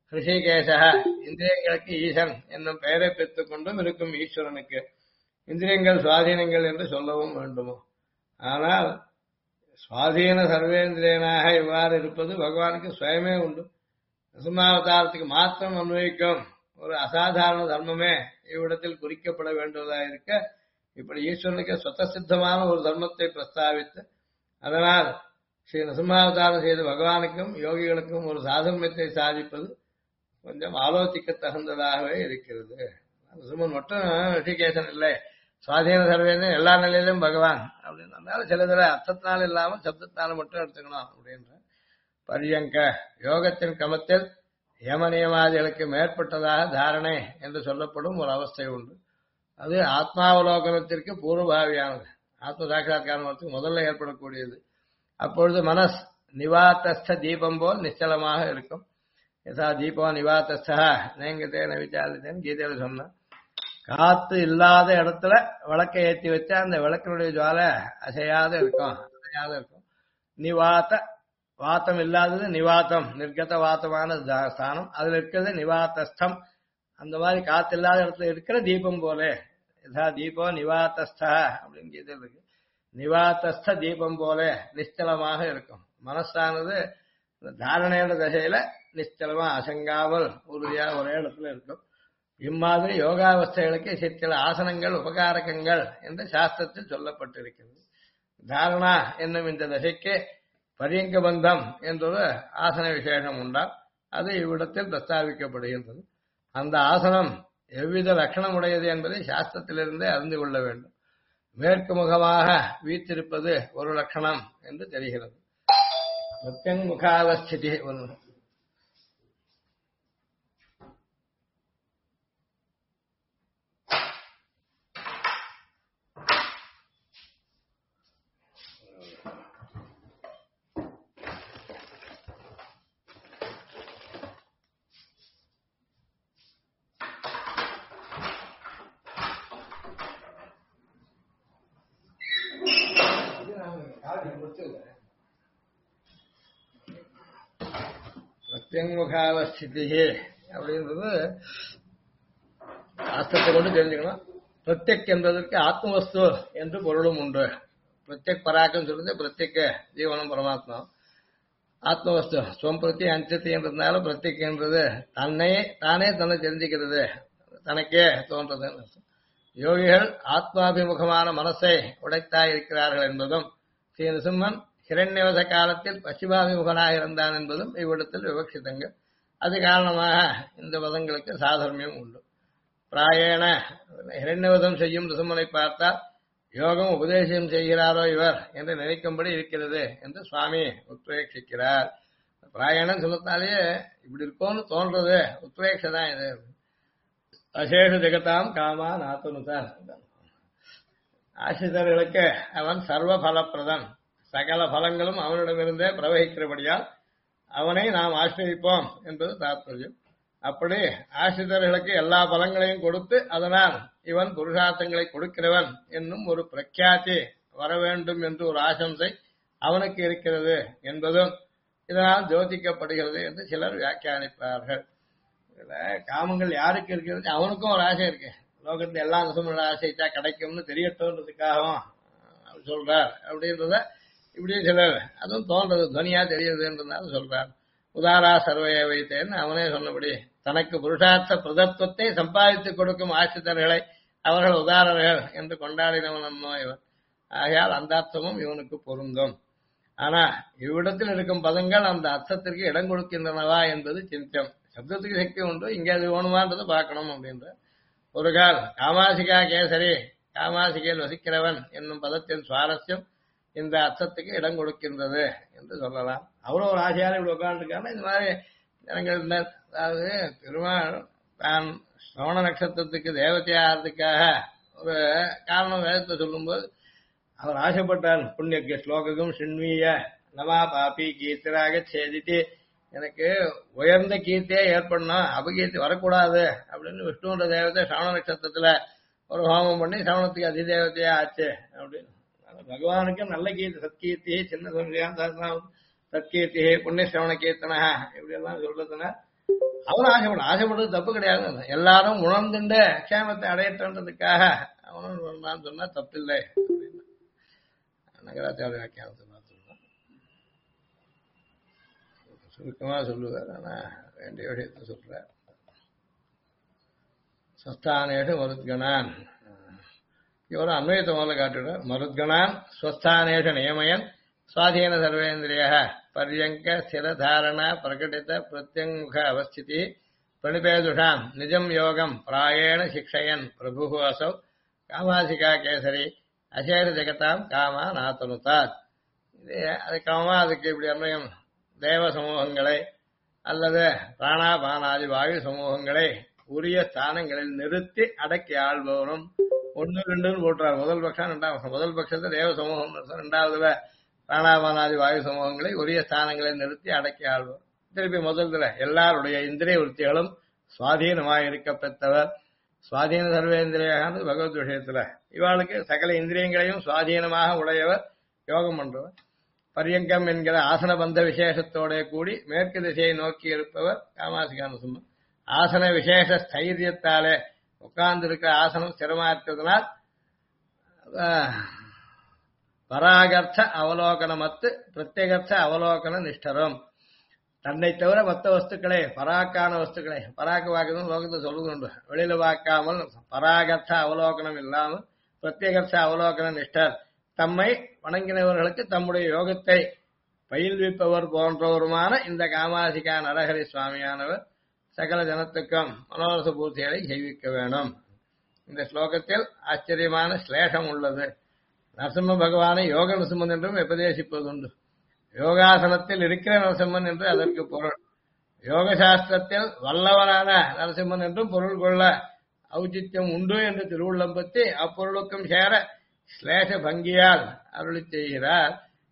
ரிஷிகேசா இந்திரியங்களுக்கு ஈசன் என்னும் பெயரை பெற்றுக் கொண்டும் இருக்கும் ஈஸ்வரனுக்கு இந்திரியங்கள் சுவாதீனங்கள் என்று சொல்லவும் வேண்டுமோ? ஆனால் சுவாதீன சர்வேந்திரியனாக இவ்வாறு இருப்பது பகவானுக்கு சுயமே உண்டு. நரசிம்மாவதாரத்துக்கு மாத்திரம் அன்வயிக்கும் ஒரு அசாதாரண தர்மமே இவ்விடத்தில் குறிக்கப்பட வேண்டுவதாயிருக்க இப்படி ஈஸ்வரனுக்கு சொத்தசித்தமான ஒரு தர்மத்தை பிரஸ்தாவித்து அதனால் ஸ்ரீ நரசிம்மாவதாரம் செய்த பகவானுக்கும் யோகிகளுக்கும் ஒரு சாதர்மியத்தை சாதிப்பது கொஞ்சம் ஆலோசிக்க தகுந்ததாகவே இருக்கிறது. நரசிம்மன் மட்டும் ரிஷிகேசன் இல்லை, சுவாதீன சர்வேந்திரன் எல்லா நிலையிலும் பகவான் அப்படின்றதுனால சிலதுல அர்த்தத்தினால இல்லாமல் சப்தத்தினால மட்டும் எடுத்துக்கணும் அப்படின்ற பரியங்க யோகத்தின் கமத்தில் யம நியமாதிகளுக்கு மேற்பட்டதாக தாரணை என்று சொல்லப்படும் ஒரு அவஸ்தை உண்டு. அது ஆத்மாவலோகனத்திற்கு பூர்வபாவியானது. ஆத்ம சாட்சா்காரத்துக்கு முதல்ல ஏற்படக்கூடியது. அப்பொழுது மனஸ் நிவாத்தஸ்த தீபம் போல் நிச்சலமாக இருக்கும். யதா தீபம் நிவாத்தஸ்தா நேங்கத்தே நவிச்சாலித்தேன்னு கீதையில சொன்ன காத்து இல்லாத இடத்துல விளக்கை ஏற்றி வச்சா அந்த விளக்கினுடைய ஜுவாலை அசையாத இருக்கும். நிவாத்த வாத்தம் இல்லாதது நிவாத்தம், நிர்கத வாத்தமான ஸ்தானம். அதுல இருக்கிறது நிவாத்தஸ்தம். அந்த மாதிரி காத்து இல்லாத இடத்துல இருக்கிற தீபம் போல யதா தீபம் நிவாத்தஸ்தா அப்படின்னு கீதையில் இருக்கு. நிவாத்தஸ்த தீபம் போல நிச்சலமாக இருக்கும். மனசானது தாரணையோட தசையில நிச்சலமா அசங்காமல் உறுதியா ஒரே இடத்துல இருக்கும். இம்மாதிரி யோகாவஸ்தைகளுக்கு சில ஆசனங்கள் உபகாரகங்கள் என்று சாஸ்திரத்தில் சொல்லப்பட்டிருக்கிறது. தாரணா என்னும் இந்த தசைக்கு பரியங்க பந்தம் என்றொரு ஆசன விசேஷம் உண்டால் அது இவ்விடத்தில் பிரஸ்தாபிக்கப்படுகின்றது. அந்த ஆசனம் எவ்வித லட்சணம் உடையது என்பதை சாஸ்திரத்திலிருந்தே அறிந்து கொள்ள வேண்டும். மேற்கு முகமாக வீற்றிருப்பது ஒரு லட்சணம் என்று தெரிகிறது. பிரத்யங்முகாவஸ்திதி ஒன்று. பிரத்யங்முகாவஸ்திதி அப்படின்றது சாஸ்திரத்தை கொண்டு தெரிஞ்சுக்கணும். பிரத்யக் என்பதற்கு ஆத்மவஸ்து என்று பொருளும் உண்டு. பிரத்யக் பராக்கம் சொல்றது பிரத்யேக ஜீவனம் பரமாத்மா. ஆத்மவஸ்து ஸ்வம் பிரத்தி அஞ்சத்தி என்றதுனால பிரத்யக் என்றது தானே தன்னை தெரிஞ்சுக்கிறது, தனக்கே தோன்றது. யோகிகள் ஆத்மாபிமுகமான மனசை உடைத்தாய் இருக்கிறார்கள் என்பதும் ஸ்ரீ நரசிம்மன் ஹிரண்யவச காலத்தில் பசிமாபிமுகனாக இருந்தான் என்பதும் இவ்விடத்தில் விவக்ஷிதங்கள். அது காரணமாக இந்த பதங்களுக்கு சாதர்மியம் உண்டு. பிராயண ஹிரண்யவதம் செய்யும் நரசிம்மனை பார்த்தால் யோகம் உபதேசம் செய்கிறாரோ இவர் என்று நினைக்கும்படி இருக்கிறது என்று சுவாமி உத்வேஷிக்கிறார். பிராயணம் சொல்லத்தாலேயே இப்படி இருக்கும்னு தோன்றது உத்வேஷதான். இது அசேஷ ஜெகதாம் காமா நாத்துனுதான். ஆசிரியர்களுக்கு அவன் சர்வ பலப்பிரதன், சகல பலங்களும் அவனிடமிருந்தே பிரவகிக்கிறபடியால் அவனை நாம் ஆசிரியப்போம் என்பது தாற்பயம். அப்படி ஆசிரியர்களுக்கு எல்லா பலங்களையும் கொடுத்து அதனால் இவன் புருஷார்த்தங்களை கொடுக்கிறவன் என்னும் ஒரு பிரக்யாதி வர வேண்டும் என்று ஒரு ஆசம்சை அவனுக்கு இருக்கிறது என்பதும் இதனால் ஜோதிக்கப்படுகிறது என்று சிலர் வியாக்கியானிப்பார்கள். காமங்கள் யாருக்கு இருக்கிறது? அவனுக்கும் ஒரு ஆசை இருக்கு. லோகத்துல எல்லா நரசிம்மனோட ஆசைத்தா கிடைக்கும்னு தெரியட்டோன்றதுக்காகவும் சொல்றார் அப்படின்றத இப்படி சிலர் அதுவும் தோன்றது துவனியா தெரியுதுன்றதுனால சொல்றார். உதாரா சர்வைய வைத்தேன்னு அவனே சொன்னபடி தனக்கு புருஷார்த்த பிரதத்துவத்தை சம்பாதித்துக் கொடுக்கும் ஆசிரியர்களை அவர்கள் உதாரணர்கள் என்று கொண்டாடினவன் அம்மோ இவன். ஆகையால் அந்த அர்த்தமும் இவனுக்கு பொருந்தும். ஆனா இவ்விடத்தில் இருக்கும் பதங்கள் அந்த அர்த்தத்திற்கு இடம் கொடுக்கின்றனவா என்பது சிந்தம். சப்தத்துக்கு சக்தி உண்டு, இங்கே அது வேணுமான்றது பார்க்கணும் அப்படின்ற ஒரு கால் காமாசிகா கேசரி காமாசிகையில் வசிக்கிறவன் என்னும் பதத்தின் சுவாரஸ்யம் இந்த அர்த்தத்துக்கு இடம் கொடுக்கின்றது என்று சொல்லலாம். அவ்வளவு ஒரு ஆசையால இப்படி உட்காந்துருக்காங்க. இந்த மாதிரி ஜனங்கள் அதாவது பெருமாள் தான் சிரவண நட்சத்திரத்துக்கு தேவதையாகிறதுக்காக ஒரு காரணம் வேதத்தை சொல்லும்போது அவர் ஆசைப்பட்டார். புண்ணிய ஸ்லோகம் சின்வீய நமா பாபி கீர்த்தராக சேதித்து எனக்கு உயர்ந்த கீர்த்தியே ஏற்படணும், அபகீர்த்தி வரக்கூடாது அப்படின்னு விஷ்ணுன்ற தேவதை சிரவண நட்சத்திரத்துல ஒரு ஹோமம் பண்ணி சிரவணத்துக்கு அதிதேவதையா ஆச்சு அப்படின்னு. பகவானுக்கு நல்ல கீர்த்தி சத்கீர்த்தி சின்ன சம்சயம் சத்கீர்த்தி புண்ணிய சிரவண கீர்த்தனா இப்படி எல்லாம் சொல்றதுன்னா அவனும் ஆசைப்படுறது தப்பு கிடையாது. எல்லாரும் உணர்ந்துட்டு க்ஷேமத்தை அடையட்டன்றதுக்காக அவனும் நான் சொன்னா தப்பில்லை. நகராச்சாரிய வியாக்கியானத்தை பார்த்துருக்கோம். சுருக்கமா சொல்லுவார், ஆனா வேண்டிய விஷயத்தை சொல்றார். ஸ்வஸ்தானேஷு மருத்கணான், இவரும் அன்வயத்தை முதல்ல காட்டுறார். மருத்கணான் ஸ்வஸ்தானேஷு நியமயன் சுவாதீன சர்வேந்திரிய பர்யங்க ஸ்திர தாரண பிரகடித பிரத்யங்முக அவஸ்திதி பிரணிபேதுஷாம் நிஜம் யோகம் பிராயேண சிக்ஷயன் பிரபு அசௌ காமாசிகா கேசரி அசேர ஜெகதாம் காமா நாத்தனுதாத். இது அது காமா, அதுக்கு இப்படி அன்வயம் தேவ சமூகங்களை அல்லது பிராணாபானாதி வாயு சமூகங்களை உரிய ஸ்தானங்களில் நிறுத்தி அடக்கி ஆள்பவரும். 1, 2 போட்டுறார். முதல் பட்சம் 2ஆம் பட்சம். முதல் பட்சத்தை தேவ சமூகம், 2வதுல பிராணாபானாதி வாயு சமூகங்களை உரிய ஸ்தானங்களில் நிறுத்தி அடக்கி ஆள்பவர். திருப்பி முதல்ல எல்லாருடைய இந்திரிய விருத்திகளும் சுவாதீனமாக இருக்க பெற்றவர். சுவாதீன சர்வேந்திரியானது பகவத் விஷயத்துல இவாளுக்கு சகல இந்திரியங்களையும் சுவாதீனமாக உடையவர், யோகம் பண்றவர். பரியங்கம் என்கிற ஆசன பந்த விசேஷத்தோட கூடி மேற்கு திசையை நோக்கி இருப்பவர் காமாசிகான சும்மன். ஆசன விசேஷ ஸ்தைரியத்தாலே உட்கார்ந்திருக்கிற ஆசனம் ஸ்திரமா இருக்கிறதுனால் பராகர்த்த அவலோகனமத்து பிரத்யேகர்த்த அவலோகன நிஷ்டரம். தன்னை தவிர மற்ற வஸ்துக்களை, பராக்கான வஸ்துக்களை, பராக்கு வாக்குன்னு லோகத்தை சொல்லுதுண்டு, வெளியில வாக்காமல் பராகர்த்த அவலோகனம் இல்லாமல் பிரத்யேகர்த்த அவலோகன நிஷ்டர், தம்மை வணங்கினவர்களுக்கு தம்முடைய யோகத்தை பயில்விப்பவர் போன்றவருமான இந்த காமாசிகா நரஹரி சுவாமியானவர் சகல ஜனத்துக்கும் மனோரச பூர்த்திகளை செய்விக்க வேணும். இந்த ஸ்லோகத்தில் ஆச்சரியமான ஸ்லேஷம் உள்ளது. நரசிம்ம பகவானை யோக நரசிம்மன் என்றும் உபதேசிப்பதுண்டு. யோகாசனத்தில் இருக்கிற நரசிம்மன் என்று அதற்கு பொருள். யோக சாஸ்திரத்தில் வல்லவனான நரசிம்மன் என்றும் பொருள் கொள்ள ஔச்சித்யம் உண்டு என்று திருவுள்ளம் பற்றி அப்பொருளுக்கும் சேர ஸ்லேஷ பங்கியால் அருளி செய்கிறார்.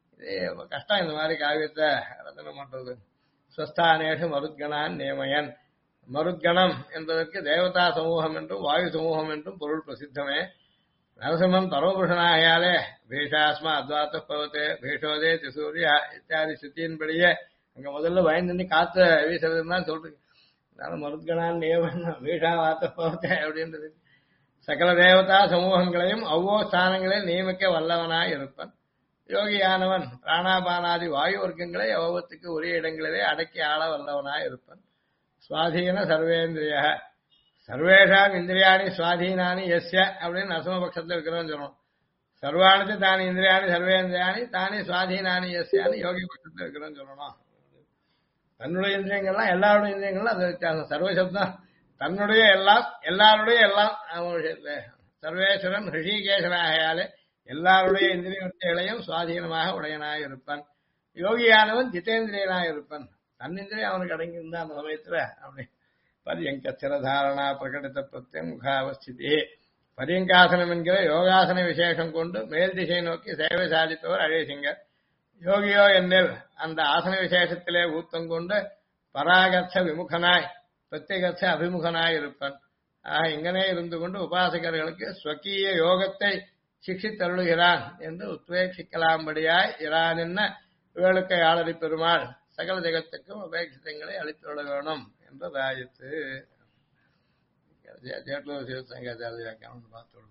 இது கஷ்டம் இந்த மாதிரி காவியத்தை ரத்தனம் பண்றது. ஸ்வஸ்தானேஷு மருத்கணான் நேமயன். மருத்கணம் என்பதற்கு தேவதா சமூகம் என்றும் வாயு சமூகம் என்றும் பொருள் பிரசித்தமே. நரசிம்மன் பரமபுருஷனாகையாலே பீஷாஸ்மா அத்வாத்த பவத்தே பீஷோதே திசூரியா இத்தியாதி சுத்தியின்படியே அங்க முதல்ல பயந்து காத்து வீசுறதுன்னு தான் சொல்றீங்க. அதனால மருத்கணான் நியமன் பீஷா வாத்த பவத்தே அப்படின்றது. சகல தேவதா சமூகங்களையும் அவ்வோ ஸ்தானங்களில் நியமிக்க வல்லவனாய் இருப்பன். யோகியானவன் பிராணாபானாதி வாயு வர்க்கங்களை அவ்வத்துக்கு உரிய இடங்களிலே அடக்கி ஆள வல்லவனாய் இருப்பன். சுவாதீன சர்வேந்திரிய சர்வேஷாம் இந்திரியாணி சுவாதீனானி எஸ்ய அப்படின்னு நரசிம்மபக்ஷத்தில் இருக்கிறவன் சொல்லணும். சர்வாணித்து தானி இந்திரியாணி சர்வேந்திரியாணி தானி சுவாதீனானி எஸ்யான்னு யோகி பட்சத்தில் இருக்கிறவன் சொல்லணும். தன்னுடைய இந்திரியங்கள்லாம் எல்லாருடைய இந்திரியங்கள்லாம் அது வித்தியாசம். சர்வசப்தம் தன்னுடைய எல்லாம் எல்லாருடைய எல்லாம் விஷயத்துல சர்வேஸ்வரன் ரிஷிகேசனாகையாலே எல்லாருடைய இந்திரிய வித்தைகளையும் சுவாதீனமாக உடையனாக இருப்பன். யோகியானவன் ஜிதேந்திரியனாக இருப்பன். தன்னிந்திரியம் அவனுக்கு அடங்கியிருந்தா அந்த சமயத்துல அப்படி பரியங்க ஸ்திரதாரணா பிரகடித பிரத்யமுக அவஸ்திதி. பரியங்காசனம் என்கிற யோகாசன விசேஷம் கொண்டு மேல் திசை நோக்கி சேவை சாதிப்பவர் அழேசிங்கர். யோகியோ என்னில் அந்த ஆசன விசேஷத்திலே ஊத்தம் கொண்டு பராகர்த்த விமுகனாய் பிரத்யேகர்த்த அபிமுகனாய் இருப்பன். இங்கனே இருந்து கொண்டு உபாசகர்களுக்கு ஸ்வக்கீய யோகத்தை சிக்ஷித்தருளுகிறான் என்று உத்வேஷிக்கலாம்படியாய் இரானின்ன இவளுக்கை ஆளறி பெருமாள் சகல ஜெகத்துக்கும் அபேட்சிதங்களை அளித்துள்ள வேணும் என்றதாயிற்று. ஜேட்லூர் சிவசங்காச்சாரிய வியாக்கியானம் பார்த்துள்ளேன்.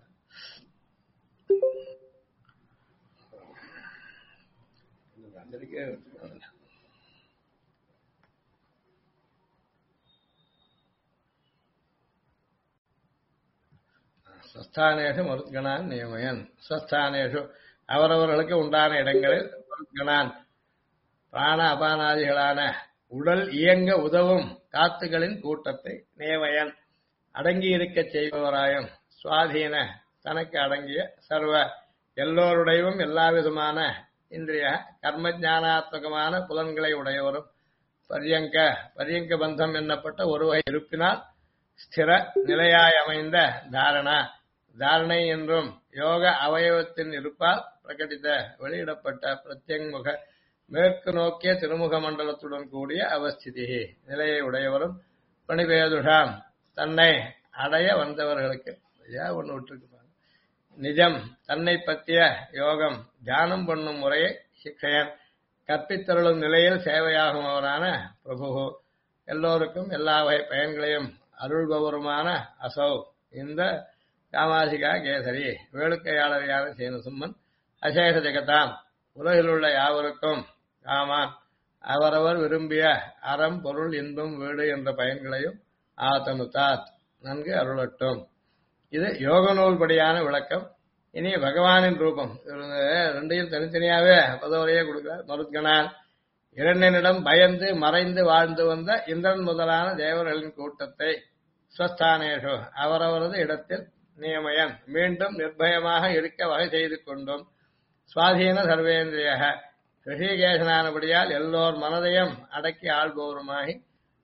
ஸ்வஸ்தானேஷு மருத்கணான் நியமயன். ஸ்வஸ்தானேஷு அவரவர்களுக்கு உண்டான இடங்களில் மருத்கணான் பிராண அபானாதிகளான உடல் இயங்க உதவும் காத்துகளின் கூட்டத்தை நியமயன் அடங்கி இருக்க செய்பவராயும் சுவாதீன தனக்கு அடங்கிய சர்வ எல்லோருடையவும் எல்லாவிதமான இந்திரிய கர்ம ஞானாத்மகமான புலன்களை உடையவரும் பரியங்க பந்தம் என்னப்பட்ட ஒரு வகை இருப்பினால் ஸ்திர நிலையாய் அமைந்த தாரணை என்றும் யோக அவயவத்தின் இருப்பால் பிரகடித்த வெளியிடப்பட்ட பிரத்யங்முக மேற்கு நோக்கிய திருமுக மண்டலத்துடன் கூடிய அவஸ்திதி நிலையை உடையவரும் பணிபேதுஷாம் தன்னை அடைய வந்தவர்களுக்கு ஒன்று விட்டுருக்கு நிஜம் தன்னை பற்றிய யோகம் தியானம் பண்ணும் முறையை சிக்ஷயன் கற்பித்தருளும் நிலையில் சேவையாகும் அவரான பிரபு எல்லோருக்கும் எல்லா வகை பயன்களையும் அருள்பவருமான அசௌ இந்த காமாசிகா கேசரி வேளுக்கையாளரையான சேனசும்மன் அசேஷ ஜெகதாம் உலகிலுள்ள யாவருக்கும் காமான் அவரவர் விரும்பிய அறம் பொருள் இன்பம் வீடு என்ற பயன்களையும் ஆதனுதாத் நன்கு அருளட்டும். இது யோக நூல்படியான விளக்கம். இனி பகவானின் ரூபம் ரெண்டையும் தனித்தனியாவே பதவரையே கொடுக்கிறார். மருத்கனான் இரண்டனிடம் பயந்து மறைந்து வாழ்ந்து வந்த இந்திரன் முதலான தேவர்களின் கூட்டத்தை ஸ்வஸ்தானேஷு அவரவரது இடத்தில் நியமயன் மீண்டும் நிர்பயமாக இருக்க வகை செய்து கொண்டும் சுவாதீன சர்வேந்திரிய ரிஷிகேசனானபடியால் எல்லோர் மனதையும் அடக்கி ஆள்பவருமாகி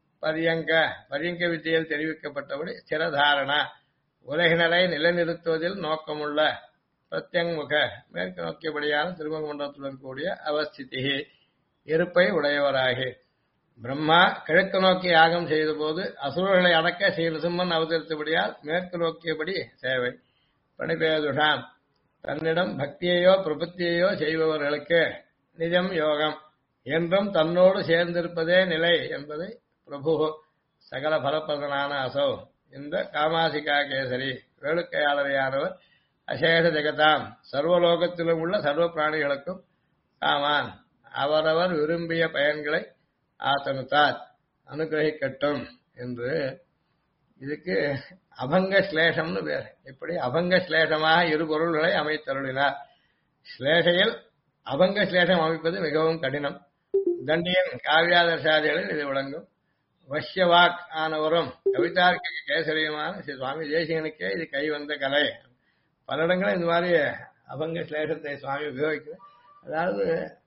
பரியங்க வித்தியில் தெரிவிக்கப்பட்டபடி ஸ்திரதாரணா உலகினரை நிலைநிறுத்துவதில் நோக்கமுள்ள பிரத்யங்முக மேற்கு நோக்கியபடியான திருமுக மண்டலத்துடன் கூடிய அவஸ்திதி இருப்பை உடையவராகி பிரம்மா கிழக்கு நோக்கி யாகம் செய்த போது அசுரர்களை அடக்க ஸ்ரீ நிருசிம்மன் அவதரித்தபடியால் மேற்கு நோக்கியபடி சேவை பணிபேதுஷாம் தன்னிடம் பக்தியையோ பிரபத்தியையோ செய்பவர்களுக்கு நிஜம் யோகம் என்றும் தன்னோடு சேர்ந்திருப்பதே நிலை என்பதை பிரபு சகல பலப்பிரதனான அசௌ இந்த காமாசிகா கேசரி வேளுக்கையாளரையானவர் அசேஷ ஜெகதாம் சர்வலோகத்திலும் உள்ள சர்வ பிராணிகளுக்கும் காமான் அவரவர் விரும்பிய பயன்களை ஆத்தனுத்தாத் அனுகிரகிக்கட்டும் என்று இதுக்கு அபங்க ஸ்லேஷம்னு பேர். இப்படி அபங்க ஸ்லேஷமாக இரு பொருள்களை அமைத்தருளினார். ஸ்லேஷையில் அபங்க ஸ்லேஷம் அமைப்பது மிகவும் கடினம். தண்டியின் காவியாதர்சாதிகளில் இது விளங்கும். வஷ்யவாக் ஆனவரும் கவிதார்க்க கேசரியுமான ஸ்ரீ சுவாமி தேசிகனுக்கே இது கை வந்த கலை. பல இடங்களும் இந்த மாதிரி அபங்க ஸ்லேஷத்தை சுவாமி உபயோகிக்கிறார். அதாவது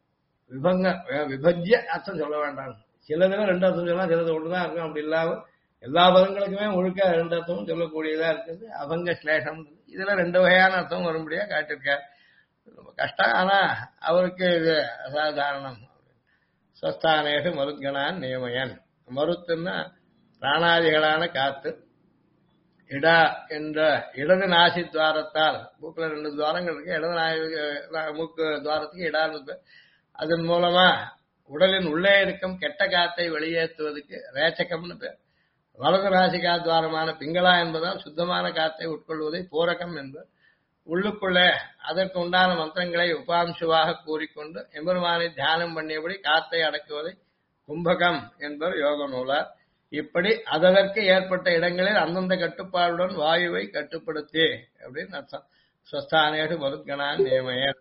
விபஜ்ய அர்த்தம் சொல்ல வேண்டாம். சிலதுல ரெண்டு அர்த்தம் சொல்லலாம், சிலது ஒன்றுதான் இருக்கும். அப்படி இல்லாம எல்லா பதங்களுக்குமே முழுக்க ரெண்டு அர்த்தமும் சொல்லக்கூடியதா இருக்குது அபங்க ஸ்லேஷம். இதுல ரெண்டு வகையான அர்த்தம் வரும்படியா காட்டியிருக்கார். ரொம்ப கஷ்டம், ஆனா அவருக்கு இது அசாதாரணம். ஸ்வஸ்தானேஷு மருத்கனான் நியமயன். மருத்துன்னா பிராணாதிகளான காத்து. இடா என்ற இடது நாசி துவாரத்தால் மூக்குல ரெண்டு துவாரங்கள் இருக்கு. இடது மூக்கு துவாரத்துக்கு இடான்னு அதன் மூலமா உடலின் உள்ளே இருக்கும் கெட்ட காத்தை வெளியேற்றுவதற்கு ரேச்சகம்னு பேர். வலது நாசிகா துவாரமான பிங்களா என்பதால் சுத்தமான காத்தை உட்கொள்வதை பூரகம் என்பர். உள்ளுக்குள்ளே அதற்கு உண்டான மந்திரங்களை உபாம்சுவாக கூறிக்கொண்டு எம்பெருமானை தியானம் பண்ணியபடி காத்தை அடக்குவதை கும்பகம் என்பர் யோக நூலார். இப்படி அதற்கு ஏற்பட்ட இடங்களில் அந்தந்த கட்டுப்பாடுடன் வாயுவை கட்டுப்படுத்தி அப்படின்னு அர்த்தம். ஸ்வஸ்தானேஷு மருத்கனான் நியமயன்.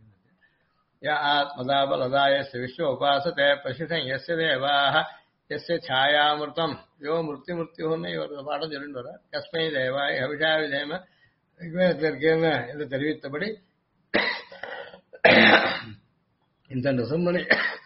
ஆத்மதாபலதாய விஸ்வ உபாசத்தை பசிஷன் எஸ்ய தேவாக எஸ்ய சாயாமிருத்தம் யோ மிருத்தி மிருத்யுன்னு இவர் பாடம் சொல்லிட்டு வர கஸ்மை தேவாய் அபிஷா விதேம விவேகத்திற்கேன்னு என்று தெரிவித்தபடி இந்த நிருசிம்மனை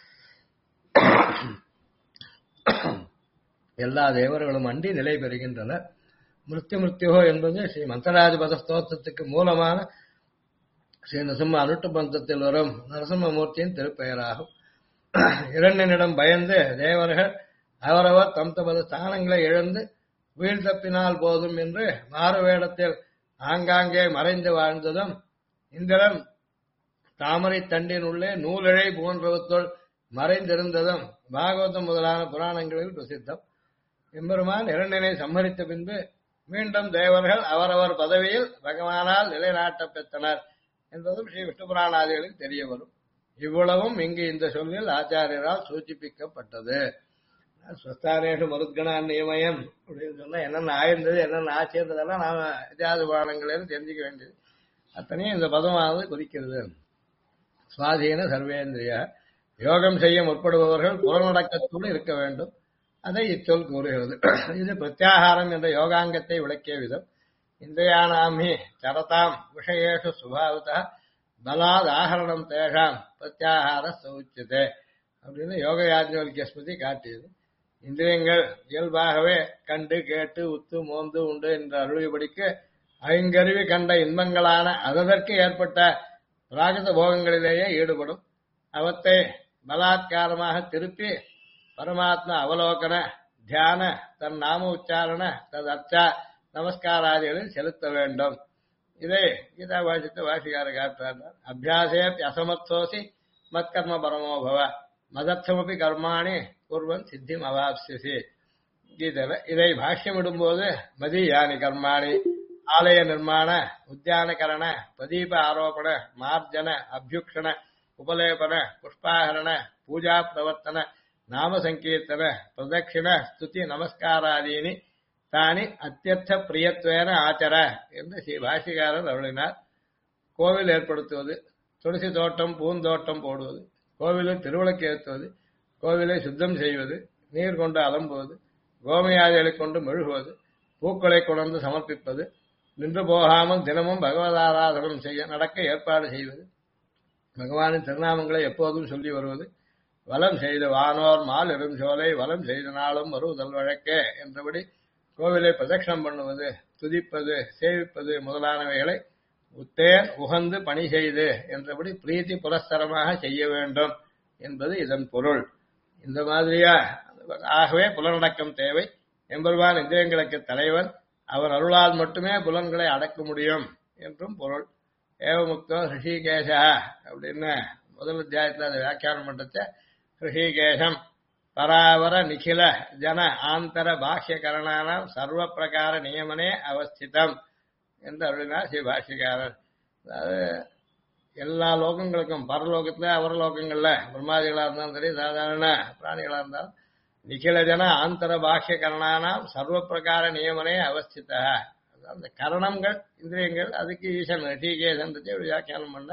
எல்லா தேவர்களும் அண்டி நிலை பெறுகின்றனர். மிருத்யுஹோ என்பது ஸ்ரீ மந்தராஜபத ஸ்தோத்திரத்துக்கு மூலமான ஸ்ரீ நரசிம்ம அனுட்டு பந்தத்தில் வரும் நரசிம்மமூர்த்தியின் திருப்பெயராகும். இரண்டனிடம் பயந்து தேவர்கள் அவரவர் தம் தமது ஸ்தானங்களை இழந்து வீழ் தப்பினால் போதும் என்று மாறுவேடத்தில் ஆங்காங்கே மறைந்து வாழ்ந்ததும் இந்திரன் தாமரை தண்டின் உள்ளே நூலிழை போன்றவற்றுள் மறைந்திருந்ததும் பாகவதம் முதலான புராணங்களில் பிரசித்தம். எம்பெருமான் இரண்டனை சம்மரித்த பின்பு மீண்டும் தேவர்கள் அவரவர் பதவியில் பகவானால் நிலைநாட்ட பெற்றனர் என்பதும் ஸ்ரீ விஷ்ணு புராணாதிகளில் தெரிய வரும். இவ்வளவும் இங்கு இந்த சொல்லில் ஆச்சாரியரால் சூச்சிப்பிக்கப்பட்டது. ஸ்வஸ்தானேஷு மருத்கனான் நியமயன் அப்படின்னு சொன்னா என்னென்ன ஆயிருந்தது என்னென்ன ஆச்சுன்றதெல்லாம் நாம இத்தியாத புராணங்களில் தெரிஞ்சுக்க வேண்டியது. அத்தனையும் இந்த பதமானது குறிக்கிறது. சுவாதீன சர்வேந்திரிய யோகம் செய்ய முற்படுபவர்கள் புறநடக்கத்தோடு இருக்க வேண்டும். அதை இச்சொல் கூறுகிறது. இது பிரத்யாகாரம் என்ற யோகாங்கத்தை விளக்கிய விதம். இந்திரியானாமி சரதாம் விஷயேஷு சுபாவதா பலாத் ஆகரணம் தேஷாம் பிரத்யாகார சௌச்சியதே அப்படின்னு யோக யாஜ்ஞவல்கிய ஸ்மிருதி காட்டியது. இந்திரியங்கள் இயல்பாகவே கண்டு கேட்டு உத்து மோந்து உண்டு என்ற அருளிபடிக்கு ஐங்கருவி கண்ட இன்பங்களான அதற்கு ஏற்பட்ட பிராகிருத போகங்களிலேயே ஈடுபடும். அவற்றை பலாத்காரமாக திருப்பி பரமாத்மா அவலோகன தியான தன் நாம உச்சாரண தது அர்ச்சா நமஸ்காராதிகளில் செலுத்த வேண்டும். இதை கீதா பாஷித்த வாசிகார காட்டார். அபியாசே அசமர்த்தோசி மத்கர்ம பரமோபவ மதர்த்தமபி கர்மாணி குர்வன் சித்திம் அவாப்சியசி கீதையில இதை பாஷ்யமிடும்போது மதியானி கர்மாணி ஆலய நிர்மாண உத்தியானகரண பிரதீப ஆரோபண மார்ஜன அபியுக்ஷண உபலேபன புஷ்பாகரண பூஜா பிரவர்த்தன நாம சங்கீர்த்தன பிரதட்சிண ஸ்துதி நமஸ்காராதீனி தானி அத்தியர்த்த பிரியத்வேன ஆச்சர என்று ஸ்ரீ பாஷிகாரர் அருளினார். கோவில் ஏற்படுத்துவது, துளசி தோட்டம் பூந்தோட்டம் போடுவது, கோவிலில் திருவிளக்கு ஏற்றுவது, கோவிலை சுத்தம் செய்வது, நீர் கொண்டு அலம்புவது, கோமயாதிகளை கொண்டு மெழுகுவது, பூக்களை கொண்டு சமர்ப்பிப்பது, நின்று போகாமல் தினமும் பகவதாராதனம் செய்ய நடக்க ஏற்பாடு செய்வது, பகவானின் திருநாமங்களை எப்போதும் சொல்லி வருவது, வலம் செய்த வானோர் மால் சோலை வலம் செய்த நாளும் வருவதல் வழக்கே என்றபடி கோவிலை பிரதட்சணம் பண்ணுவது, துதிப்பது, சேவிப்பது முதலானவைகளை உத்தேன் உகந்து பணி செய்து என்றபடி பிரீத்தி புரஸ்தரமாக செய்ய வேண்டும் என்பது இதன் பொருள். இந்த மாதிரியா ஆகவே புலனடக்கம் தேவை. எம்பெருமான் இந்திரியங்களுக்கு தலைவன், அவர் அருளால் மட்டுமே புலன்களை அடக்க முடியும் என்றும் பொருள். ஏவமுக்தோ ரிஷிகேஷா அப்படின்னு முதல் அத்தியாயத்தில் அதை வியாக்கியானம் பண்றச்ச ரிஷிகேஷம் பராவர நிகில ஜன ஆந்தர பாஷ்யகரணான சர்வ பிரகார நியமனே அவஸ்திதம் என்று அருளினார் ஸ்ரீ பாஷ்யக்காரர். அதாவது எல்லா லோகங்களுக்கும் பரலோகத்துல அவரலோகங்கள்ல பிரம்மாதிகளா இருந்தாலும் சரி, சாதாரண பிராணிகளா இருந்தாலும் நிகில ஜன ஆந்தர பாஷ்யகரணானாம் சர்வ பிரகார நியமனே அவஸ்தித. அந்த கரணங்கள் இந்திரியங்கள் அதுக்கு ஈசன் ரிஷிகேசன் வியாக்கியானம் பண்ண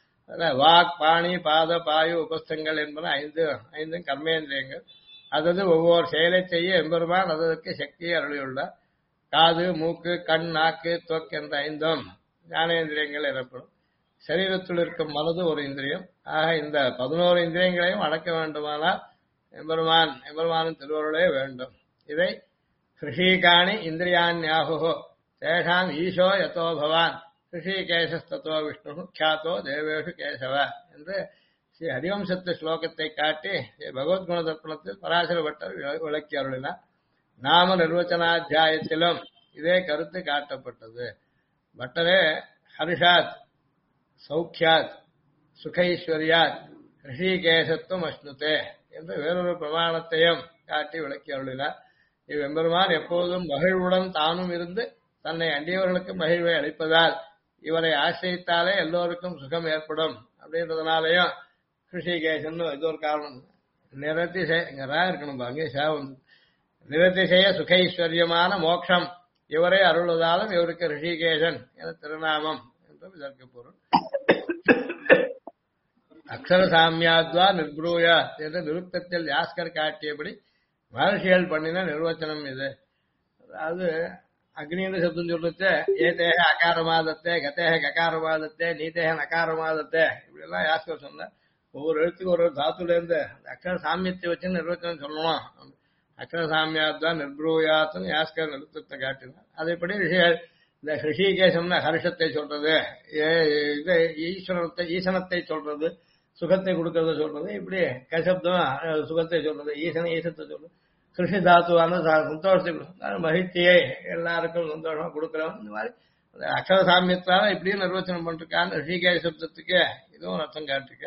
வாக் பாணி பாத பாயு உபஸ்தங்கள் என்பன ஐந்தும் கர்மேந்திரியங்கள். அதாவது ஒவ்வொரு செயலை செய்ய எம்பெருமான் அதற்கு சக்தியை அருளியுள்ளார். காது மூக்கு கண் நாக்கு தொக் என்ற ஐந்தும் ஞானேந்திரியங்கள் எனப்படும். சரீரத்தில் இருக்கும் மனது ஒரு இந்திரியம். ஆக இந்த 11 இந்திரியங்களையும் அடக்க வேண்டுமானால் எம்பெருமானின் திருவருளே வேண்டும். இதை ஹிருஷீகாணி இந்திரியாண்யாஹோ தேஷாம் ஈசோ யதோ பவான் ரிஷிகேசஸ்தோ விஷ்ணு க்யாதோ தேவேஷு கேசவ என்று ஸ்ரீ ஹரிவம்சத்து ஸ்லோகத்தை காட்டி பகவத்குண தர்ப்பணத்தில் பராசர பட்டர் விளக்கி அருளினார். நாம நிர்வச்சனாத்தியாயத்திலும் இதே கருத்து காட்டப்பட்டது. பட்டரே ஹர்ஷாத் சௌக்கியாத் சுகைஸ்வர்யாத் ரிஷிகேசத்துவம் அஷ்ணுதே என்று வேறொரு பிரமாணத்தையும் காட்டி விளக்கி அருளினார். இவ்வெம்பெருமான் எப்போதும் மகிழ்வுடன் தானும் இருந்து தன்னை அண்டியவர்களுக்கு மகிழ்வை அளிப்பதால் இவரை ஆசிரித்தாலே எல்லோருக்கும் சுகம் ஏற்படும் அப்படின்றதுனாலையும் ரிஷிகேசன் இது ஒரு காரணம். நிரதிசய இங்க இருக்கணும், அங்கே சேவம் நிரதிசய சுகைஸ்வர்யமான மோட்சம் இவரை அருள்வதாலும் இவருக்கு ரிஷிகேசன் என திருநாமம் என்றும் இதற்கு பொருள். அக்ஷர சாமியாத்வா நிர்பூயா என்ற நிருத்தத்தில் யாஸ்கர் காட்டியபடி மகர்ஷிகள் பண்ணின நிர்வச்சனம் இது. அதாவது அக்னின்னு சப்தம் சொல்லிட்டு ஏதேக அகாரமாதத்தே கதேக ககாரமாதத்தே நீதேக நகாரமாதத்தே இப்படி எல்லாம் யாஸ்கர் சொன்ன. ஒவ்வொரு எழுத்துக்கு ஒரு தாத்துல இருந்து அக்ஷர சாமியத்தை வச்சு நிர்வச்சனம் சொல்லணும். அக்ஷர சாமியாத்தான் நிர்பூயாத்துன்னு யாஸ்கர் நிருத்தத்தை காட்டினார். அதைப்படி இந்த ரிஷிகேசம்னா ஹர்ஷத்தை சொல்றது, இது ஈசனத்தை சொல்றது, சுகத்தை கொடுக்கறத சொல்றது, இப்படி கசப்தம் சுகத்தை சொல்றது, ஈசத்தை சொல்றது, கிருஷி தாத்துவான சந்தோஷத்தை மகிழ்ச்சியை எல்லாருக்கும் சந்தோஷமா கொடுக்கிறோம். இந்த மாதிரி அக்ஷர சாமியத்தால இப்படியும் நிர்வச்சனம் பண்ணிருக்கான்னு ரிஷிகேஷ சப்தத்துக்கு இதுவும் அர்த்தம் காட்டிருக்க.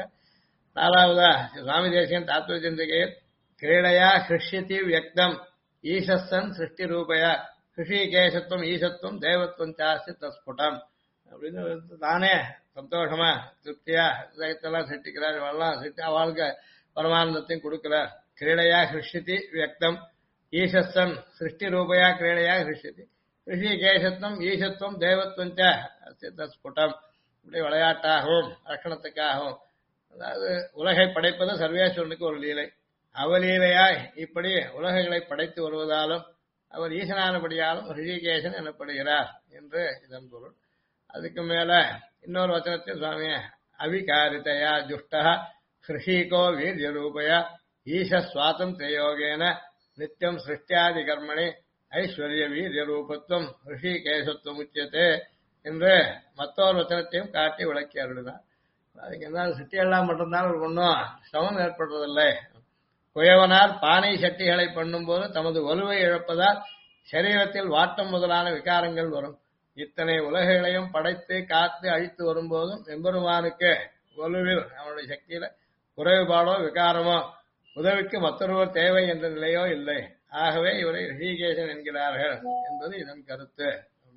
4வதா சுவாமி தேசிகன் தாத்வ சிந்திகையில் கிரீடையா ஹிருஷ்யதி வியக்தம் ஈசஸ்தன் சிருஷ்டி ரூபயா ரிஷிகேசத்துவம் ஈசத்துவம் தேவத்துவம் சாஸ்தி தஸ்புடம் அப்படின்னு தானே சந்தோஷமா திருப்தியா இதயத்தெல்லாம் சிருஷ்டிக்கிறார். இவெல்லாம் அவளுக்கு பரமானந்தத்தையும் கொடுக்கிறார். கிரீடையா ஹிருஷ்யதி வியக்தம் ஈசஸ்தன் சிருஷ்டி ரூபயா கிரீடையா ஹிருஷ்யதி ரிஷிகேசத்துவம் ஈசத்துவம் தேவத்துவம் சாஸ்தி தஸ்புடம். இப்படி விளையாட்டாகவும் ரட்சணத்துக்காகவும், அதாவது உலகை படைப்பது சர்வேஸ்வரனுக்கு ஒரு லீலை. அவலீலையாய் இப்படி உலகங்களை படைத்து வருவதாலும் அவர் ஈசனானபடியாலும் ரிஷிகேசன் எனப்படுகிறார் என்று இதன் பொருள். அதுக்கு மேல இன்னொரு வச்சனத்தில் சுவாமி அவிகாரிதையா ஜுஷ்ட ஹிருஷிகோ வீரியரூபயா ஈச சுவாதந்திரயோகேன நித்தியம் சிருஷ்டியாதி கர்மணி ஐஸ்வர்ய வீரியரூபத்துவம் ரிஷிகேசத்துவம் உச்சியதே என்று மற்றொரு வச்சனத்தையும் காட்டி விளக்கி அருளினார். அதுக்கு என்ன சிட்டியெல்லாம் மட்டும்தான் ஒன்றும் சிரமம் ஏற்படுறதில்லை. குயவனார் பானை சட்டிகளை பண்ணும்போது தமது வலுவை இழப்பதால் சரீரத்தில் வாட்டம் முதலான விகாரங்கள் வரும். இத்தனை உலகங்களையும் படைத்து காத்து அழித்து வரும்போதும் எம்பெருமானுக்கு வலுவில் அவனுடைய சக்தியில குறைபாடோ விகாரமோ உதவிக்கு மற்றொருவர் தேவை என்ற நிலையோ இல்லை. ஆகவே இவரை ரிஷிகேசன் என்கிறார்கள் என்பது இதன் கருத்து.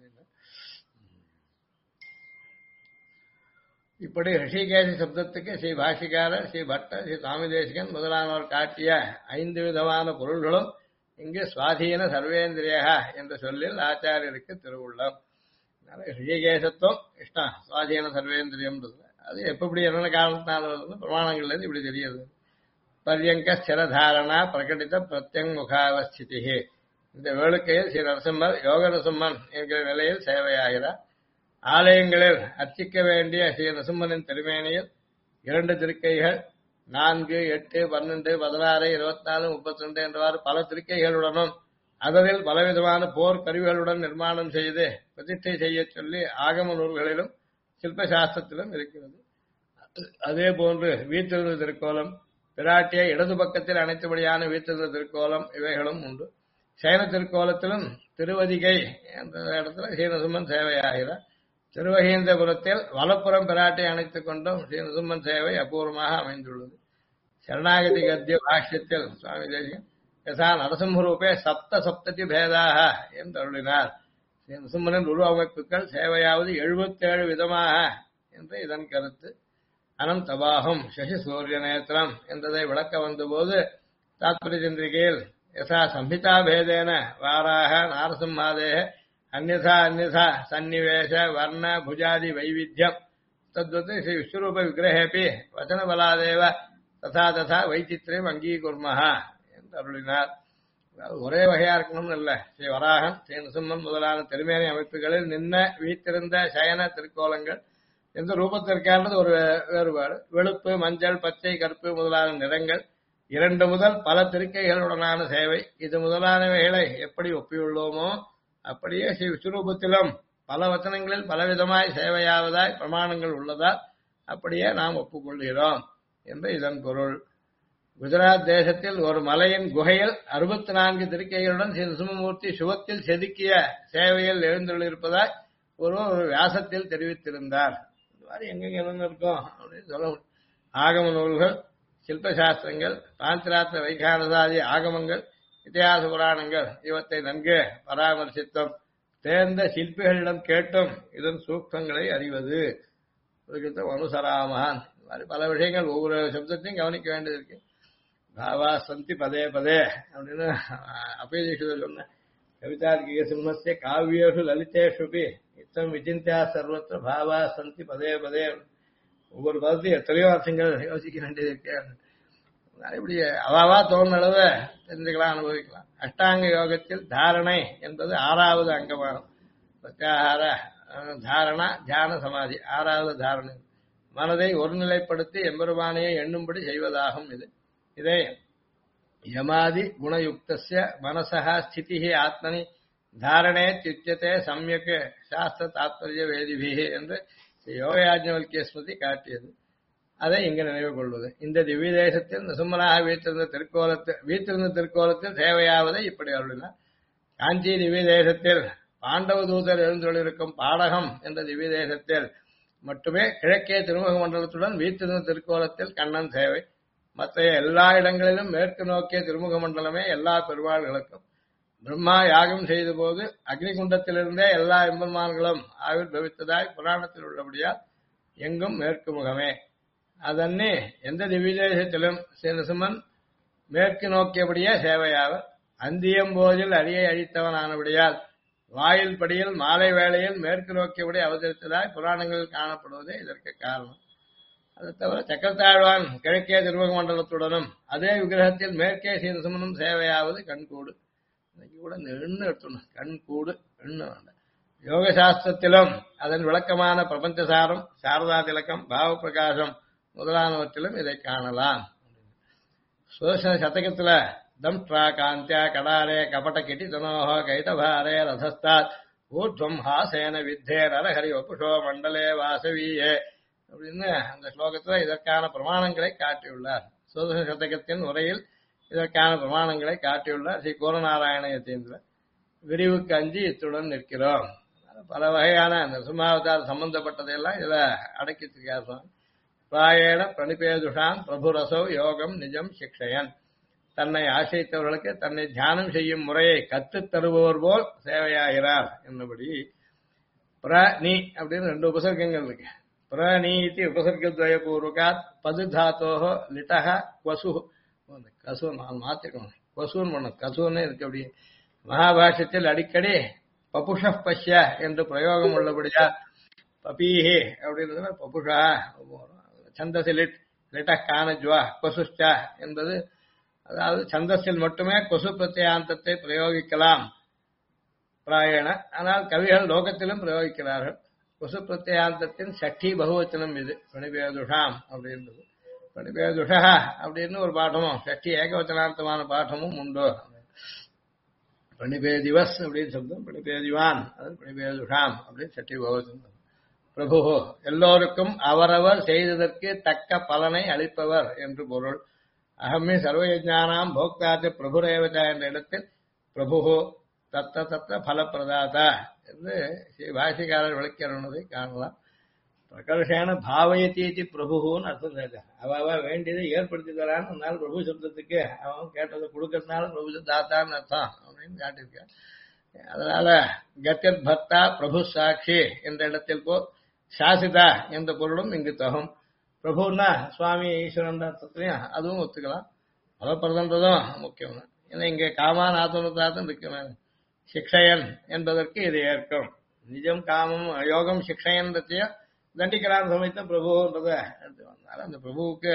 இப்படி ரிஷிகேச சப்தத்துக்கு ஸ்ரீ பாஷிகாரர், ஸ்ரீ பட்டர், ஸ்ரீ சுவாமி தேசிகன் முதலானவர் காட்டிய 5 விதமான பொருள்களும் இங்கு சுவாதீன சர்வேந்திரியா என்ற சொல்லில் ஆச்சாரியருக்கு திருவுள்ளம். ரிஷிகேசத்துவம் இஷ்டம், சுவாதீன சர்வேந்திரியம் அது எப்படி என்னென்ன காரணத்தினால பிரமாணங்கள்ல இருந்து இப்படி தெரியுது. பர்யங்க ஸ்திரதாரணா பிரகடித பிரத்யங்முகாவஸ்திதி. இந்த வேளுக்கையில் ஸ்ரீ நரசிம்மர் யோக நரசிம்மன் என்கிற நிலையில் சேவையாகிறார். ஆலயங்களில் அர்ச்சிக்க வேண்டிய ஸ்ரீ நரசிம்மனின் திருமேனியில் 2 திருக்கைகள் 4, 8, 12, 16, 24, 32 என்றவாறு பல திருக்கைகளுடனும் அதனில் பலவிதமான போர் கருவிகளுடன் நிர்மாணம் செய்து பிரதிஷ்டை செய்ய சொல்லி ஆகம நூல்களிலும் சில்பசாஸ்திரத்திலும் இருக்கிறது. அதே போன்று வீட்டிருந்த திருக்கோலம், பிராட்டிய இடது பக்கத்தில் அனைத்துபடியான வீட்டிருந்த திருக்கோலம் இவைகளும் உண்டு. சயன திருக்கோலத்திலும் திருவதிகை என்ற இடத்துல ஸ்ரீநரசிம்மன் சேவையாகிறார். திருவகீந்திரபுரத்தில் வலப்புறம் பிராட்டியை அணைத்துக் கொண்டும் ஸ்ரீநரசிம்மன் சேவை அபூர்வமாக அமைந்துள்ளது. சரணாகதி கத்திய பாஷ்யத்தில் சுவாமி தேசிகன் யசா நரசிம்மரூபே சப்ததி பேதாக என்று அருளினார். நரசிம்மனின் உருவ அமைப்புகள் சேவையாவது 77 விதமாக என்று இதன் கருத்து. அனந்தபாகம் சசி சூரிய நேத்திரம் என்றதை விளக்க வந்தபோது தாத்பரிய சந்திரிகையில் யசா சம்ஹிதா பேதேன வாராக நாரசிம்மாதேக அந்யதா சன்னிவேஷ வர்ண புஜாதி வைவித்தியம் தத்வத் ஸ்ரீ விஸ்வரூப விக்கிரகேபி வச்சன பலாதேவ ததா வைச்சித்திரம் அங்கீகுர்மஹ என்று அருளினார். ஒரே வகையா இருக்கணும்னு இல்ல. ஸ்ரீ வராகன், ஸ்ரீ நரசிம்மன் முதலான திருமேனி அமைப்புகளில் நின்ன வீட்டிருந்த சயன திருக்கோலங்கள் எந்த ரூபத்திற்கானது ஒரு வேறுபாடு. வெளுப்பு, மஞ்சள், பச்சை, கருப்பு முதலான நிறங்கள், 2 முதல் பல திருக்கைகளுடனான சேவை, இது முதலானவைகளை எப்படி ஒப்பியுள்ளோமோ அப்படியே ஸ்ரீ விஸ்வரூபத்திலும் பல வச்சனங்களில் பலவிதமாய் சேவையாவதாய் பிரமாணங்கள் உள்ளதால் அப்படியே நாம் ஒப்புக்கொள்கிறோம் என்று இதன் பொருள். குஜராத் தேசத்தில் ஒரு மலையின் குகையில் 64 திருக்கைகளுடன் ஸ்ரீ நரசிம்மமூர்த்தி சுவத்தில் செதுக்கிய சேவையில் எழுந்துள்ளிருப்பதாய் ஒரு வியாசத்தில் தெரிவித்திருந்தார். இந்த மாதிரி எங்கெங்க இருக்கும் அப்படின்னு சொல்ல முடியும். ஆகம நூல்கள், சில்பசாஸ்திரங்கள், பாஞ்சராத்திர வைகானதாதி ஆகமங்கள், இத்தியாச புராணங்கள் இவற்றை நன்கு பராமர்சித்தும் தேர்ந்த சிற்பிகளிடம் கேட்டும் இதன் சூக்ஷங்களை அறிவது. அனுசராமன் இந்த மாதிரி பல விஷயங்கள் ஒவ்வொரு சப்தத்தையும் கவனிக்க வேண்டியது இருக்கு. பாவா சந்தி பதே பதே அப்படின்னு அப்பேதீஷிதர் சொன்ன கவிதார்க்கிக சிம்மஸ்ய காவியேஷு லலிதேஷுபி இத்தம் விசிந்தியா சர்வத்திர பாவா சந்தி பதே பதே. ஒவ்வொரு பதத்தையும் எத்தனையோ அர்த்தங்கள் யோசிக்க வேண்டியது இருக்கு. இப்படி அவாவா தோன்ற அளவு தெரிஞ்சுக்கலாம், அனுபவிக்கலாம். அஷ்டாங்க யோகத்தில் தாரணை என்பது 6வது அங்கமாகும். பிரத்யாகார தாரணா தியான சமாதி 6வது தாரணை. மனதை ஒருநிலைப்படுத்தி எம்பெருமானையை எண்ணும்படி செய்வதாகும். இதை யமாதி குணயுக்தஸ்ய மனசா ஸ்திதி ஆத்மனி தாரணே தியுச்யதே சம்யக் சாஸ்திர தாத்பரிய வேதிபிஹி என்று யோகயாஜ்ஞவல்கிய ஸ்மிருதி காட்டியது. அதை இங்கு நினைவு கொள்வது. இந்த திவ்ய தேசத்தில் நரசிம்மனாக வீட்டிருந்த திருக்கோலத்தில் சேவையாவதை இப்படி அருளினார். காஞ்சி திவ்ய தேசத்தில் பாண்டவ தூதர் எழுந்தொழிருக்கும் பாடகம் என்ற திவ்ய தேசத்தில் மட்டுமே கிழக்கே திருமுக மண்டலத்துடன் வீட்டிருந்த திருக்கோலத்தில் கண்ணன் சேவை. மற்ற எல்லா இடங்களிலும் மேற்கு நோக்கிய திருமுக மண்டலமே எல்லா பெருமாள்களுக்கும். பிரம்மா யாகம் செய்த போது அக்னிகுண்டத்திலிருந்தே எல்லா எம்பெருமான்களும் ஆவிர்பவித்ததாய் புராணத்தில் உள்ளபடியால் எங்கும் மேற்கு முகமே. அதன்னே எந்த திவ்யதேசத்திலும் ஸ்ரீ நரசிம்மன் மேற்கு நோக்கியபடியே சேவையாவர். அந்தியம்போதில் அடியை அழித்தவனானபடியால் வாயில் படியில் மாலை வேளையில் மேற்கு நோக்கியபடி அவதரித்ததாய் புராணங்களில் காணப்படுவதே இதற்கு காரணம். அது தவிர சக்கரத்தாழ்வான் கிழக்கே திருமுக மண்டலத்துடனும் அதே விக்கிரகத்தில் மேற்கே ஸ்ரீ நரசிம்மனும் சேவையாவது கண்கூடு. இன்னைக்கு கூட எண்ணு எடுத்துணும், கண்கூடு எண்ணு வேண்டாம். யோக சாஸ்திரத்திலும் அதன் விளக்கமான பிரபஞ்சசாரம், சாரதா திலக்கம், பாவ பிரகாசம் முதலானவற்றிலும் இதை காணலாம். சுதர்சன சதகத்துல தம்ட்ரா காந்தியா கடாரே கபட கிட்டி தனோஹ கைடபாரே ரதஸ்தாத் ஊர்துவம் ஹாசேன வித்தே நரஹரி வபுஷோ மண்டலே வாசவியே அப்படின்னு அந்த ஸ்லோகத்துல இதற்கான பிரமாணங்களை காட்டியுள்ளார். சுதர்சன சதகத்தின் உரையில் இதற்கான பிரமாணங்களை காட்டியுள்ளார் ஸ்ரீ கோரநாராயண யதீந்திரர். விரிவுக்கு அஞ்சி இத்துடன் நிற்கிறோம். பல வகையான நரசிம்மாவதார சம்பந்தப்பட்டதையெல்லாம் இதுல அடக்கிட்டு இருக்கார். பிராயேண பிரணிபேதுஷான் பிரபுரசோ யோகம் நிஜம் சிக்ஷயன். தன்னை ஆசைத்தவர்களுக்கு தன்னை தியானம் செய்யும் முறையை கற்றுத் தருபவர் போல் சேவையாகிறார் என்னபடி பிரணி அப்படின்னு 2 உபசர்க்கங்கள் இருக்கு. பிரணீதி உபசர்க்கத்வயபூர்வகாத் பது தாத்தோஹோ லிட்டஹ வசு கசு நான் மாத்திக்கணும் வசூன்னு பண்ண கசுன்னு இருக்கு. அப்படி மகாபாஷ்யத்தில் அடிக்கடி பபுஷ பஷ்ய என்று பிரயோகம் உள்ளபடியா பபீஹி அப்படின்றது பபுஷா சந்தசி லிட் லிட்ட கானஜ்வா கொசுஷ்டா என்பது அதாவது சந்தஸில் மட்டுமே கொசு பிரத்யாந்தத்தை பிரயோகிக்கலாம் பிராயண. ஆனால் கவிகள் லோகத்திலும் பிரயோகிக்கிறார்கள். கொசு பிரத்யாந்தத்தின் சட்டி பகுவச்சனம் இது பணிபேதுஷாம் அப்படின்றது. பணிபேதுஷா அப்படின்னு ஒரு பாட்டமும் சட்டி ஏகவச்சனார்த்தமான பாட்டமும் உண்டு. பணிபேதிவஸ் அப்படின்னு சொல்றோம், பணிபேதிவான் அது பணிபேதுஷாம் அப்படின்னு சட்டி பகுவச்சனம். பிரபு எல்லோருக்கும் அவரவர் செய்ததற்கு தக்க பலனை அளிப்பவர் என்று பொருள். அகமே சர்வயஜானாம் போக்தாத்து பிரபுரேவதா என்ற இடத்தில் பிரபு தத்த தத்த பலப்பிரதாதா என்று பாஷிகாரர் விளக்கிறதை காணலாம். பிரகர்ஷேன பாவயத்தீதி பிரபுன்னு அர்த்தம் கேட்டார். அவ வேண்டியதை ஏற்படுத்தி தரான்னு அதனால பிரபு சப்தத்துக்கு அவன் கேட்டதை கொடுக்கறதுனால பிரபு தாத்தான்னு அர்த்தம் அப்படின்னு காட்டியிருக்கார். அதனால கத்தியத் பக்தா பிரபு சாட்சி என்ற இடத்தில் போ சாசிதா என்ற பொருளும் இங்கு தகும். பிரபுன்னா சுவாமி ஈஸ்வரன் அர்த்தத்திலையும் அதுவும் ஒத்துக்கலாம். பலப்பிரதன்றதும் முக்கியம். ஏன்னா இங்க காமான் ஆத்மதாத்தம் இருக்கு. சிக்ஷயன் என்பதற்கு இது ஏற்கும். நிஜம் காமம் யோகம் சிக்ஷயன்றதையும் தண்டிக்கிறான் சமயத்த பிரபுன்றத எடுத்து வந்தாலும் அந்த பிரபுவுக்கு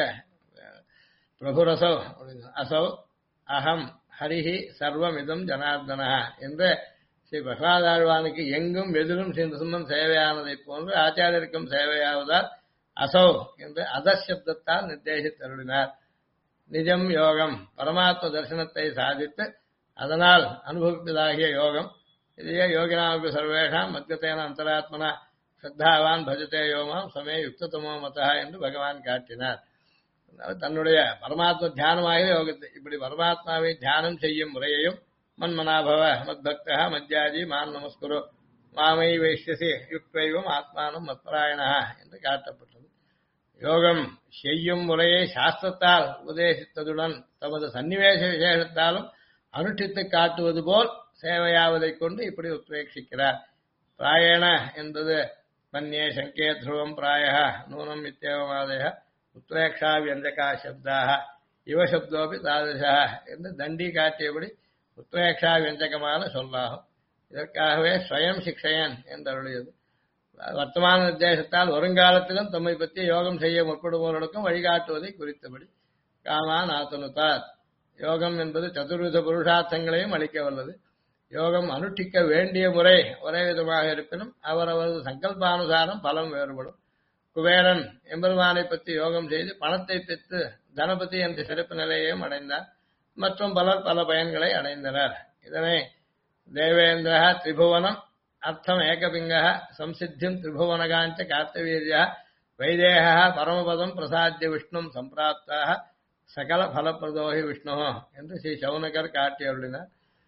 பிரபுரசவ் அசௌ அகம் ஹரிஹி சர்வமிதம் ஜனார்தனா என்ற ஸ்ரீ பிரகலாதாழ்வானுக்கு எங்கும் எதிரும் சிந்தசுமன் சேவையானதை போன்று ஆச்சாரியருக்கும் சேவையாவதால் அசௌ என்று அதசப்தத்தால் நிர்தேசித்தருளினார். நிஜம் யோகம் பரமாத்ம தரிசனத்தை சாதித்து அதனால் அனுபவிப்பதாகிய யோகம் இதையே யோகினாவுக்கு சர்வேஷாம் மத்கத்தேன அந்தராத்மனா ஸ்ரத்தாவான் பஜதே யோமாம் சமே யுக்தமோ மதா என்று பகவான் காட்டினார். தன்னுடைய பரமாத்ம தியானமாக யோகத்தை இப்படி பரமாத்மாவை தியானம் செய்யும் முறையையும் மன்மனாபவ மத்பக்தா மத்யாஜி மான் நமஸ்குரு மாமை வைஷ்யசி யுக்தைவம் ஆத்மானம் மத்பராயணா என்று காட்டப்பட்டது. யோகம் செய்யும் முறையை சாஸ்திரத்தால் உபதேசித்ததுடன் தமது சன்னிவேச விசேஷத்தாலும் அனுஷ்டித்து காட்டுவது போல் சேவையாவதைக் கொண்டு இப்படி உத்வேஷிக்கிறார். பிராயண என்பது மன்யே சங்கே த்ருவம் பிராய நூனம் இத்தியவமாதய உத்வேக்ஷா வியஞ்சகா சப்தாக இவ சப்தோபி தாதசா என்று தண்டி காட்டியபடி உத்வேக்ஷா வியஞ்சகமான சொல்லாகும். இதற்காகவே ஸ்வயம் சிக்ஷயன் என்றருளியது. வர்த்தமான நிர்தேசத்தால் வருங்காலத்திலும் தம்மை பற்றி யோகம் செய்ய முற்படுபவர்களுக்கும் வழிகாட்டுவதை குறித்தபடி காமான் ஆத்தனுத்தார். யோகம் என்பது சதுர்வித புருஷார்த்தங்களையும் அளிக்க வல்லது. யோகம் அனுஷ்டிக்க வேண்டிய முறை ஒரே விதமாக இருப்பினும் அவரவரது சங்கல்பானுசாரம் பலம் வேறுபடும். குபேரன் எம்பெருமானை பற்றி யோகம் செய்து பணத்தை பெற்று தனபதி என்ற சிறப்பு நிலையையும் அடைந்தார். மற்றும் பலர் பல பயன்களை அடைந்தனர். இதனை தேவேந்திர திரிபுவனம் அர்த்தம் ஏகபிங்க சம்சித்திம் திரிபுவனகாஞ்ச கார்த்தவீரிய வைதேக பரமபதம் பிரசாத்திய விஷ்ணு சம்பிராப்தாக சகல பலப்பிரதோகி விஷ்ணு என்று ஸ்ரீ சௌனகர் காட்டி அருளினார்.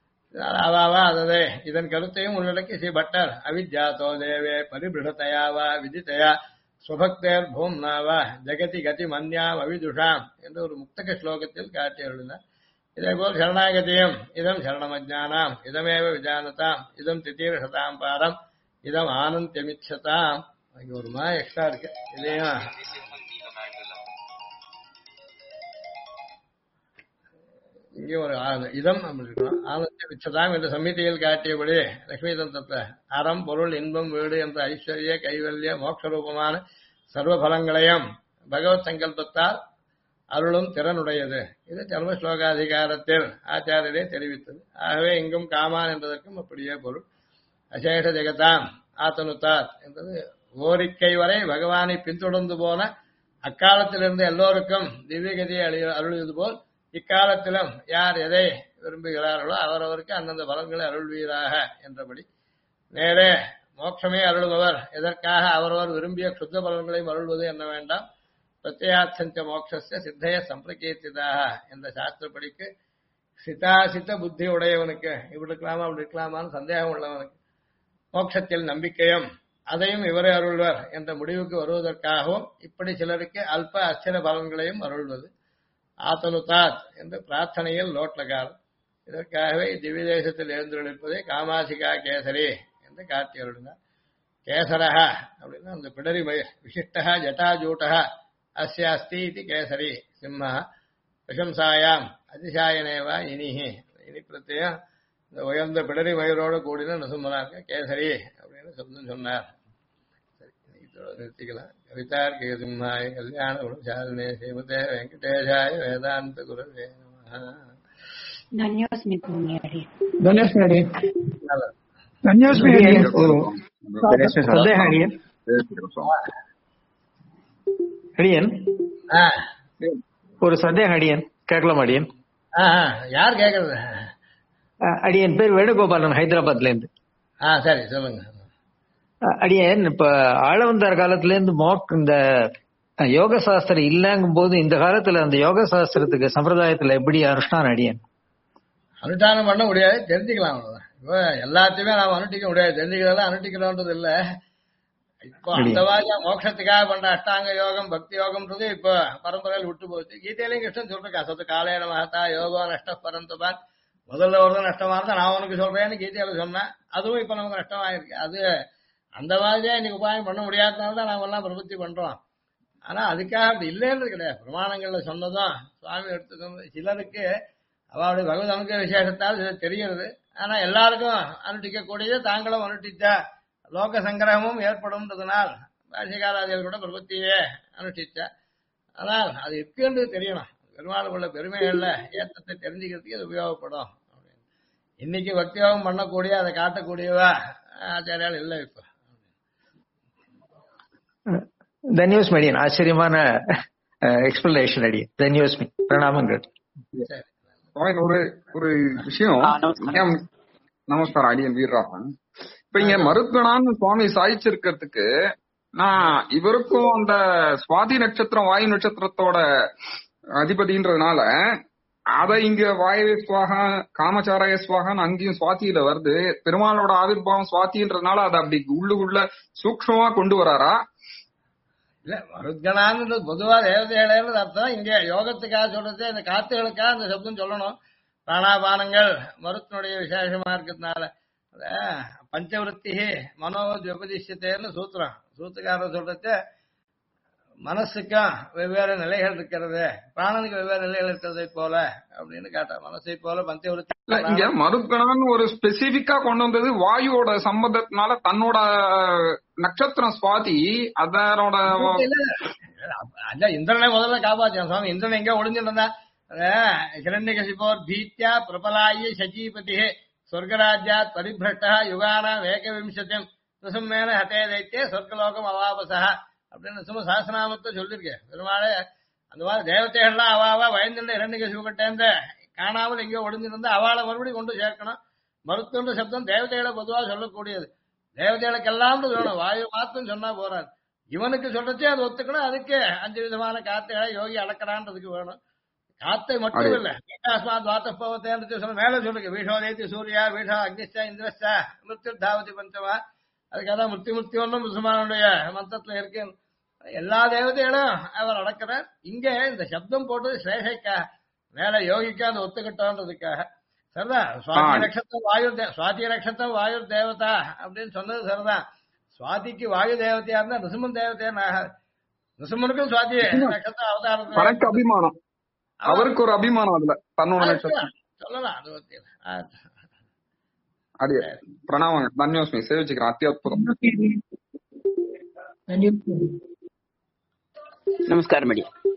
அவாவா அதே இதன் கருத்தையும் உள்ளடக்கி ஸ்ரீ பட்டர் அவித்யாத்தோ தேவே பரிபிருடத்தையாவா விதித்தையா சுபக்தேர் பூம்னாவா ஜெகதி கதி மன்யாம் அவிதுஷாம் என்று ஒரு முக்தக ஸ்லோகத்தில் காட்டி அருளினார். இதேபோல் சரணாகதியும் இதம் சரணமஜானாம் இதமேவ விஜானதாம் இதம் திதீர்ஷதாம் பாரம் இதம் ஆனந்தியமிச்சதாம் அங்க ஒரு எக்ஸ்ட்ரா இருக்கு. இதையும் இங்கே ஒரு இதம் இருக்கணும். ஆனந்திய விச்சதாம் என்ற சம்மிதியில் காட்டியபடி லட்சுமி தந்திரத்தை அறம் பொருள் இன்பம் வீடு என்ற ஐஸ்வர்ய கைவல்ய மோட்சரூபமான சர்வ பலங்களையும் பகவத் சங்கல்பத்தால் அருளும் திறனுடையது. இது சர்ம ஸ்லோகாதிகாரத்தில் ஆச்சாரியரே தெரிவித்தது. ஆகவே இங்கும் காமான் என்பதற்கும் அப்படியே பொருள். அசேஷ ஜெகதாம் ஆத்தனுத்தாத் என்பது ஓரிக்கை வரை பகவானை பின்தொடர்ந்து போன அக்காலத்திலிருந்து எல்லோருக்கும் திவ்யகதியை அருள்வது போல் இக்காலத்திலும் யார் எதை விரும்புகிறார்களோ அவரவருக்கு அந்தந்த பலன்களை அருள்வீராக என்றபடி நேரே மோட்சமே அருள்பவர் எதற்காக அவரவர் விரும்பிய சுத்த பலன்களையும் அருள்வது என்ன வேண்டாம். பிரத்யார்த்தஞ்ச மோட்சஸ்ய சித்தைய சம்பிரகீர்த்திதாக என்ற சாஸ்திரப்படிக்கு சிதாசித்த புத்தி உடையவனுக்கு இப்படி இருக்கலாமா அப்படி இருக்கலாமான்னு சந்தேகம் உள்ளவனுக்கு மோட்சத்தில் நம்பிக்கையும் அதையும் இவரே அருள்வர் என்ற முடிவுக்கு வருவதற்காகவும் இப்படி சிலருக்கு அல்ப அச்சர பலன்களையும் அருள்வது. ஆத்தனுதாத் என்று பிரார்த்தனையில் லோட்லகாரம். இதற்காகவே திவ்ய தேசத்தில் எழுந்துள்ளிருப்பதே காமாசிகா கேசரி என்று காட்டியருளினார். கேசரஹ அப்படின்னா அந்த பிடரி விசிஷ்டா ஜட்டாஜூட்டா அஸ்ய அஸ்தி இது கேசரி சிம்ம பிரசம்சாயாம் அதிசாயனேவா இனிஹி. இனி பிரத்யம் இந்த உயர்ந்த பிடரி மயிரோடு கூடின நசுமனாக்க கேசரி அப்படின்னு சொன்னார். நிறுத்திக்கலாம். கவிதார்க்கிக சிம்மாய கல்யாண குணசாலினே ஸ்ரீமதே வெங்கடேஷாய வேதாந்த குரவே நமஹ. धन्योस्मि पुण्यारी அடியன் ஒரு சந்தேகம் அடியன் கேட்கலாம் அடியன். யார் கேக்குறது? அடியன் பேர் வேணுகோபாலன், ஹைதராபாத்ல இருந்து. சரி சொல்லுங்க. அடியன் இப்ப ஆளவந்தார் காலத்துல இருந்து இந்த யோக சாஸ்திரம் இல்லங்கும் போது இந்த காலத்துல அந்த யோக சாஸ்திரத்துக்கு சம்பிரதாயத்துல எப்படி அனுஷ்டானம் அடியன்? அனுஷ்டானம் பண்ண முடியாது, தெரிஞ்சுக்கலாம். இப்போ எல்லாத்தையுமே நாம அனுஷ்டிக்க முடியாது, தெரிஞ்சுக்கிறதா அனுஷ்டிக்கணும்ன்றது இல்ல. இப்போ அந்த மாதிரி மோட்சத்துக்காக பண்ற அஷ்டாங்க யோகம் பக்தி யோகம்ன்றது இப்போ பரம்பரையில் விட்டு போச்சு. கீதையிலையும் கிருஷ்ணன் சொல்றேன், சொத்து காலையில மகத்தா யோகோ நஷ்ட பரந்தபான். முதல்ல ஒரு நஷ்டமா இருந்தா நான் உனக்கு சொல்றேன்னு கீதையில சொன்னேன். அதுவும் இப்ப நமக்கு நஷ்டமாயிருக்கு. அது அந்த மாதிரியா இன்னைக்கு உபாயம் பண்ண முடியாதனால தான் நாம எல்லாம் பிரபத்தி பண்றோம். ஆனா அதுக்காக அப்படி இல்லைன்றது கிடையாது. பிரமாணங்கள்ல சொன்னதும் சுவாமி எடுத்துக்கணும். சிலருக்கு அவருடைய பகவத் அனுகிரக விசேஷத்தால் இது தெரிகிறது. ஆனா எல்லாருக்கும் அனுஷ்டிக்க கூடியது தாங்களும் அனுஷ்டித்த லோக சங்கிரகமும் ஏற்படும்ன்றதுனால் பாஷிகாராதிகள் கூட பிரபத்தியே அனுஷ்டிச்ச. ஆனால் அது இருக்குன்றது தெரியணும். பெருமாளுக்குள்ள பெருமைகள்ல ஏற்றத்தை தெரிஞ்சுக்கிறதுக்கு இது உபயோகப்படும். இன்னைக்கு பக்தியோகம் பண்ணக்கூடிய அதை காட்டக்கூடியவா ஆச்சாரியால் இல்லை. இப்ப தன்யோஸ்மி அடியன், ஆச்சரியமான எக்ஸ்பிளனேஷன் அடியன். தன்யோஸ்மி, பிரணாமங்கள். ஒரு ஒரு விஷயம். நமஸ்காரம் அடியன் வீரராமன். இப்ப இங்க மருத்கணான்னு சுவாமி சாதிச்சிருக்கிறதுக்கு நான் இவருக்கும் அந்த சுவாதி நட்சத்திரம் வாயு நட்சத்திரத்தோட அதிபதின்றதுனால அத இங்க வாயவே சுவாகா காமச்சாராய சுவாகான்னு அங்கேயும் சுவாத்தியில வருது. பெருமாளோட ஆவிர்வாவம் சுவாத்தின்றதுனால அதை அப்படி உள்ளுக்குள்ள சூக்ஷ்மமா கொண்டு வராரா? இல்ல, மருத்கணான்னு பொதுவா தேவதைகளேன்னு அர்த்தம். இங்க யோகத்துக்காக சொல்றது இந்த காத்துகளுக்காக அந்த சப்தம் சொல்லணும். பிராணாபானங்கள் மருத்தினுடைய விசேஷமா இருக்கிறதுனால பஞ்சவருத்தி மனோவத் விபதிஷத்தேன்னு சூத்திரம். சூத்துக்காரர் சொல்றது மனசுக்கும் வெவ்வேறு நிலைகள் இருக்கிறது, பிராணனுக்கு வெவ்வேறு நிலைகள் இருக்கிறதை போல அப்படின்னு கேட்டா மனசை போல பஞ்சவருத்தி. இங்க மருத்கணான்னு ஒரு ஸ்பெசிபிக்கா கொண்டு வந்தது வாயுவோட சம்பந்தத்தினால தன்னோட நட்சத்திரம் சுவாதி அதனோட இந்திரனை முதல்ல காப்பாத்தியான் சுவாமி. இந்திரன் எங்க ஒளிஞ்சிருந்தா ஹிரண்யகசிபோர் பீத்யா பிரபலாய சஜீபதி சொர்க்கராஜ்யாத் பரிபிரஷ்டா யுகானாம் ஏகவிம்சத்தியம் சுசம்மேன ஹதே தைத்தே சொர்க்கலோகம் அவாபசா அப்படின்னு சும்மா சாஸ்திரநாமத்தை சொல்லிருக்கேன். பெருமாளே அந்த மாதிரி தேவதைகள்லாம் அவாவா பயந்துட்டு ஹிரண்யகசிபுகிட்டேந்து காணாமல் எங்கேயோ ஒளிஞ்சிருந்தா அவளை மறுபடியும் கொண்டு சேர்க்கணும். மருத்துவ சப்தம் தேவதைகளை பொதுவாக சொல்லக்கூடியது. தேவதைகளுக்கெல்லாம் வேணும், வாயு மாத்திரம் சொன்னா போறாது. இவனுக்கு சொல்றச்சே அது ஒத்துக்கணும். அதுக்கு 5 விதமான காத்தைகளை யோகி அளக்கிறான்றதுக்கு வேணும். காத்தை மட்டும் இல்ல, வாத்தப்பவத்தேன்னு சொல்ல மேல சொல்லுங்க. வீஷோதேத்தி சூர்யா வீஷா அக்னிஷ்டா இந்திரஸ்டா மிருத்யு தாவதி பஞ்சமா. அதுக்காக மிருத்தி ஒன்றும் முஸ்லிமானுடைய மந்திரத்துல இருக்கு. எல்லா தேவதைகளும் அவர் அடக்கிறார். இங்க இந்த சப்தம் போட்டது ஸ்ரேஷைக்கா மேல யோகிக்கா அது ஒத்துக்கிட்டோன்றதுக்காக. சரிதான். சுவாதி நட்சத்திரம் வாயு சுவாதி நட்சத்திரம் வாயு தேவதா அப்படின்னு சொன்னது சரிதான். சுவாதிக்கு வாயு தேவதையா இருந்தா நிருசிம்மன் தேவதையா ஆகாது. நிருசிம்மனுக்கும் சுவாதி நட்சத்திரம் அவதாரம் அபிமானம், அவருக்கு ஒரு அபிமானம் அதுல தன்னோட நட்சத்திரம் சொல்லலாம். அது பத்தி அடியே பிரணாமங்க. தன்யோஸ்மி சேவிச்சுக்கிறேன். அத்தியுதம். नमस्कार मणि.